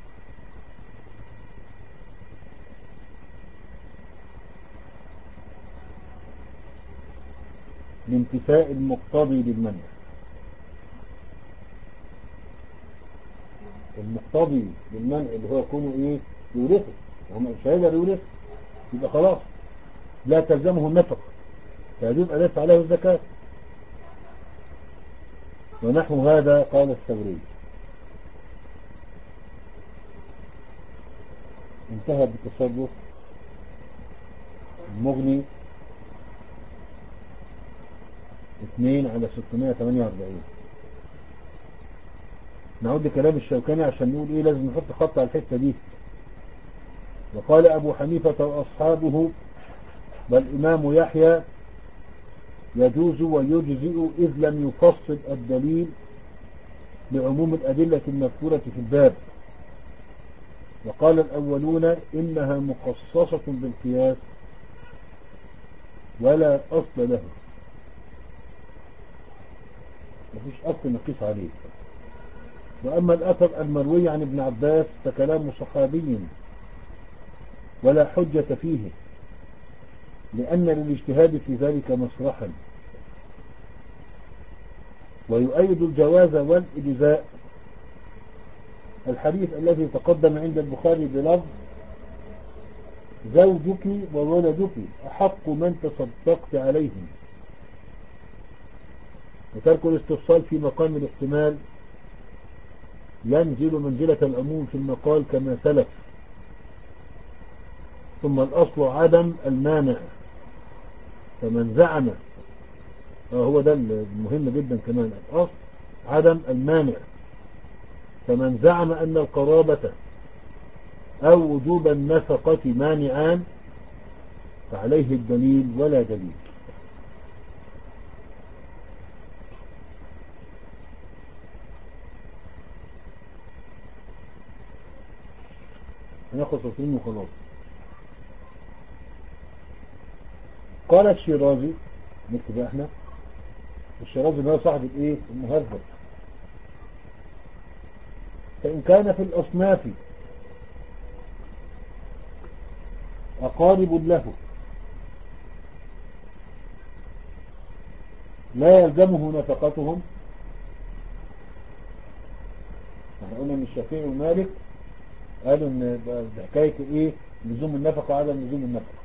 لانتفاء المقتضي للمنع. المقتضي للمنع اللي هو يكون ايه؟ يورثه، وهم مش هيقدر يورثه، يبقى خلاص لا تلزمه النفقة، فيجب أن يدفع له الزكاة. ونحو هذا قال الثوري. انتهى بالتصرف المغني اثنين على ستمائة وثمانية وأربعين. نعود لكلام الشوكاني عشان نقول ايه، لازم نحط خط على الحتة دي. وقال أبو حنيفة وأصحابه والإمام يحيى يجوز ويجزئ إذ لم يفصل الدليل لعموم الأدلة المذكورة في الباب. وقال الأولون إنها مخصصة بالقياس ولا أصل له، مفيش أصل نقيس عليه. وأما الأثر المروي عن ابن عباس فكلام صحابي ولا حجة فيه، لأن للاجتهاد في ذلك مصرحا. ويؤيد الجواز والإجزاء الحديث الذي تقدم عند البخاري بلفظ زوجك وولدك أحق من تصدقت عليهم، وترك الاستفصال في مقام الاحتمال ينزل منزلة العموم في المقال كما سلف. ثم الأصل عدم المانع، فمن زعم آه هو ده المهم جدا كمان، الأصل عدم المانع، فمن زعم أن القرابة أو وجوب النفقة مانعان فعليه الدليل ولا دليل. هناخد سطرين وخلاص. قال الشيرازي، نكتب احنا الشيرازي اللي هو صاحب الايه المهذب، فإن كان في الأصناف أقارب له لا يلزمه نفقتهم. احنا قلنا ان الشافعي ومالك قالوا ان بحكاية ايه لزوم النفقة عدم لزوم النفقة،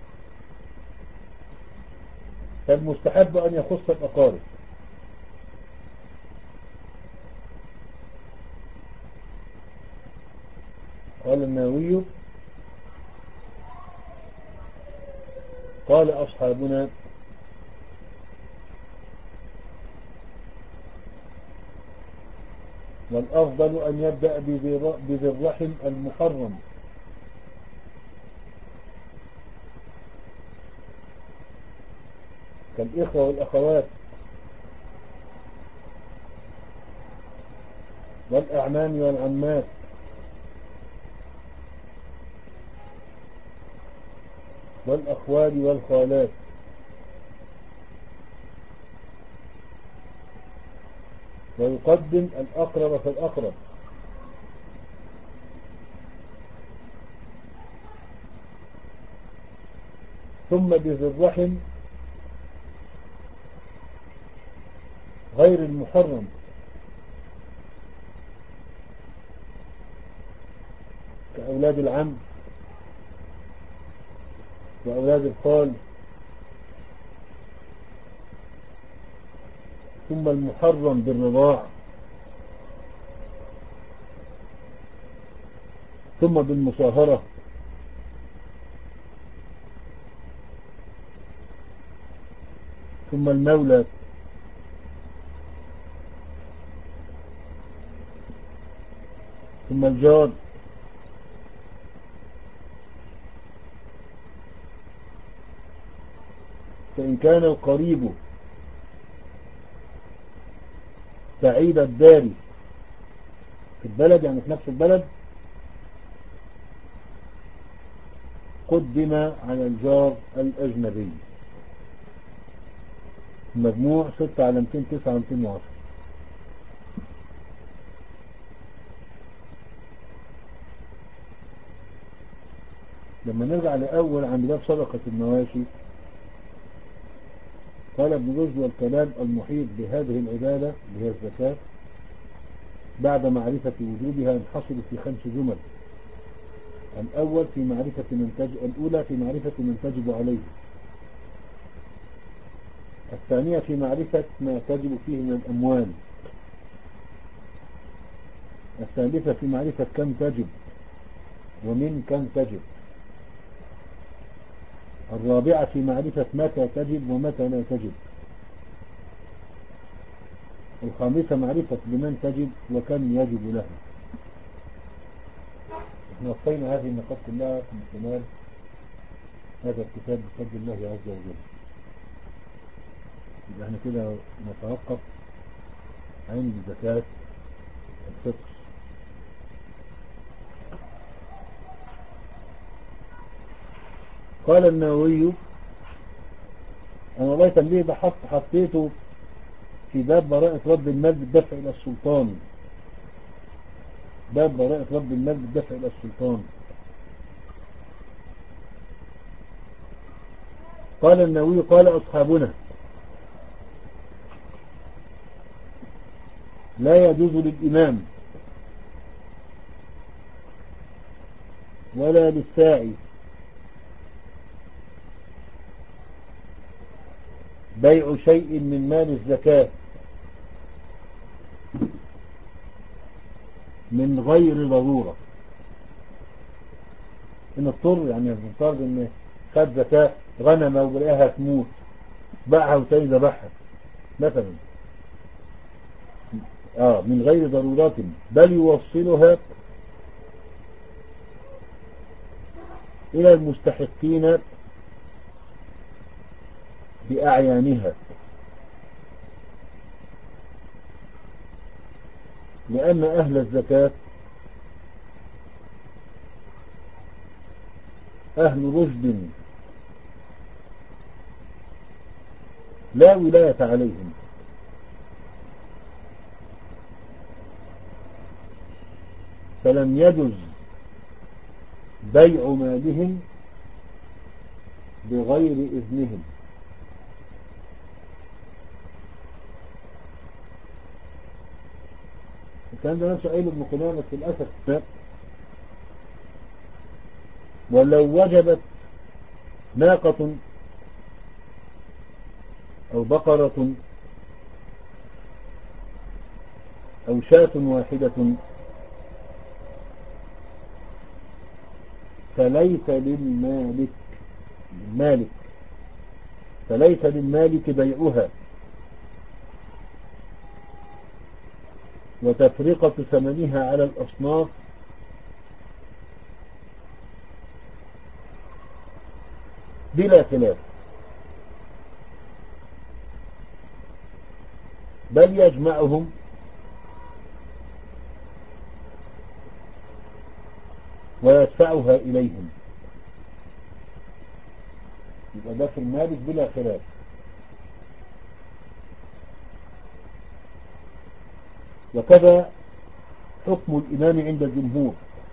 فالمستحب ان يخص الأقارب. قال النووي قال أصحابنا والأفضل أن يبدأ بذي الرحم المحرم كالإخوة والأخوات والأعمام والعمات والأخوال والخالات، ويقدم الأقرب فالأقرب، ثم بذي الرحم غير المحرم كأولاد العم وأولاد الخال، ثم المحرم بالرضاع، ثم بالمصاهرة، ثم المولى، ثم الجار، فإن كان القريب سعيد الدار في البلد، يعني في نفس البلد، قدم على الجار الأجنبي. المجموع ستة على مئتين وتسعة ومئتين وعشرة. لما نرجع لأول عند باب صدقة المواشي، قال ابن رشد: والكلام المحيط بهذه العبادة اللي هي الزكاة بعد معرفة وجوبها ينحصر في خمس جمل. الأول في معرفة من تجب الأولى في معرفة من تجب عليه. الثانية في معرفة ما تجب فيه من الأموال. الثالثة في معرفة كم تجب ومن كم تجب. الرابعة في معرفة متى تجب ومتى لا تجب. الخامسة معرفة لمن تجب وكم يجب لها. احنا وصينا هذه النقاط كلها من خلال هذا الكتاب بفضل الله عز وجل. يبقى احنا كده نتوقف عند زكاة الفطر. قال النووي: انا والله تنبيه ده حط حطيته في باب براءة رد المال بالدفع الى السلطان. باب براءة رد المال بالدفع الى السلطان. قال النووي: قال اصحابنا: لا يجوز للامام ولا للساعي بيع شيء من مال الزكاة من غير ضرورة. ان اضطر، يعني اضطر ان خد زكاة غنمة وبلاقيها تموت، باعها وتاني ذبحها مثلا، اه من غير ضرورات، بل يوصلها الى المستحقين بأعيانها، لأن أهل الزكاة أهل رشد لا ولاية عليهم، فلم يجز بيع مالهم بغير إذنهم. الكلام ده نفسه قايله ابن قدامة في الأسف. ولو وجبت ناقة أو بقرة أو شاة واحدة فليس للمالك المالك فليس للمالك بيعها وتفرقة ثمنها على الأصناف بلا خلاف، بل يجمعهم ويدفعها إليهم. يبقى ده في المالك بلا خلاف. وكذا حكم الإمام عند الجمهور،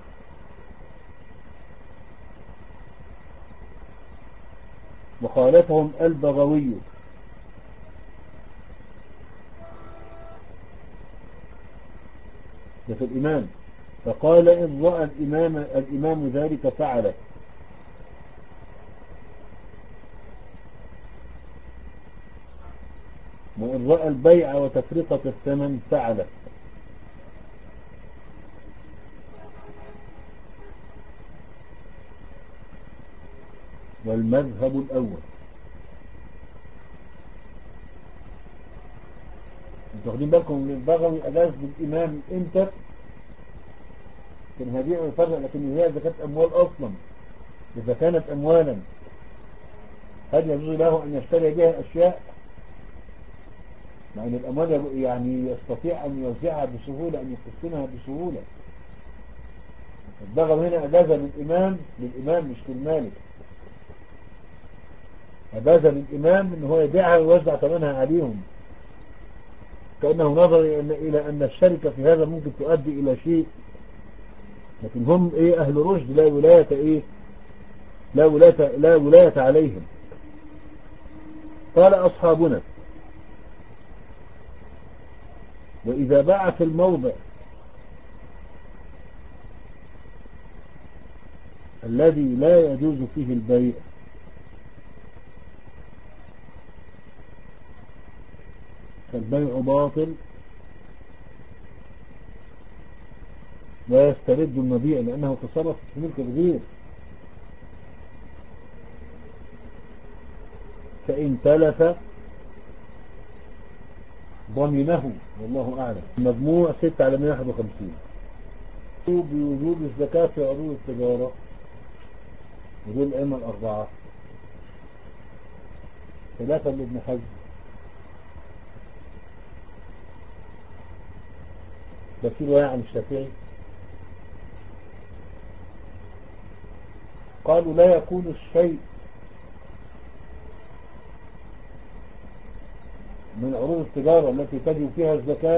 وخالفهم البغوي ده في الإمام، فقال إن رأى الإمام, الإمام ذلك فعله، وإن رأى البيع وتفرقة الثمن فعله. والمذهب الأول. انتوا واخدين بالكم من البغوي أجاز بالإمام امتى؟ كان هبيع ويفرق، لكن هي إذا كانت أموال أصلا، إذا كانت أموالا هل يجوز له أن يشتري بها أشياء؟ مع أن الأموال يعني يستطيع أن يوزعها بسهولة، أن يقسمها بسهولة. الضغط هنا أجازة للإمام للإمام مش للمالك، أجازة للإمام إن هو يبيعها ويوزع ثمنها عليهم، كأنه نظر إلى أن الشركة في هذا ممكن تؤدي إلى شيء، لكن هم إيه أهل رشد، لا ولاية إيه لا ولاية, لا ولاية عليهم. قال أصحابنا: وإذا باع في الموضع الذي لا يجوز فيه البيع فالبيع باطل ويسترد المبيع لأنه تصرف في ملك الغير. فإن تلف ضمنه، والله أعلم. مجموع ستة على مئة وواحد وخمسين. بوجود الزكاة في عروض التجارة ودول الأئمة الأربعة، ثلاثة لابن حزم، ده في رواية عن الشافعي قالوا لا يكون الشيء من عروض التجارة التي تجب فيها الزكاة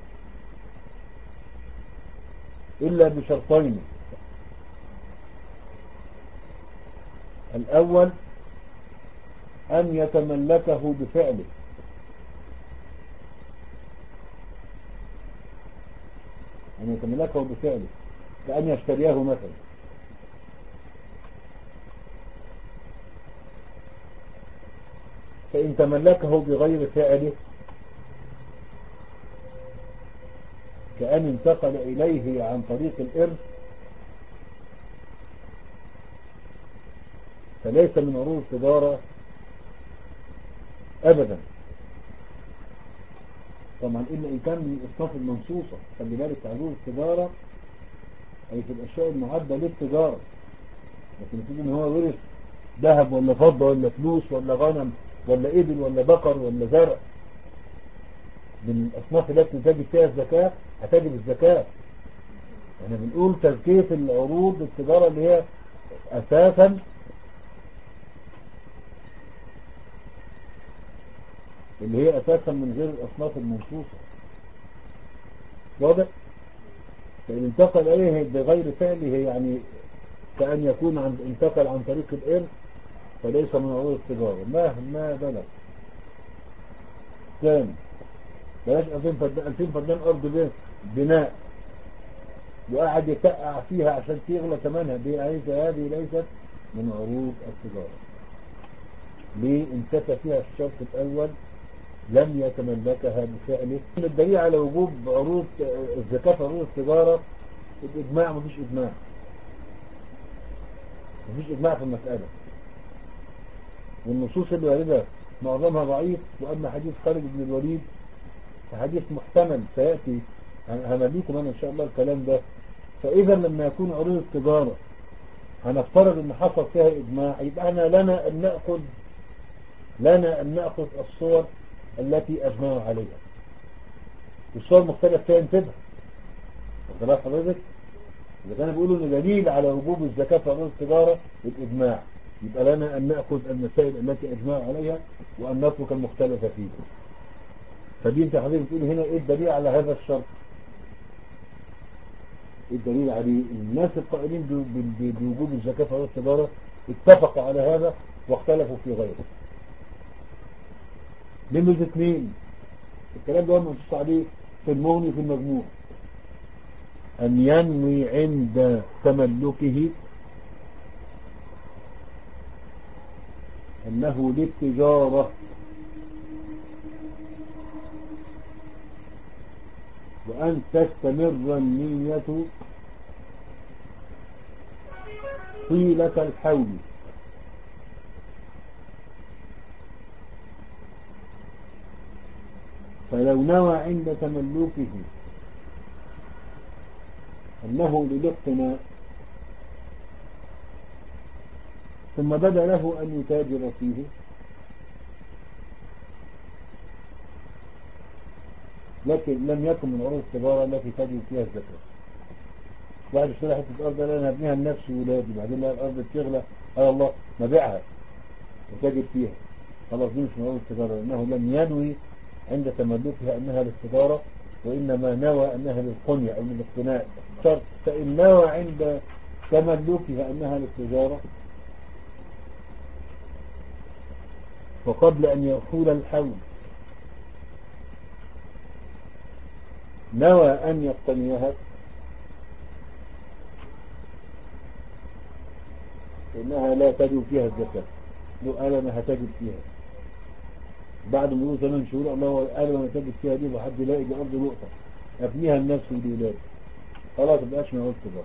إلا بشرطين: الأول أن يتملكه بفعله، أن يتملكه بفعله كأن يشتريه مثلا. فإن تملكه بغير فعله كأن انتقل إليه عن طريق الإرث فليس من عروض التجارة أبدا. طبعا إلا إن كان من الأصناف المنصوصة. خلي بالك عروض التجارة أي في الأشياء المعدة للتجارة، لكن يقول إن هو ورث ذهب ولا فضة ولا فلوس ولا غنم ولا إبل ولا بقر ولا زرع، من الأصناف التي تجب فيها الزكاة هتجب الزكاة. احنا بنقول تزكية العروض التجارة اللي هي أساسا اللي هي أساسا من غير الأصناف المنصوصة. واضح؟ فإن انتقل إليه بغير فعله يعني كأن يكون عن انتقل عن طريق الإرث فليس من عروض التجارة مهما بلغ. ثاني، بلاش ألفين فدان أرض بناء وقعد يتقع فيها عشان تغلى ثمنها، دي هذه ليست من عروض التجارة. ليه؟ انتفى فيها الشرط الأول لم يتملكها بفعله. الدليل على وجوب عروض الزكاة في عروض التجارة الإجماع. مفيش إجماع مفيش إجماع في المسألة، والنصوص اللي واردة معظمها ضعيف. وأما حديث خالد بن الوليد حديث محتمل سيأتي هنبيكم أنا إن شاء الله الكلام ده. فإذا لما يكون عروض التجارة هنفترض أن حصل فيها إجماع، يبقى أنا لنا أن نأخذ لنا أن نأخذ الصور التي أجمعوا عليها. الصور مختلف فيها انتبه وخلاص حضرتك. إذا كانوا بيقولوا أن دليل على وجوب الزكاة في عروض التجارة الإجماع، يبقى لنا أن نأخذ المسائل التي أجمعوا عليها وأن نترك المختلف فيها. فدي انت حضرتك بتقول هنا ايه الدليل على هذا الشرط؟ ايه الدليل عليه؟ الناس القائلين بوجوب الزكاة في عروض التجارة اتفقوا على هذا واختلفوا في غيره. نمرة اثنين، الكلام ده منصوص عليه في المغني في المجموع، أن ينوي عند تملكه أنه للتجارة وأن تستمر النية طيلة الحول. فلو نوى عند تملكه أنه للاقتناء ثم بدا له أن يتاجر فيه، لكن لم يكن من عروض التجارة التي تجب فيها الزكاة. واحد اشترى حتة أرض قال أنا هبنيها لنفسي وولادي، بعدين لقى الأرض بتغلى قال الله ما بيعها وتاجر فيها، خلاص دي مش من عروض التجارة، لأنه لم ينوي عند تملكها أنها للتجارة، وإنما نوى أنها للقنية أو للاقتناء شرط. فإن نوى عند تملكها أنها للتجارة وقبل أن يحول الحول نوى أن يقتنيها إنها لا تجب فيها الزكاة. لو قال أنا هتجب فيها بعد مرور ثمان شهور، الله قال أنا هتجب فيها دي وحد يلاقي دي أرض نقطة أبنيها لنفسي ولولادي، خلاص مبقاش من عروض التجارة.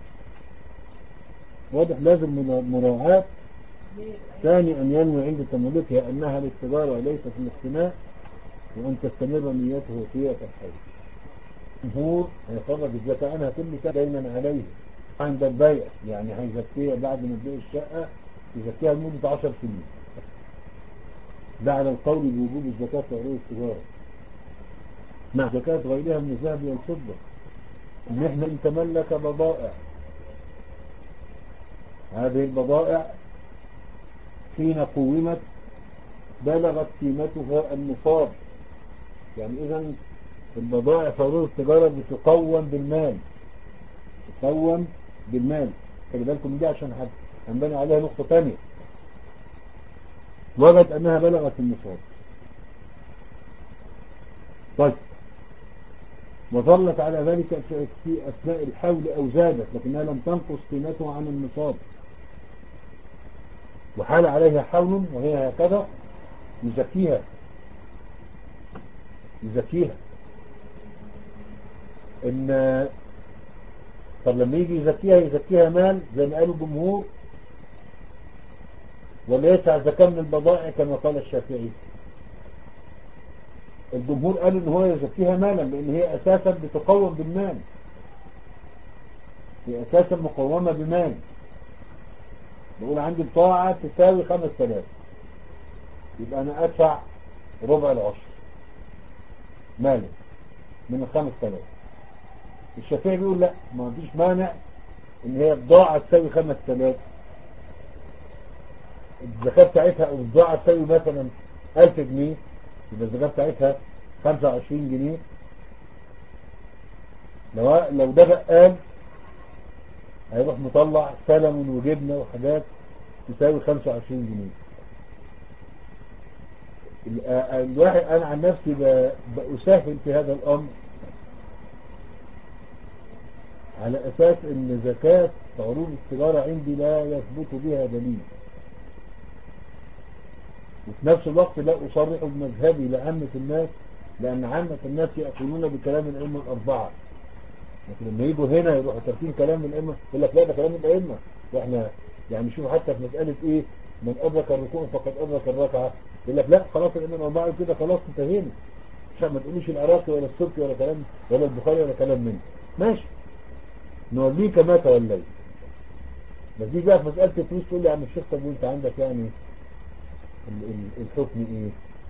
واضح؟ لازم من مراعاة. ثاني أن ينوي عند تملكها أنها للتجارة وليست للاقتناء، وأن تستمر نيته فيها كالحي. الجمهور هيخرج الزكاة عنها كل دايما عليه عند البيع، يعني هيزكيها بعد ما تبيع الشقة يزكيها لمدة عشر سنين. ده على القول بوجوب الزكاة في عروض التجارة مع زكاة غيرها من الذهب والفضة. إن إحنا نتملك بضائع، هذه البضائع حين قومت بلغت قيمتها النصاب. يعني إذا البضائع في عروض التجارة بتقوم بالمال، تقوم بالمال. خلي بالكم دي عشان حد هنبني عليها نقطة تانية. وجد أنها بلغت النصاب، طيب، وظلت على ذلك في أثناء الحول أو زادت لكنها لم تنقص قيمتها عن النصاب، وحال عليها حول وهي هكذا يزكيها يزكيها إن طب لما يجي يزكيها يزكيها مال زي ما قالوا الجمهور، ولا يسع زكاة من البضائع كما قال الشافعي؟ الجمهور قال ان هو يزكيها مالا لان هي اساسا بتقوم بالمال، هي اساسا مقومة بمال. بقول عندي بضاعة تساوي خمس تلاف، يبقى انا ادفع ربع العشر مالا من الخمس تلاف. الشافعي بيقول لا، ما فيش مانع ان هي بضاعة تساوي خمس تلاف، الزكاة بتاعتها او البضاعة تساوي مثلا الف جنيه، يبقى الزكاة بتاعتها خمسة وعشرين جنيه. لو لو ده بقال هيروح مطلع سلم وجبنة وحاجات تساوي خمسة وعشرين جنيه. الواحد انا عن نفسي بأسهل في هذا الامر على اساس ان زكاة عروض التجارة عندي لا يثبت بها دليل، وفي نفس الوقت لا اصرح بمذهبي لعامة الناس، لان عامة الناس يأكلون بكلام الائمة الاربعة، لكن لما يجوا هنا يروحوا تركين كلام الائمة يقول لك لا ده كلام الائمة. واحنا يعني شوف حتى في مسألة ايه من ادرك الركوع فقد ادرك الركعة، يقول لك لا خلاص الائمة الاربعة كده خلاص انتهينا، عشان ما تقوليش العراقي ولا السبكي ولا كلام ولا البخاري ولا كلام منه. ماشي نوليك ما توليت، بس دي بقى في مسألة الفلوس تقول لي يا عم الشيخ طب وانت عندك يعني الحكم ايه؟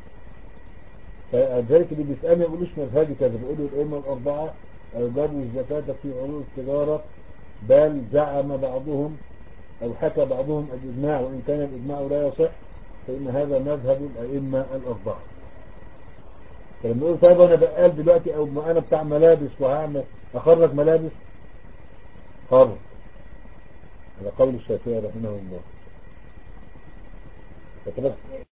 فذلك اللي بيسألني ما يقولوش مذهبي كذا، بيقولوا الائمة الاربعة اوجبوا الزكاة في عروض التجارة، بل زعم بعضهم او حكى بعضهم الاجماع، وان كان الاجماع لا يصح فان هذا مذهب الائمة الاربعة. فلما يقول طيب انا بقال دلوقتي او انا بتاع ملابس وهعمل اخرج ملابس، خرج على قول الشافعي رحمه الله.